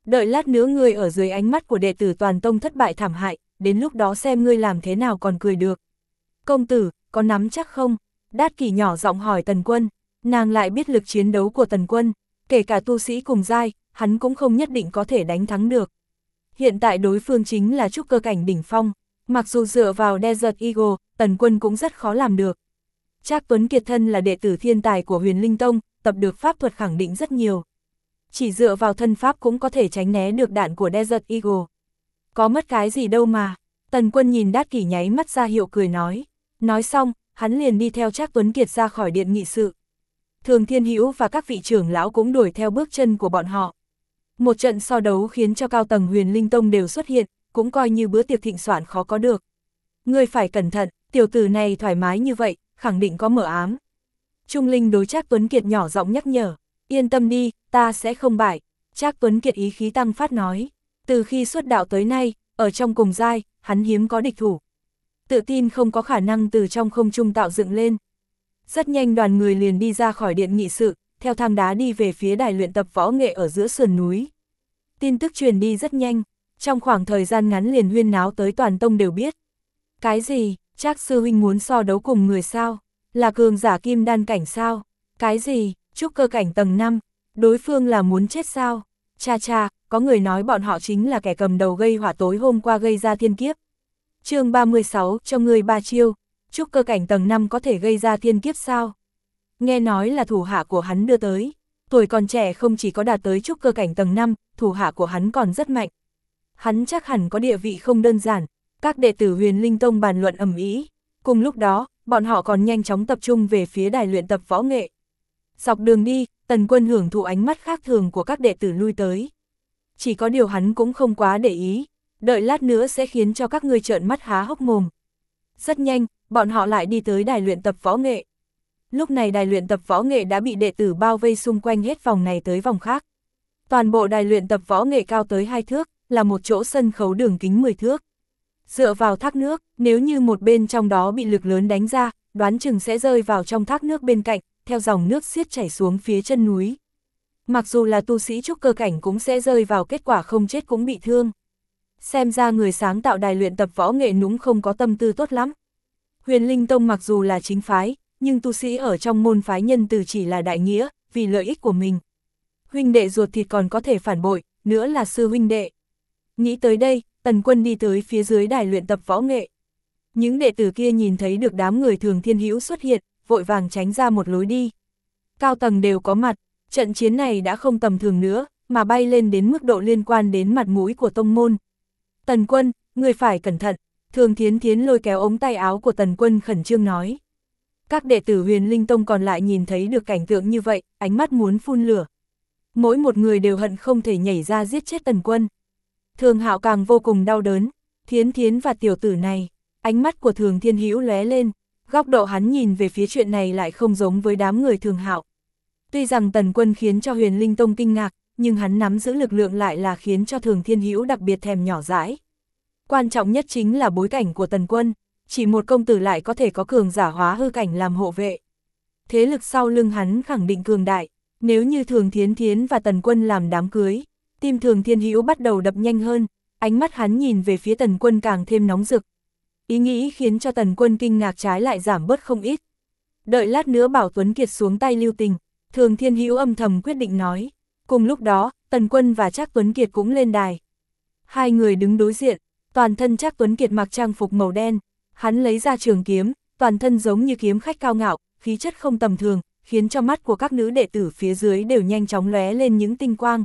Đợi lát nữa ngươi ở dưới ánh mắt của đệ tử toàn tông thất bại thảm hại, đến lúc đó xem ngươi làm thế nào còn cười được. Công tử, có nắm chắc không? Đát Kỷ nhỏ giọng hỏi Tần Quân, nàng lại biết lực chiến đấu của Tần Quân, kể cả tu sĩ cùng giai, hắn cũng không nhất định có thể đánh thắng được. Hiện tại đối phương chính là trúc cơ cảnh đỉnh phong, mặc dù dựa vào Desert Eagle, Tần Quân cũng rất khó làm được. Trác Tuấn Kiệt thân là đệ tử thiên tài của Huyền Linh Tông, tập được pháp thuật khẳng định rất nhiều. Chỉ dựa vào thân pháp cũng có thể tránh né được đạn của Desert Eagle. Có mất cái gì đâu mà. Tần Quân nhìn Đát Kỷ nháy mắt ra hiệu cười nói. Nói xong, hắn liền đi theo Trác Tuấn Kiệt ra khỏi điện nghị sự. Thường Thiên Hữu và các vị trưởng lão cũng đuổi theo bước chân của bọn họ. Một trận so đấu khiến cho cao tầng Huyền Linh Tông đều xuất hiện, cũng coi như bữa tiệc thịnh soạn khó có được. Ngươi phải cẩn thận, tiểu tử này thoải mái như vậy, khẳng định có mở ám. Trung Linh đối Trác Tuấn Kiệt nhỏ giọng nhắc nhở, yên tâm đi, ta sẽ không bại. Trác Tuấn Kiệt ý khí tăng phát nói, từ khi xuất đạo tới nay, ở trong cùng giai, hắn hiếm có địch thủ. Tự tin không có khả năng từ trong không trung tạo dựng lên. Rất nhanh đoàn người liền đi ra khỏi điện nghị sự, theo thang đá đi về phía đài luyện tập võ nghệ ở giữa sườn núi. Tin tức truyền đi rất nhanh, trong khoảng thời gian ngắn liền huyên náo tới toàn tông đều biết. Cái gì, Trác sư huynh muốn so đấu cùng người sao? Là cường giả kim đan cảnh sao? Cái gì, trúc cơ cảnh tầng 5, đối phương là muốn chết sao? Cha cha, có người nói bọn họ chính là kẻ cầm đầu gây họa tối hôm qua gây ra thiên kiếp. Chương 36, cho người 3 chiêu, trúc cơ cảnh tầng 5 có thể gây ra thiên kiếp sao? Nghe nói là thủ hạ của hắn đưa tới, tuổi còn trẻ không chỉ có đạt tới trúc cơ cảnh tầng 5, thủ hạ của hắn còn rất mạnh. Hắn chắc hẳn có địa vị không đơn giản, các đệ tử Huyền Linh Tông bàn luận ầm ĩ. Cùng lúc đó, bọn họ còn nhanh chóng tập trung về phía đài luyện tập võ nghệ. Dọc đường đi, Tần Quân hưởng thụ ánh mắt khác thường của các đệ tử lui tới. Chỉ có điều hắn cũng không quá để ý, đợi lát nữa sẽ khiến cho các ngươi trợn mắt há hốc mồm. Rất nhanh, bọn họ lại đi tới đài luyện tập võ nghệ. Lúc này đài luyện tập võ nghệ đã bị đệ tử bao vây xung quanh hết vòng này tới vòng khác. Toàn bộ đài luyện tập võ nghệ cao tới 2 thước, là một chỗ sân khấu đường kính 10 thước. Dựa vào thác nước, nếu như một bên trong đó bị lực lớn đánh ra, đoán chừng sẽ rơi vào trong thác nước bên cạnh, theo dòng nước xiết chảy xuống phía chân núi. Mặc dù là tu sĩ trúc cơ cảnh cũng sẽ rơi vào kết quả không chết cũng bị thương. Xem ra người sáng tạo đài luyện tập võ nghệ nũng không có tâm tư tốt lắm. Huyền Linh Tông mặc dù là chính phái, nhưng tu sĩ ở trong môn phái nhân từ chỉ là đại nghĩa, vì lợi ích của mình. Huynh đệ ruột thịt còn có thể phản bội, nữa là sư huynh đệ. Nghĩ tới đây, Tần Quân đi tới phía dưới đài luyện tập võ nghệ. Những đệ tử kia nhìn thấy được đám người Thường Thiên Hữu xuất hiện, vội vàng tránh ra một lối đi. Cao tầng đều có mặt, trận chiến này đã không tầm thường nữa, mà bay lên đến mức độ liên quan đến mặt mũi của tông môn. Tần Quân, người phải cẩn thận, Thường Thiến Thiến lôi kéo ống tay áo của Tần Quân khẩn trương nói. Các đệ tử Huyền Linh Tông còn lại nhìn thấy được cảnh tượng như vậy, ánh mắt muốn phun lửa. Mỗi một người đều hận không thể nhảy ra giết chết Tần Quân. Thường Hạo càng vô cùng đau đớn, Thiến Thiến và tiểu tử này, ánh mắt của Thường Thiên Hữu lóe lên, góc độ hắn nhìn về phía chuyện này lại không giống với đám người Thường Hạo. Tuy rằng Tần Quân khiến cho Huyền Linh Tông kinh ngạc, nhưng hắn nắm giữ lực lượng lại là khiến cho Thường Thiên Hữu đặc biệt thèm nhỏ dãi. Quan trọng nhất chính là bối cảnh của Tần Quân, chỉ một công tử lại có thể có cường giả hóa hư cảnh làm hộ vệ. Thế lực sau lưng hắn khẳng định cường đại, nếu như Thường Thiến Thiến và Tần Quân làm đám cưới, tim Thường Thiên Hữu bắt đầu đập nhanh hơn, ánh mắt hắn nhìn về phía Tần Quân càng thêm nóng rực. Ý nghĩ khiến cho Tần Quân kinh ngạc trái lại giảm bớt không ít. Đợi lát nữa bảo Tuấn Kiệt xuống tay lưu tình, Thường Thiên Hữu âm thầm quyết định nói. Cùng lúc đó, Tần Quân và Trác Tuấn Kiệt cũng lên đài. Hai người đứng đối diện, toàn thân Trác Tuấn Kiệt mặc trang phục màu đen, hắn lấy ra trường kiếm, toàn thân giống như kiếm khách cao ngạo, khí chất không tầm thường, khiến cho mắt của các nữ đệ tử phía dưới đều nhanh chóng lóe lên những tinh quang.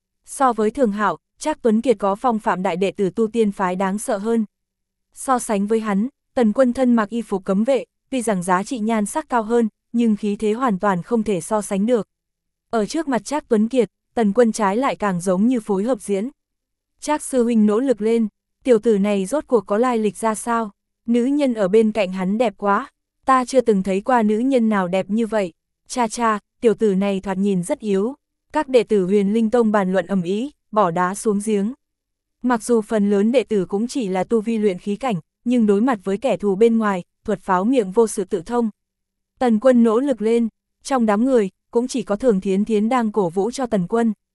So với Thường Hạo, Trác Tuấn Kiệt có phong phạm đại đệ tử tu tiên phái đáng sợ hơn. So sánh với hắn, Tần Quân thân mặc y phục cấm vệ, tuy rằng giá trị nhan sắc cao hơn, nhưng khí thế hoàn toàn không thể so sánh được. Ở trước mặt Trác Tuấn Kiệt, Tần Quân trái lại càng giống như phối hợp diễn. Trác sư huynh nỗ lực lên, tiểu tử này rốt cuộc có lai lịch ra sao? Nữ nhân ở bên cạnh hắn đẹp quá, ta chưa từng thấy qua nữ nhân nào đẹp như vậy. Cha cha, tiểu tử này thoạt nhìn rất yếu. Các đệ tử Huyền Linh Tông bàn luận ầm ĩ, bỏ đá xuống giếng. Mặc dù phần lớn đệ tử cũng chỉ là tu vi luyện khí cảnh, nhưng đối mặt với kẻ thù bên ngoài, thuật pháo miệng vô sự tự thông. Tần Quân nỗ lực lên, trong đám người, cũng chỉ có Thường Thiến Thiến đang cổ vũ cho Tần Quân.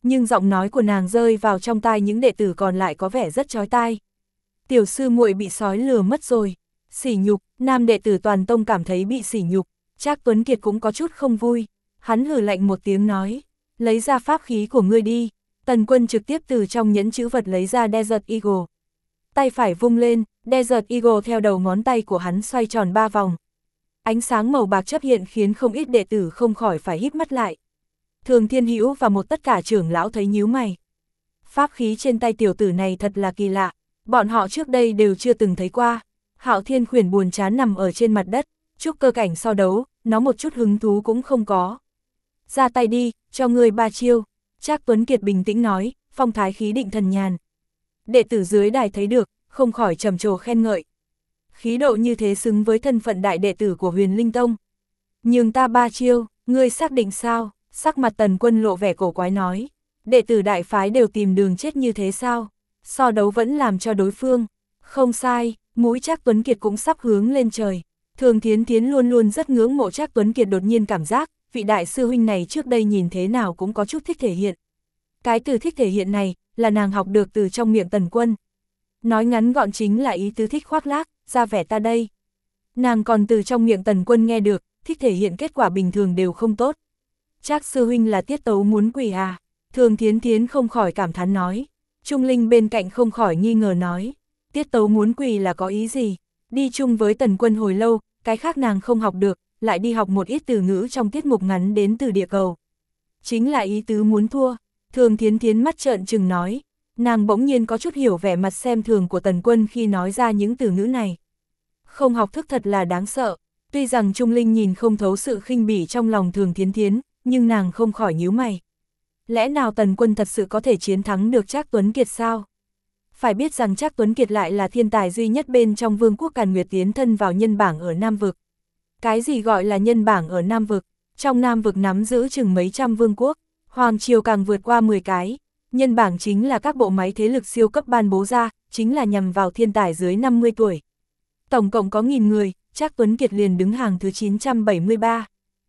nhưng giọng nói của nàng rơi vào trong tai những đệ tử còn lại có vẻ rất chói tai. Tiểu sư muội bị sói lừa mất rồi. Sỉ nhục, nam đệ tử toàn tông cảm thấy bị sỉ nhục. Trác Tuấn Kiệt cũng có chút không vui. Hắn hừ lạnh một tiếng nói, lấy ra pháp khí của ngươi đi. Tần Quân trực tiếp từ trong nhẫn chữ vật lấy ra Desert Eagle. Tay phải vung lên, Desert Eagle theo đầu ngón tay của hắn xoay tròn 3 vòng. Ánh sáng màu bạc chớp hiện khiến không ít đệ tử không khỏi phải híp mắt lại. Thường Thiên Hữu và một tất cả trưởng lão thấy nhíu mày. Pháp khí trên tay tiểu tử này thật là kỳ lạ, bọn họ trước đây đều chưa từng thấy qua. Hạo Thiên Khuyển buồn chán nằm ở trên mặt đất, trúc cơ cảnh so đấu, nó một chút hứng thú cũng không có. Ra tay đi, cho ngươi 3 chiêu. Trác Tuấn Kiệt bình tĩnh nói, phong thái khí định thần nhàn. Đệ tử dưới đài thấy được, không khỏi trầm trồ khen ngợi. Khí độ như thế xứng với thân phận đại đệ tử của Huyền Linh Tông. Nhường ta 3 chiêu, ngươi xác định sao? Sắc mặt Tần Quân lộ vẻ cổ quái nói. Đệ tử đại phái đều tìm đường chết như thế sao? So đấu vẫn làm cho đối phương. Không sai, mũi Trác Tuấn Kiệt cũng sắp hướng lên trời. Thường Thiến Thiến luôn luôn rất ngưỡng mộ Trác Tuấn Kiệt, đột nhiên cảm giác, vị đại sư huynh này trước đây nhìn thế nào cũng có chút thích thể hiện. Cái từ thích thể hiện này, là nàng học được từ trong miệng Tần Quân. Nói ngắn gọn chính là ý tứ thích khoác lác, ra vẻ ta đây. Nàng còn từ trong miệng Tần Quân nghe được, thích thể hiện kết quả bình thường đều không tốt. Trác sư huynh là tiết tấu muốn quỷ à? Thường Thiến Thiến không khỏi cảm thán nói. Trung Linh bên cạnh không khỏi nghi ngờ nói. Tiết tấu muốn quỷ là có ý gì? Đi chung với Tần Quân hồi lâu, cái khác nàng không học được, lại đi học một ít từ ngữ trong tiết mục ngắn đến từ địa cầu. Chính là ý tứ muốn thua. Thường Thiến Thiến mắt trợn trừng nói. Nàng bỗng nhiên có chút hiểu vẻ mặt xem thường của Tần Quân khi nói ra những từ ngữ này. Không học thức thật là đáng sợ. Tuy rằng Trung Linh nhìn không thấu sự khinh bỉ trong lòng Thường Thiến Thiến, nhưng nàng không khỏi nhíu mày. Lẽ nào Tần Quân thật sự có thể chiến thắng được Trác Tuấn Kiệt sao? Phải biết rằng Trác Tuấn Kiệt lại là thiên tài duy nhất bên trong Vương quốc Càn Nguyệt tiến thân vào nhân bảng ở Nam Vực. Cái gì gọi là nhân bảng ở Nam Vực? Trong Nam Vực nắm giữ chừng mấy trăm vương quốc, Hoàng Triều càng vượt qua 10 cái. Nhân bảng chính là các bộ máy thế lực siêu cấp ban bố ra, chính là nhằm vào thiên tài dưới 50 tuổi. Tổng cộng có 1000 người, Trác Tuấn Kiệt liền đứng hàng thứ 973.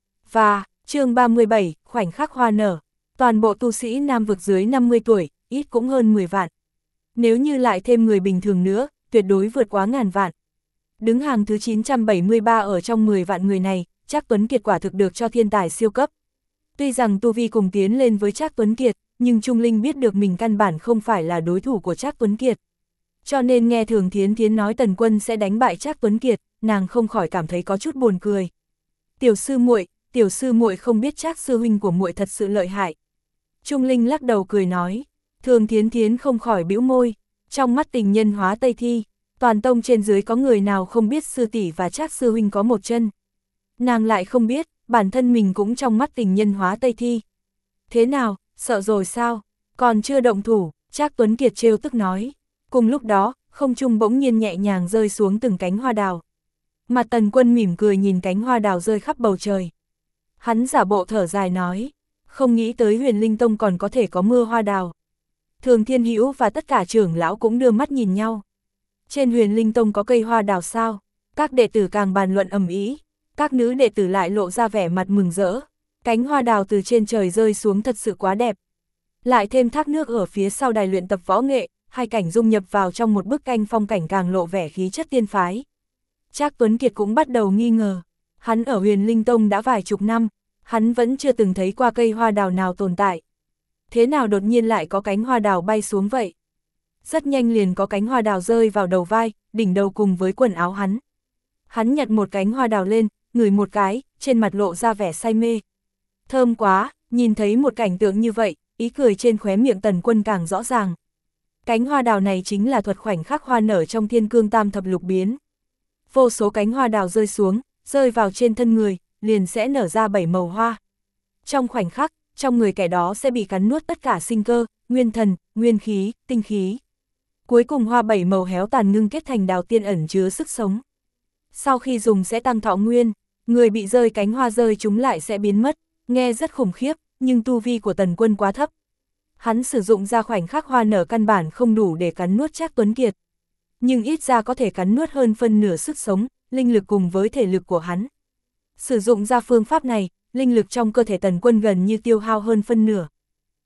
Và, chương 37, khoảnh khắc hoa nở. Toàn bộ tu sĩ Nam Vực dưới 50 tuổi, ít cũng hơn 10 vạn. Nếu như lại thêm người bình thường nữa, tuyệt đối vượt quá ngàn vạn. Đứng hàng thứ 973 ở trong 10 vạn người này, Trác Tuấn Kiệt quả thực được cho thiên tài siêu cấp. Tuy rằng tu vi cùng tiến lên với Trác Tuấn Kiệt, nhưng Trung Linh biết được mình căn bản không phải là đối thủ của Trác Tuấn Kiệt. Cho nên nghe Thường Thiến Thiến nói Tần Quân sẽ đánh bại Trác Tuấn Kiệt, nàng không khỏi cảm thấy có chút buồn cười. Tiểu sư muội không biết Trác sư huynh của muội thật sự lợi hại. Trung Linh lắc đầu cười nói. Thường Thiến Thiến không khỏi bĩu môi, trong mắt tình nhân hóa Tây Thi, toàn tông trên dưới có người nào không biết sư tỷ và Trác sư huynh có một chân. Nàng lại không biết, bản thân mình cũng trong mắt tình nhân hóa Tây Thi. Thế nào, sợ rồi sao? Còn chưa động thủ, Trác Tuấn Kiệt trêu tức nói. Cùng lúc đó, không trung bỗng nhiên nhẹ nhàng rơi xuống từng cánh hoa đào. Mặt Tần Quân mỉm cười nhìn cánh hoa đào rơi khắp bầu trời. Hắn giả bộ thở dài nói, không nghĩ tới Huyền Linh Tông còn có thể có mưa hoa đào. Thường Thiên Hữu và tất cả trưởng lão cũng đưa mắt nhìn nhau. Trên Huyền Linh Tông có cây hoa đào sao? Các đệ tử càng bàn luận ầm ĩ, các nữ đệ tử lại lộ ra vẻ mặt mừng rỡ. Cánh hoa đào từ trên trời rơi xuống thật sự quá đẹp. Lại thêm thác nước ở phía sau đài luyện tập võ nghệ, hai cảnh dung nhập vào trong một bức tranh phong cảnh càng lộ vẻ khí chất tiên phái. Trác Tuấn Kiệt cũng bắt đầu nghi ngờ. Hắn ở Huyền Linh Tông đã vài chục năm, hắn vẫn chưa từng thấy qua cây hoa đào nào tồn tại. Thế nào đột nhiên lại có cánh hoa đào bay xuống vậy? Rất nhanh liền có cánh hoa đào rơi vào đầu vai, đỉnh đầu cùng với quần áo hắn. Hắn nhặt một cánh hoa đào lên, ngửi một cái, trên mặt lộ ra vẻ say mê. Thơm quá, nhìn thấy một cảnh tượng như vậy, ý cười trên khóe miệng Tần Quân càng rõ ràng. Cánh hoa đào này chính là thuật khoảnh khắc hoa nở trong Thiên Cương Tam Thập Lục Biến. Vô số cánh hoa đào rơi xuống, rơi vào trên thân người, liền sẽ nở ra 7 màu hoa. Trong khoảnh khắc, trong người kẻ đó sẽ bị cắn nuốt tất cả sinh cơ, nguyên thần, nguyên khí, tinh khí. Cuối cùng hoa 7 màu héo tàn ngưng kết thành đào tiên ẩn chứa sức sống. Sau khi dùng sẽ tăng thọ nguyên, người bị rơi cánh hoa rơi chúng lại sẽ biến mất, nghe rất khủng khiếp, nhưng tu vi của Tần Quân quá thấp. Hắn sử dụng ra khoảnh khắc hoa nở căn bản không đủ để cắn nuốt Trác Tuấn Kiệt. Nhưng ít ra có thể cắn nuốt hơn phân nửa sức sống, linh lực cùng với thể lực của hắn. Sử dụng ra phương pháp này, linh lực trong cơ thể Tần Quân gần như tiêu hao hơn phân nửa.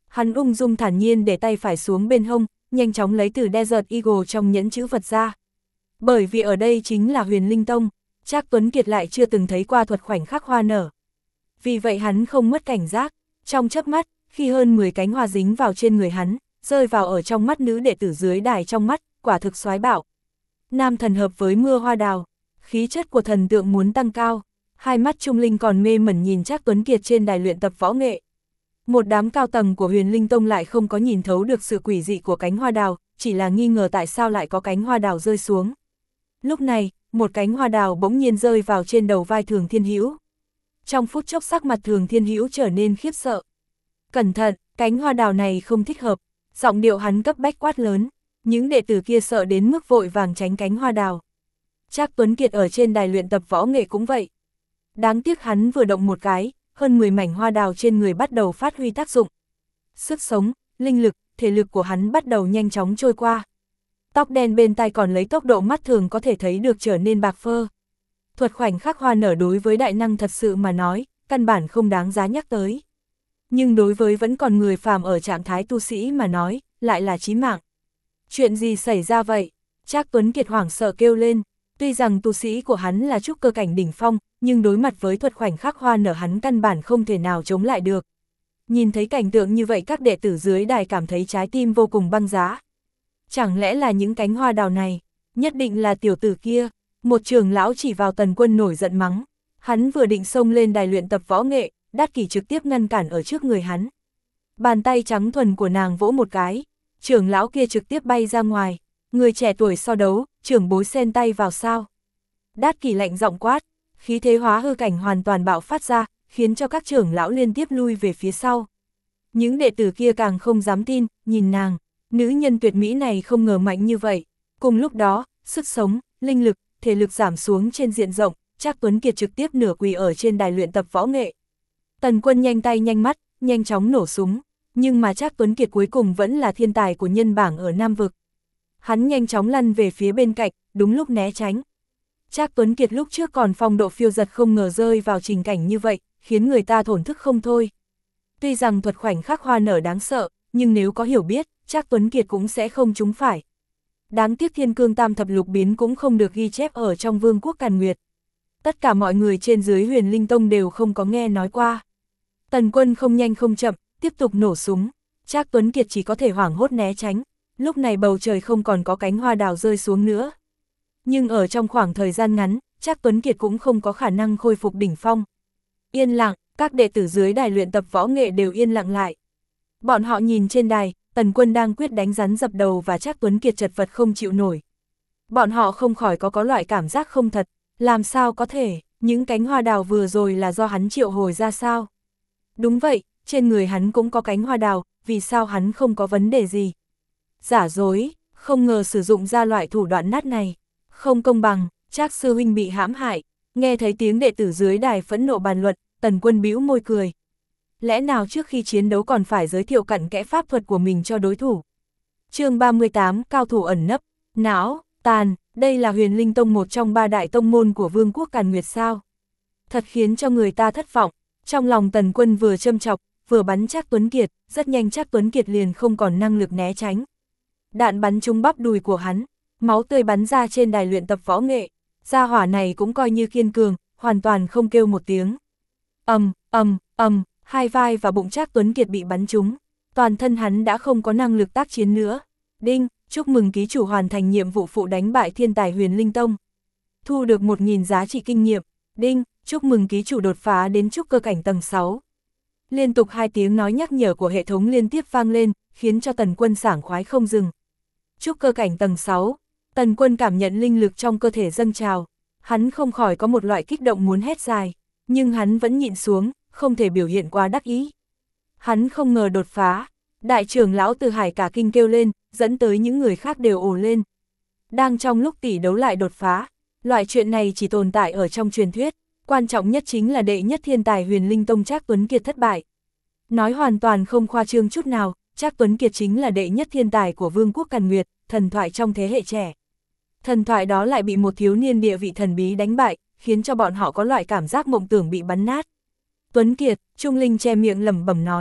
Hắn ung dung thản nhiên để tay phải xuống bên hông, nhanh chóng lấy từ Desert Eagle trong nhẫn chữ vật ra. Bởi vì ở đây chính là Huyền Linh Tông, Trác Tuấn Kiệt lại chưa từng thấy qua thuật khoảnh khắc hoa nở. Vì vậy hắn không mất cảnh giác, trong chớp mắt, khi hơn 10 cánh hoa dính vào trên người hắn, rơi vào ở trong mắt nữ đệ tử dưới đài trong mắt, quả thực soái bạo. Nam thần hợp với mưa hoa đào, khí chất của thần tượng muốn tăng cao, hai mắt Trung Linh còn mê mẩn nhìn Trác Tuấn Kiệt trên đài luyện tập võ nghệ. Một đám cao tầng của Huyền Linh Tông lại không có nhìn thấu được sự quỷ dị của cánh hoa đào, chỉ là nghi ngờ tại sao lại có cánh hoa đào rơi xuống. Lúc này, một cánh hoa đào bỗng nhiên rơi vào trên đầu vai Thường Thiên Hữu. Trong phút chốc sắc mặt Thường Thiên Hữu trở nên khiếp sợ. Cẩn thận, cánh hoa đào này không thích hợp, giọng điệu hắn cấp bách quát lớn, những đệ tử kia sợ đến mức vội vàng tránh cánh hoa đào. Trác Tuấn Kiệt ở trên đài luyện tập võ nghệ cũng vậy. Đáng tiếc hắn vừa động một cái, hơn 10 mảnh hoa đào trên người bắt đầu phát huy tác dụng. Sức sống, linh lực, thể lực của hắn bắt đầu nhanh chóng trôi qua. Tóc đen bên tai còn lấy tốc độ mắt thường có thể thấy được trở nên bạc phơ. Thuật khoảnh khắc hoa nở đối với đại năng thật sự mà nói, căn bản không đáng giá nhắc tới. Nhưng đối với vẫn còn người phàm ở trạng thái tu sĩ mà nói, lại là chí mạng. Chuyện gì xảy ra vậy? Trác Tuấn Kiệt hoảng sợ kêu lên. Tuy rằng tu sĩ của hắn là trúc cơ cảnh đỉnh phong, nhưng đối mặt với thuật khoảnh khắc hoa nở hắn căn bản không thể nào chống lại được. Nhìn thấy cảnh tượng như vậy các đệ tử dưới đài cảm thấy trái tim vô cùng băng giá. Chẳng lẽ là những cánh hoa đào này, nhất định là tiểu tử kia, một trưởng lão chỉ vào Tần Quân nổi giận mắng. Hắn vừa định xông lên đài luyện tập võ nghệ, Đát Kỷ trực tiếp ngăn cản ở trước người hắn. Bàn tay trắng thuần của nàng vỗ một cái, trưởng lão kia trực tiếp bay ra ngoài. Người trẻ tuổi so đấu, trưởng bối xen tay vào sao. Đát Kỷ lạnh giọng quát, khí thế hóa hư cảnh hoàn toàn bạo phát ra, khiến cho các trưởng lão liên tiếp lui về phía sau. Những đệ tử kia càng không dám tin, nhìn nàng, nữ nhân tuyệt mỹ này không ngờ mạnh như vậy. Cùng lúc đó, sức sống, linh lực, thể lực giảm xuống trên diện rộng, Trác Tuấn Kiệt trực tiếp nửa quỳ ở trên đài luyện tập võ nghệ. Tần Quân nhanh tay nhanh mắt, nhanh chóng nổ súng, nhưng mà Trác Tuấn Kiệt cuối cùng vẫn là thiên tài của nhân bảng ở Nam Vực. Hắn nhanh chóng lăn về phía bên cạnh, đúng lúc né tránh. Trác Tuấn Kiệt lúc trước còn phong độ phiêu giật không ngờ rơi vào tình cảnh như vậy, khiến người ta thổn thức không thôi. Tuy rằng thuật khoảnh khắc hoa nở đáng sợ, nhưng nếu có hiểu biết, Trác Tuấn Kiệt cũng sẽ không trúng phải. Đáng tiếc Thiên Cương Tam Thập Lục Biến cũng không được ghi chép ở trong Vương quốc Càn Nguyệt. Tất cả mọi người trên dưới Huyền Linh Tông đều không có nghe nói qua. Tần Quân không nhanh không chậm, tiếp tục nổ súng. Trác Tuấn Kiệt chỉ có thể hoảng hốt né tránh. Lúc này bầu trời không còn có cánh hoa đào rơi xuống nữa. Nhưng ở trong khoảng thời gian ngắn, Trác Tuấn Kiệt cũng không có khả năng khôi phục đỉnh phong. Yên lặng, các đệ tử dưới đài luyện tập võ nghệ đều yên lặng lại. Bọn họ nhìn trên đài, Tần Quân đang quyết đánh rắn dập đầu và Trác Tuấn Kiệt chật vật không chịu nổi. Bọn họ không khỏi có loại cảm giác không thật, làm sao có thể, những cánh hoa đào vừa rồi là do hắn triệu hồi ra sao? Đúng vậy, trên người hắn cũng có cánh hoa đào, vì sao hắn không có vấn đề gì? Giả dối, không ngờ sử dụng ra loại thủ đoạn nát này. Không công bằng, Trác sư huynh bị hãm hại. Nghe thấy tiếng đệ tử dưới đài phẫn nộ bàn luận, Tần Quân bĩu môi cười. Lẽ nào trước khi chiến đấu còn phải giới thiệu cặn kẽ pháp thuật của mình cho đối thủ? Chương 38, cao thủ ẩn nấp, não, tàn, đây là Huyền Linh Tông một trong 3 đại tông môn của Vương quốc Càn Nguyệt sao? Thật khiến cho người ta thất vọng. Trong lòng Tần Quân vừa châm chọc, vừa bắn Trác Tuấn Kiệt, rất nhanh Trác Tuấn Kiệt liền không còn năng lực né tránh. Đạn bắn trúng bắp đùi của hắn, máu tươi bắn ra trên đài luyện tập võ nghệ. Gia hỏa này cũng coi như kiên cường, hoàn toàn không kêu một tiếng. Hai vai và bụng Trác Tuấn Kiệt bị bắn trúng, toàn thân hắn đã không có năng lực tác chiến nữa. Đinh, chúc mừng ký chủ hoàn thành nhiệm vụ phụ đánh bại thiên tài Huyền Linh Tông. Thu được 1000 giá trị kinh nghiệm. Đinh, chúc mừng ký chủ đột phá đến trúc cơ cảnh tầng 6. Liên tục 2 tiếng nói nhắc nhở của hệ thống liên tiếp vang lên, khiến cho Tần Quân sảng khoái không dừng. Trúc cơ cảnh tầng 6, Tần Quân cảm nhận linh lực trong cơ thể dâng trào, hắn không khỏi có một loại kích động muốn hét dài, nhưng hắn vẫn nhịn xuống, không thể biểu hiện quá đắc ý. Hắn không ngờ đột phá, đại trưởng lão Từ Hải cả kinh kêu lên, dẫn tới những người khác đều ồ lên. Đang trong lúc tỷ đấu lại đột phá, loại chuyện này chỉ tồn tại ở trong truyền thuyết, quan trọng nhất chính là đệ nhất thiên tài Huyền Linh Tông Trác Tuấn Kiệt thất bại. Nói hoàn toàn không khoa trương chút nào, Trác Tuấn Kiệt chính là đệ nhất thiên tài của Vương quốc Càn Nguyệt, thần thoại trong thế hệ trẻ. Thần thoại đó lại bị một thiếu niên địa vị thần bí đánh bại, khiến cho bọn họ có loại cảm giác mộng tưởng bị bắn nát. Tuấn Kiệt, Trung Linh che miệng lẩm bẩm nói,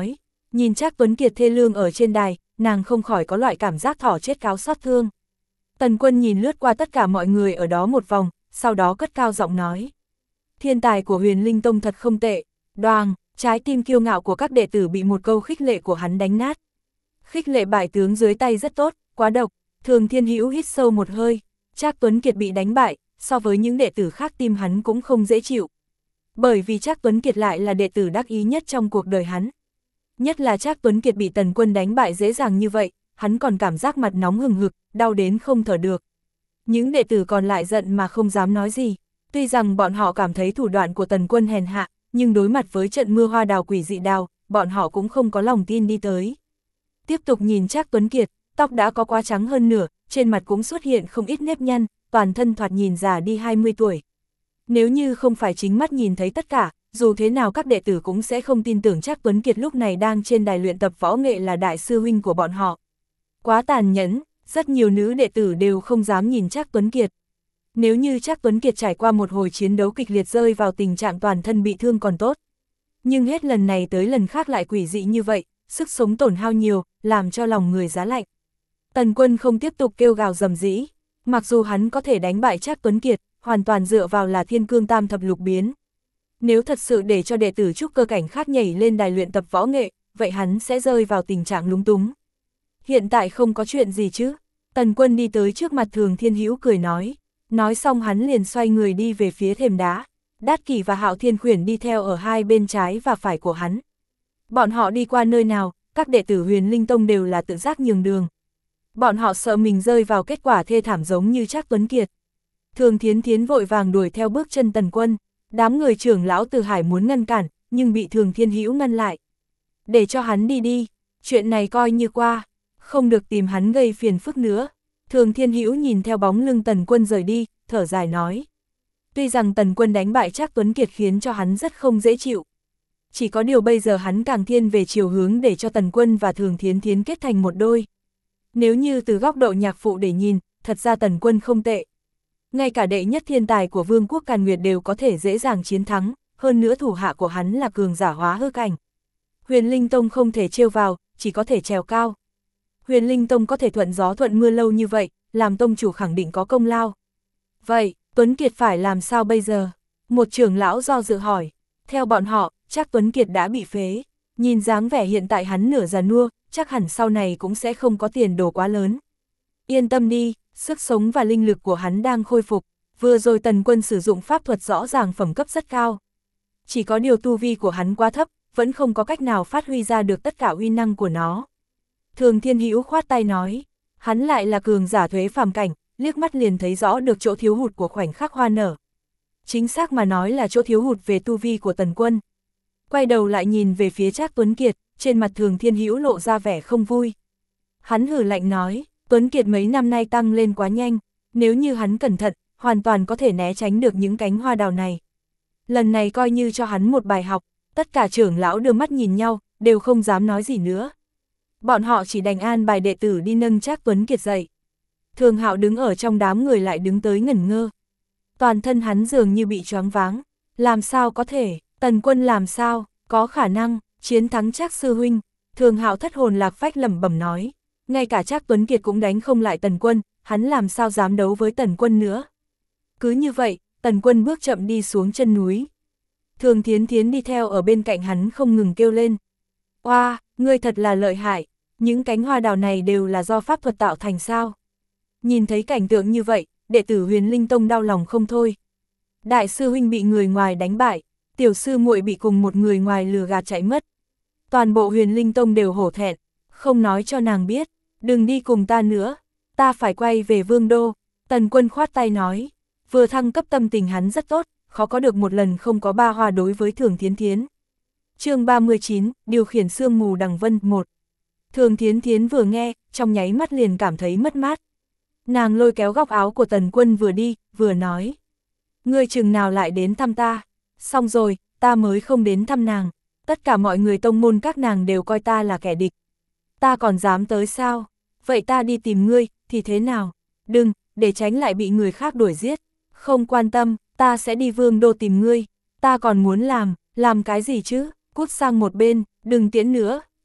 Nhìn Trác Tuấn Kiệt thê lương ở trên đài, nàng không khỏi có loại cảm giác thỏ chết cáo xót thương. Tần Quân nhìn lướt qua tất cả mọi người ở đó một vòng, sau đó cất cao giọng nói. Thiên tài của Huyền Linh Tông thật không tệ, đoàng, trái tim kiêu ngạo của các đệ tử bị một câu khích lệ của hắn đánh nát. Khích lệ bại tướng dưới tay rất tốt, quá độc. Thường Thiên Hữu hít sâu một hơi, Trác Tuấn Kiệt bị đánh bại, so với những đệ tử khác tim hắn cũng không dễ chịu. Bởi vì Trác Tuấn Kiệt lại là đệ tử đắc ý nhất trong cuộc đời hắn. Nhất là Trác Tuấn Kiệt bị Tần Quân đánh bại dễ dàng như vậy, hắn còn cảm giác mặt nóng hừng hực, đau đến không thở được. Những đệ tử còn lại giận mà không dám nói gì. Tuy rằng bọn họ cảm thấy thủ đoạn của Tần Quân hèn hạ, nhưng đối mặt với trận mưa hoa đào quỷ dị đào, bọn họ cũng không có lòng tin đi tới. Tiếp tục nhìn Trác Tuấn Kiệt, tóc đã có quá trắng hơn nửa, trên mặt cũng xuất hiện không ít nếp nhăn, toàn thân thoạt nhìn già đi 20 tuổi. Nếu như không phải chính mắt nhìn thấy tất cả, dù thế nào các đệ tử cũng sẽ không tin tưởng Trác Tuấn Kiệt lúc này đang trên đài luyện tập võ nghệ là đại sư huynh của bọn họ. Quá tàn nhẫn, rất nhiều nữ đệ tử đều không dám nhìn Trác Tuấn Kiệt. Nếu như Trác Tuấn Kiệt trải qua một hồi chiến đấu kịch liệt rơi vào tình trạng toàn thân bị thương còn tốt. Nhưng hết lần này tới lần khác lại quỷ dị như vậy, sức sống tổn hao nhiều, làm cho lòng người giá lạnh. Tần Quân không tiếp tục kêu gào rầm rĩ, mặc dù hắn có thể đánh bại Trác Tuấn Kiệt, hoàn toàn dựa vào là Thiên Cương Tam Thập Lục biến. Nếu thật sự để cho đệ tử trúc cơ cảnh khác nhảy lên đài luyện tập võ nghệ, vậy hắn sẽ rơi vào tình trạng lúng túng. Hiện tại không có chuyện gì chứ? Tần Quân đi tới trước mặt Thường Thiên Hữu cười nói. Nói xong hắn liền xoay người đi về phía thềm đá. Đát Kỷ và Hạo Thiên Khuyển đi theo ở hai bên trái và phải của hắn. Bọn họ đi qua nơi nào, các đệ tử Huyền Linh Tông đều là tự giác nhường đường. Bọn họ sợ mình rơi vào kết quả thê thảm giống như Trác Tuấn Kiệt. Thường Thiến Thiến vội vàng đuổi theo bước chân Tần Quân. Đám người trưởng lão Từ Hải muốn ngăn cản, nhưng bị Thường Thiên Hữu ngăn lại. Để cho hắn đi đi, chuyện này coi như qua, không được tìm hắn gây phiền phức nữa. Thường Thiên Hữu nhìn theo bóng lưng Tần Quân rời đi, thở dài nói. Tuy rằng Tần Quân đánh bại Trác Tuấn Kiệt khiến cho hắn rất không dễ chịu. Chỉ có điều bây giờ hắn càng thiên về chiều hướng để cho Tần Quân và Thường Thiến Thiến kết thành một đôi. Nếu như từ góc độ nhạc phụ để nhìn, thật ra Tần Quân không tệ. Ngay cả đệ nhất thiên tài của Vương quốc Càn Nguyệt đều có thể dễ dàng chiến thắng, hơn nữa thủ hạ của hắn là cường giả hóa hư cảnh. Huyền Linh Tông không thể trêu vào, chỉ có thể trèo cao. Huyền Linh Tông có thể thuận gió thuận mưa lâu như vậy, làm tông chủ khẳng định có công lao. Vậy, Tuấn Kiệt phải làm sao bây giờ? Một trưởng lão do dự hỏi. Theo bọn họ, chắc Tuấn Kiệt đã bị phế. Nhìn dáng vẻ hiện tại hắn nửa già nua, chắc hẳn sau này cũng sẽ không có tiền đồ quá lớn. Yên tâm đi, sức sống và linh lực của hắn đang khôi phục. Vừa rồi Tần Quân sử dụng pháp thuật rõ ràng phẩm cấp rất cao. Chỉ có điều tu vi của hắn quá thấp, vẫn không có cách nào phát huy ra được tất cả uy năng của nó. Thường Thiên Hữu khoát tay nói, hắn lại là cường giả thuế phàm cảnh, liếc mắt liền thấy rõ được chỗ thiếu hụt của khoảnh khắc hoa nở. Chính xác mà nói là chỗ thiếu hụt về tu vi của Tần Quân. Quay đầu lại nhìn về phía Trác Tuấn Kiệt, trên mặt Thường Thiên Hữu lộ ra vẻ không vui. Hắn hừ lạnh nói, Tuấn Kiệt mấy năm nay tăng lên quá nhanh, nếu như hắn cẩn thận, hoàn toàn có thể né tránh được những cánh hoa đào này. Lần này coi như cho hắn một bài học, tất cả trưởng lão đưa mắt nhìn nhau, đều không dám nói gì nữa. Bọn họ chỉ đành an bài đệ tử đi nâng Trác Tuấn Kiệt dậy. Thường Hạo đứng ở trong đám người lại đứng tới ngẩn ngơ. Toàn thân hắn dường như bị choáng váng. Làm sao có thể, Tần Quân làm sao, có khả năng, chiến thắng Trác sư huynh. Thường Hạo thất hồn lạc phách lẩm bẩm nói. Ngay cả Trác Tuấn Kiệt cũng đánh không lại Tần Quân, hắn làm sao dám đấu với Tần Quân nữa. Cứ như vậy, Tần Quân bước chậm đi xuống chân núi. Thường Thiến Thiến đi theo ở bên cạnh hắn không ngừng kêu lên. Oa, ngươi thật là lợi hại, những cánh hoa đào này đều là do pháp thuật tạo thành sao. Nhìn thấy cảnh tượng như vậy, đệ tử Huyền Linh Tông đau lòng không thôi. Đại sư huynh bị người ngoài đánh bại, tiểu sư muội bị cùng một người ngoài lừa gạt chạy mất. Toàn bộ Huyền Linh Tông đều hổ thẹn, không nói cho nàng biết, đừng đi cùng ta nữa, ta phải quay về Vương Đô. Tần Quân khoát tay nói, vừa thăng cấp tâm tình hắn rất tốt, khó có được một lần không có ba hoa đối với Thường Thiến Thiến. Chương 39, điều khiển sương mù đằng vân 1. Thường Thiến Thiến vừa nghe, trong nháy mắt liền cảm thấy mất mát. Nàng lôi kéo góc áo của Tần Quân vừa đi, vừa nói. Ngươi chừng nào lại đến thăm ta? Xong rồi, ta mới không đến thăm nàng. Tất cả mọi người tông môn các nàng đều coi ta là kẻ địch. Ta còn dám tới sao? Vậy ta đi tìm ngươi, thì thế nào? Đừng, để tránh lại bị người khác đuổi giết. Không quan tâm, ta sẽ đi Vương Đô tìm ngươi. Ta còn muốn làm cái gì chứ? Cút sang một bên, đừng tiễn nữa.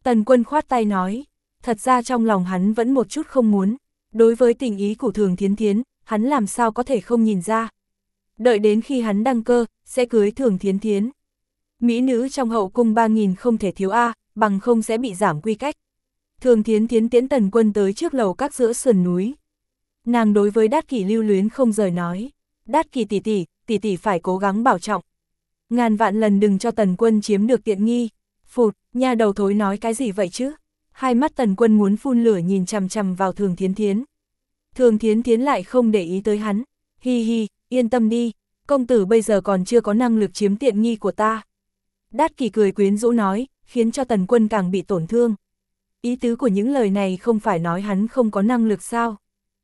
Tần Quân khoát tay nói, thật ra trong lòng hắn vẫn một chút không muốn, đối với tình ý của Thường Thiến Thiến, hắn làm sao có thể không nhìn ra. Đợi đến khi hắn đăng cơ, sẽ cưới Thường Thiến Thiến. Mỹ nữ trong hậu cung 3.000 không thể thiếu A, bằng không sẽ bị giảm quy cách. Thường Thiến Thiến tiễn Tần Quân tới trước lầu các giữa sườn núi. Nàng đối với Đát Kỷ lưu luyến không rời nói, Đát Kỷ tỷ tỷ phải cố gắng bảo trọng. Ngàn vạn lần đừng cho Tần Quân chiếm được tiện nghi. Phụt, nha đầu thối nói cái gì vậy chứ? Hai mắt Tần Quân muốn phun lửa nhìn chằm chằm vào Thường Thiến Thiến. Thường Thiến Thiến lại không để ý tới hắn. Hi hi, yên tâm đi, công tử bây giờ còn chưa có năng lực chiếm tiện nghi của ta. Đát Kỷ cười quyến rũ nói, khiến cho Tần Quân càng bị tổn thương. Ý tứ của những lời này không phải nói hắn không có năng lực sao?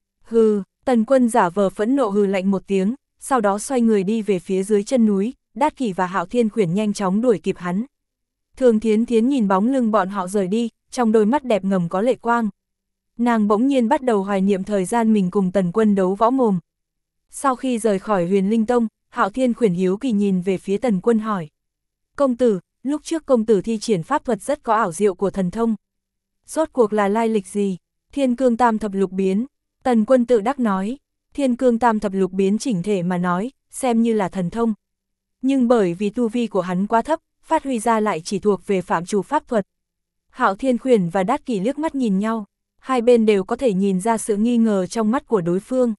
Hừ, Tần Quân giả vờ phẫn nộ hừ lạnh một tiếng, sau đó xoay người đi về phía dưới chân núi, Đát Kỷ và Hạo Thiên Khuyển nhanh chóng đuổi kịp hắn. Thường Thiến Thiến nhìn bóng lưng bọn họ rời đi, trong đôi mắt đẹp ngầm có lệ quang. Nàng bỗng nhiên bắt đầu hoài niệm thời gian mình cùng Tần Quân đấu võ mồm. Sau khi rời khỏi Huyền Linh Tông, Hạo Thiên Khuyển hiếu kỳ nhìn về phía Tần Quân hỏi. Công tử, lúc trước công tử thi triển pháp thuật rất có ảo diệu của thần thông. Rốt cuộc là lai lịch gì? Thiên Cương Tam Thập Lục Biến. Tần Quân tự đắc nói, Thiên Cương Tam Thập Lục Biến chỉnh thể mà nói, xem như là thần thông. Nhưng bởi vì tu vi của hắn quá thấp, phát huy ra lại chỉ thuộc về phạm trù pháp thuật. Hạo Thiên Khuyển và Đát Kỷ liếc mắt nhìn nhau, hai bên đều có thể nhìn ra sự nghi ngờ trong mắt của đối phương.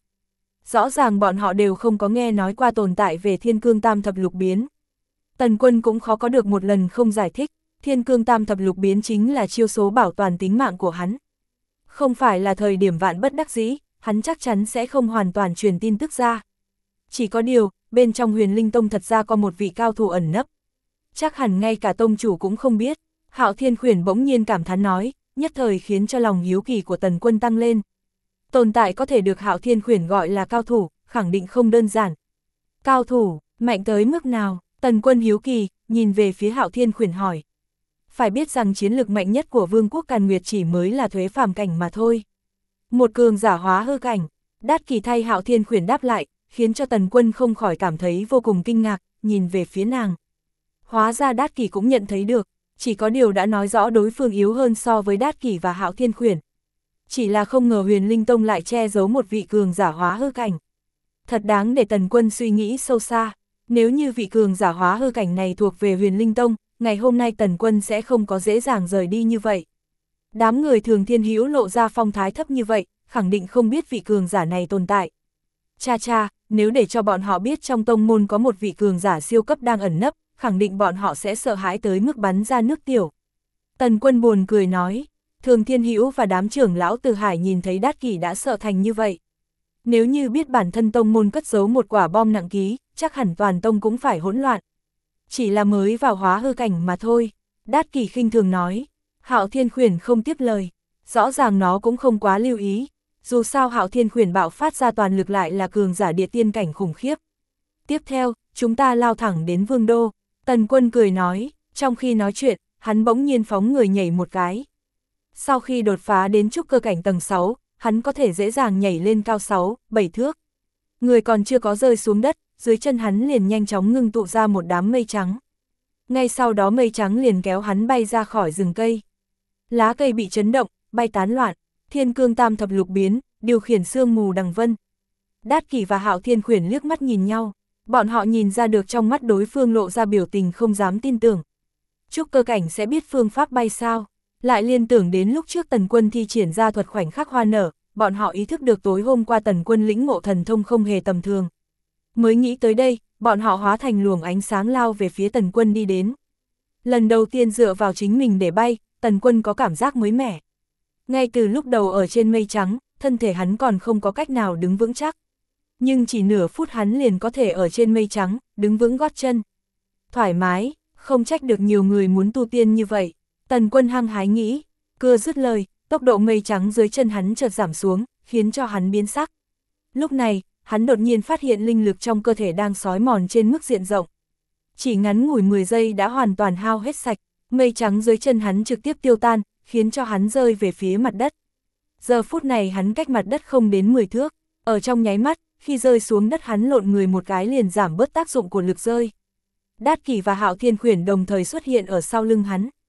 Rõ ràng bọn họ đều không có nghe nói qua tồn tại về Thiên Cương Tam Thập Lục Biến. Tần Quân cũng khó có được một lần không giải thích, Thiên Cương Tam Thập Lục Biến chính là chiêu số bảo toàn tính mạng của hắn. Không phải là thời điểm vạn bất đắc dĩ, hắn chắc chắn sẽ không hoàn toàn truyền tin tức ra. Chỉ có điều, bên trong Huyền Linh Tông thật ra có một vị cao thủ ẩn nấp. Chắc hẳn ngay cả tông chủ cũng không biết. Hạo Thiên Khuyển bỗng nhiên cảm thán nói, nhất thời khiến cho lòng hiếu kỳ của Tần Quân tăng lên. Tồn tại có thể được Hạo Thiên Khuyển gọi là cao thủ, khẳng định không đơn giản. Cao thủ, mạnh tới mức nào? Tần Quân hiếu kỳ, nhìn về phía Hạo Thiên Khuyển hỏi. Phải biết rằng chiến lực mạnh nhất của Vương quốc Càn Nguyệt chỉ mới là thuế phàm cảnh mà thôi. Một cường giả hóa hư cảnh. Đát Kỷ thay Hạo Thiên Khuyển đáp lại, khiến cho Tần Quân không khỏi cảm thấy vô cùng kinh ngạc, nhìn về phía nàng. Hóa ra Đát Kỷ cũng nhận thấy được, chỉ có điều đã nói rõ đối phương yếu hơn so với Đát Kỷ và Hạo Thiên Khuyển. Chỉ là không ngờ Huyền Linh Tông lại che giấu một vị cường giả hóa hư cảnh. Thật đáng để Tần Quân suy nghĩ sâu xa, nếu như vị cường giả hóa hư cảnh này thuộc về Huyền Linh Tông, ngày hôm nay Tần Quân sẽ không có dễ dàng rời đi như vậy. Đám người Thường Thiên Hữu lộ ra phong thái thấp như vậy, khẳng định không biết vị cường giả này tồn tại. Cha cha, nếu để cho bọn họ biết trong tông môn có một vị cường giả siêu cấp đang ẩn nấp, khẳng định bọn họ sẽ sợ hãi tới mức bắn ra nước tiểu. Tần Quân buồn cười nói, Thường Thiên Hữu và đám trưởng lão Từ Hải nhìn thấy Đát Kỷ đã sợ thành như vậy. Nếu như biết bản thân tông môn cất giấu một quả bom nặng ký, chắc hẳn toàn tông cũng phải hỗn loạn. Chỉ là mới vào hóa hư cảnh mà thôi, Đát Kỷ khinh thường nói. Hạo Thiên Khuyển không tiếp lời, rõ ràng nó cũng không quá lưu ý. Dù sao Hạo Thiên Khuyển bạo phát ra toàn lực lại là cường giả địa tiên cảnh khủng khiếp. Tiếp theo, chúng ta lao thẳng đến Vương Đô. Tần Quân cười nói, trong khi nói chuyện, hắn bỗng nhiên phóng người nhảy một cái. Sau khi đột phá đến trúc cơ cảnh tầng 6, hắn có thể dễ dàng nhảy lên cao 6, 7 thước. Người còn chưa có rơi xuống đất, dưới chân hắn liền nhanh chóng ngưng tụ ra một đám mây trắng. Ngay sau đó mây trắng liền kéo hắn bay ra khỏi rừng cây. Lá cây bị chấn động, bay tán loạn, Thiên Cương Tam Thập Lục Biến, điều khiển sương mù đằng vân. Đát Kỷ và Hạo Thiên Khuyển liếc mắt nhìn nhau, bọn họ nhìn ra được trong mắt đối phương lộ ra biểu tình không dám tin tưởng. Trúc cơ cảnh sẽ biết phương pháp bay sao? Lại liên tưởng đến lúc trước Tần Quân thi triển ra thuật khoảnh khắc hoa nở, bọn họ ý thức được tối hôm qua Tần Quân lĩnh ngộ thần thông không hề tầm thường. Mới nghĩ tới đây, bọn họ hóa thành luồng ánh sáng lao về phía Tần Quân đi đến. Lần đầu tiên dựa vào chính mình để bay, Tần Quân có cảm giác mới mẻ. Ngay từ lúc đầu ở trên mây trắng, thân thể hắn còn không có cách nào đứng vững chắc. Nhưng chỉ nửa phút hắn liền có thể ở trên mây trắng, đứng vững gót chân. Thoải mái, không trách được nhiều người muốn tu tiên như vậy. Tần Quân hăng hái nghĩ, cưa dứt lời, tốc độ mây trắng dưới chân hắn chợt giảm xuống, khiến cho hắn biến sắc. Lúc này, hắn đột nhiên phát hiện linh lực trong cơ thể đang xói mòn trên mức diện rộng. Chỉ ngắn ngủi 10 giây đã hoàn toàn hao hết sạch, mây trắng dưới chân hắn trực tiếp tiêu tan, khiến cho hắn rơi về phía mặt đất. Giờ phút này hắn cách mặt đất không đến 10 thước, ở trong nháy mắt, khi rơi xuống đất hắn lộn người một cái liền giảm bớt tác dụng của lực rơi. Đát Kỷ và Hạo Thiên Khuyển đồng thời xuất hiện ở sau lưng hắn.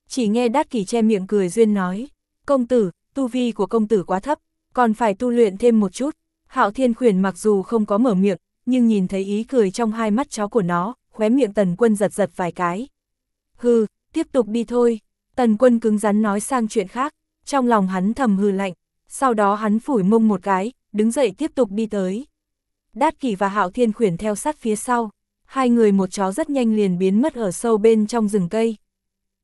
Chỉ nghe Đát Kỷ che miệng cười duyên nói, công tử, tu vi của công tử quá thấp, còn phải tu luyện thêm một chút. Hạo Thiên Khuyển mặc dù không có mở miệng, nhưng nhìn thấy ý cười trong hai mắt chó của nó, khóe miệng Tần Quân giật giật vài cái. Hừ, tiếp tục đi thôi. Tần Quân cứng rắn nói sang chuyện khác, trong lòng hắn thầm hừ lạnh, sau đó hắn phủi mông một cái, đứng dậy tiếp tục đi tới. Đát Kỷ và Hạo Thiên Khuyển theo sát phía sau, hai người một chó rất nhanh liền biến mất ở sâu bên trong rừng cây.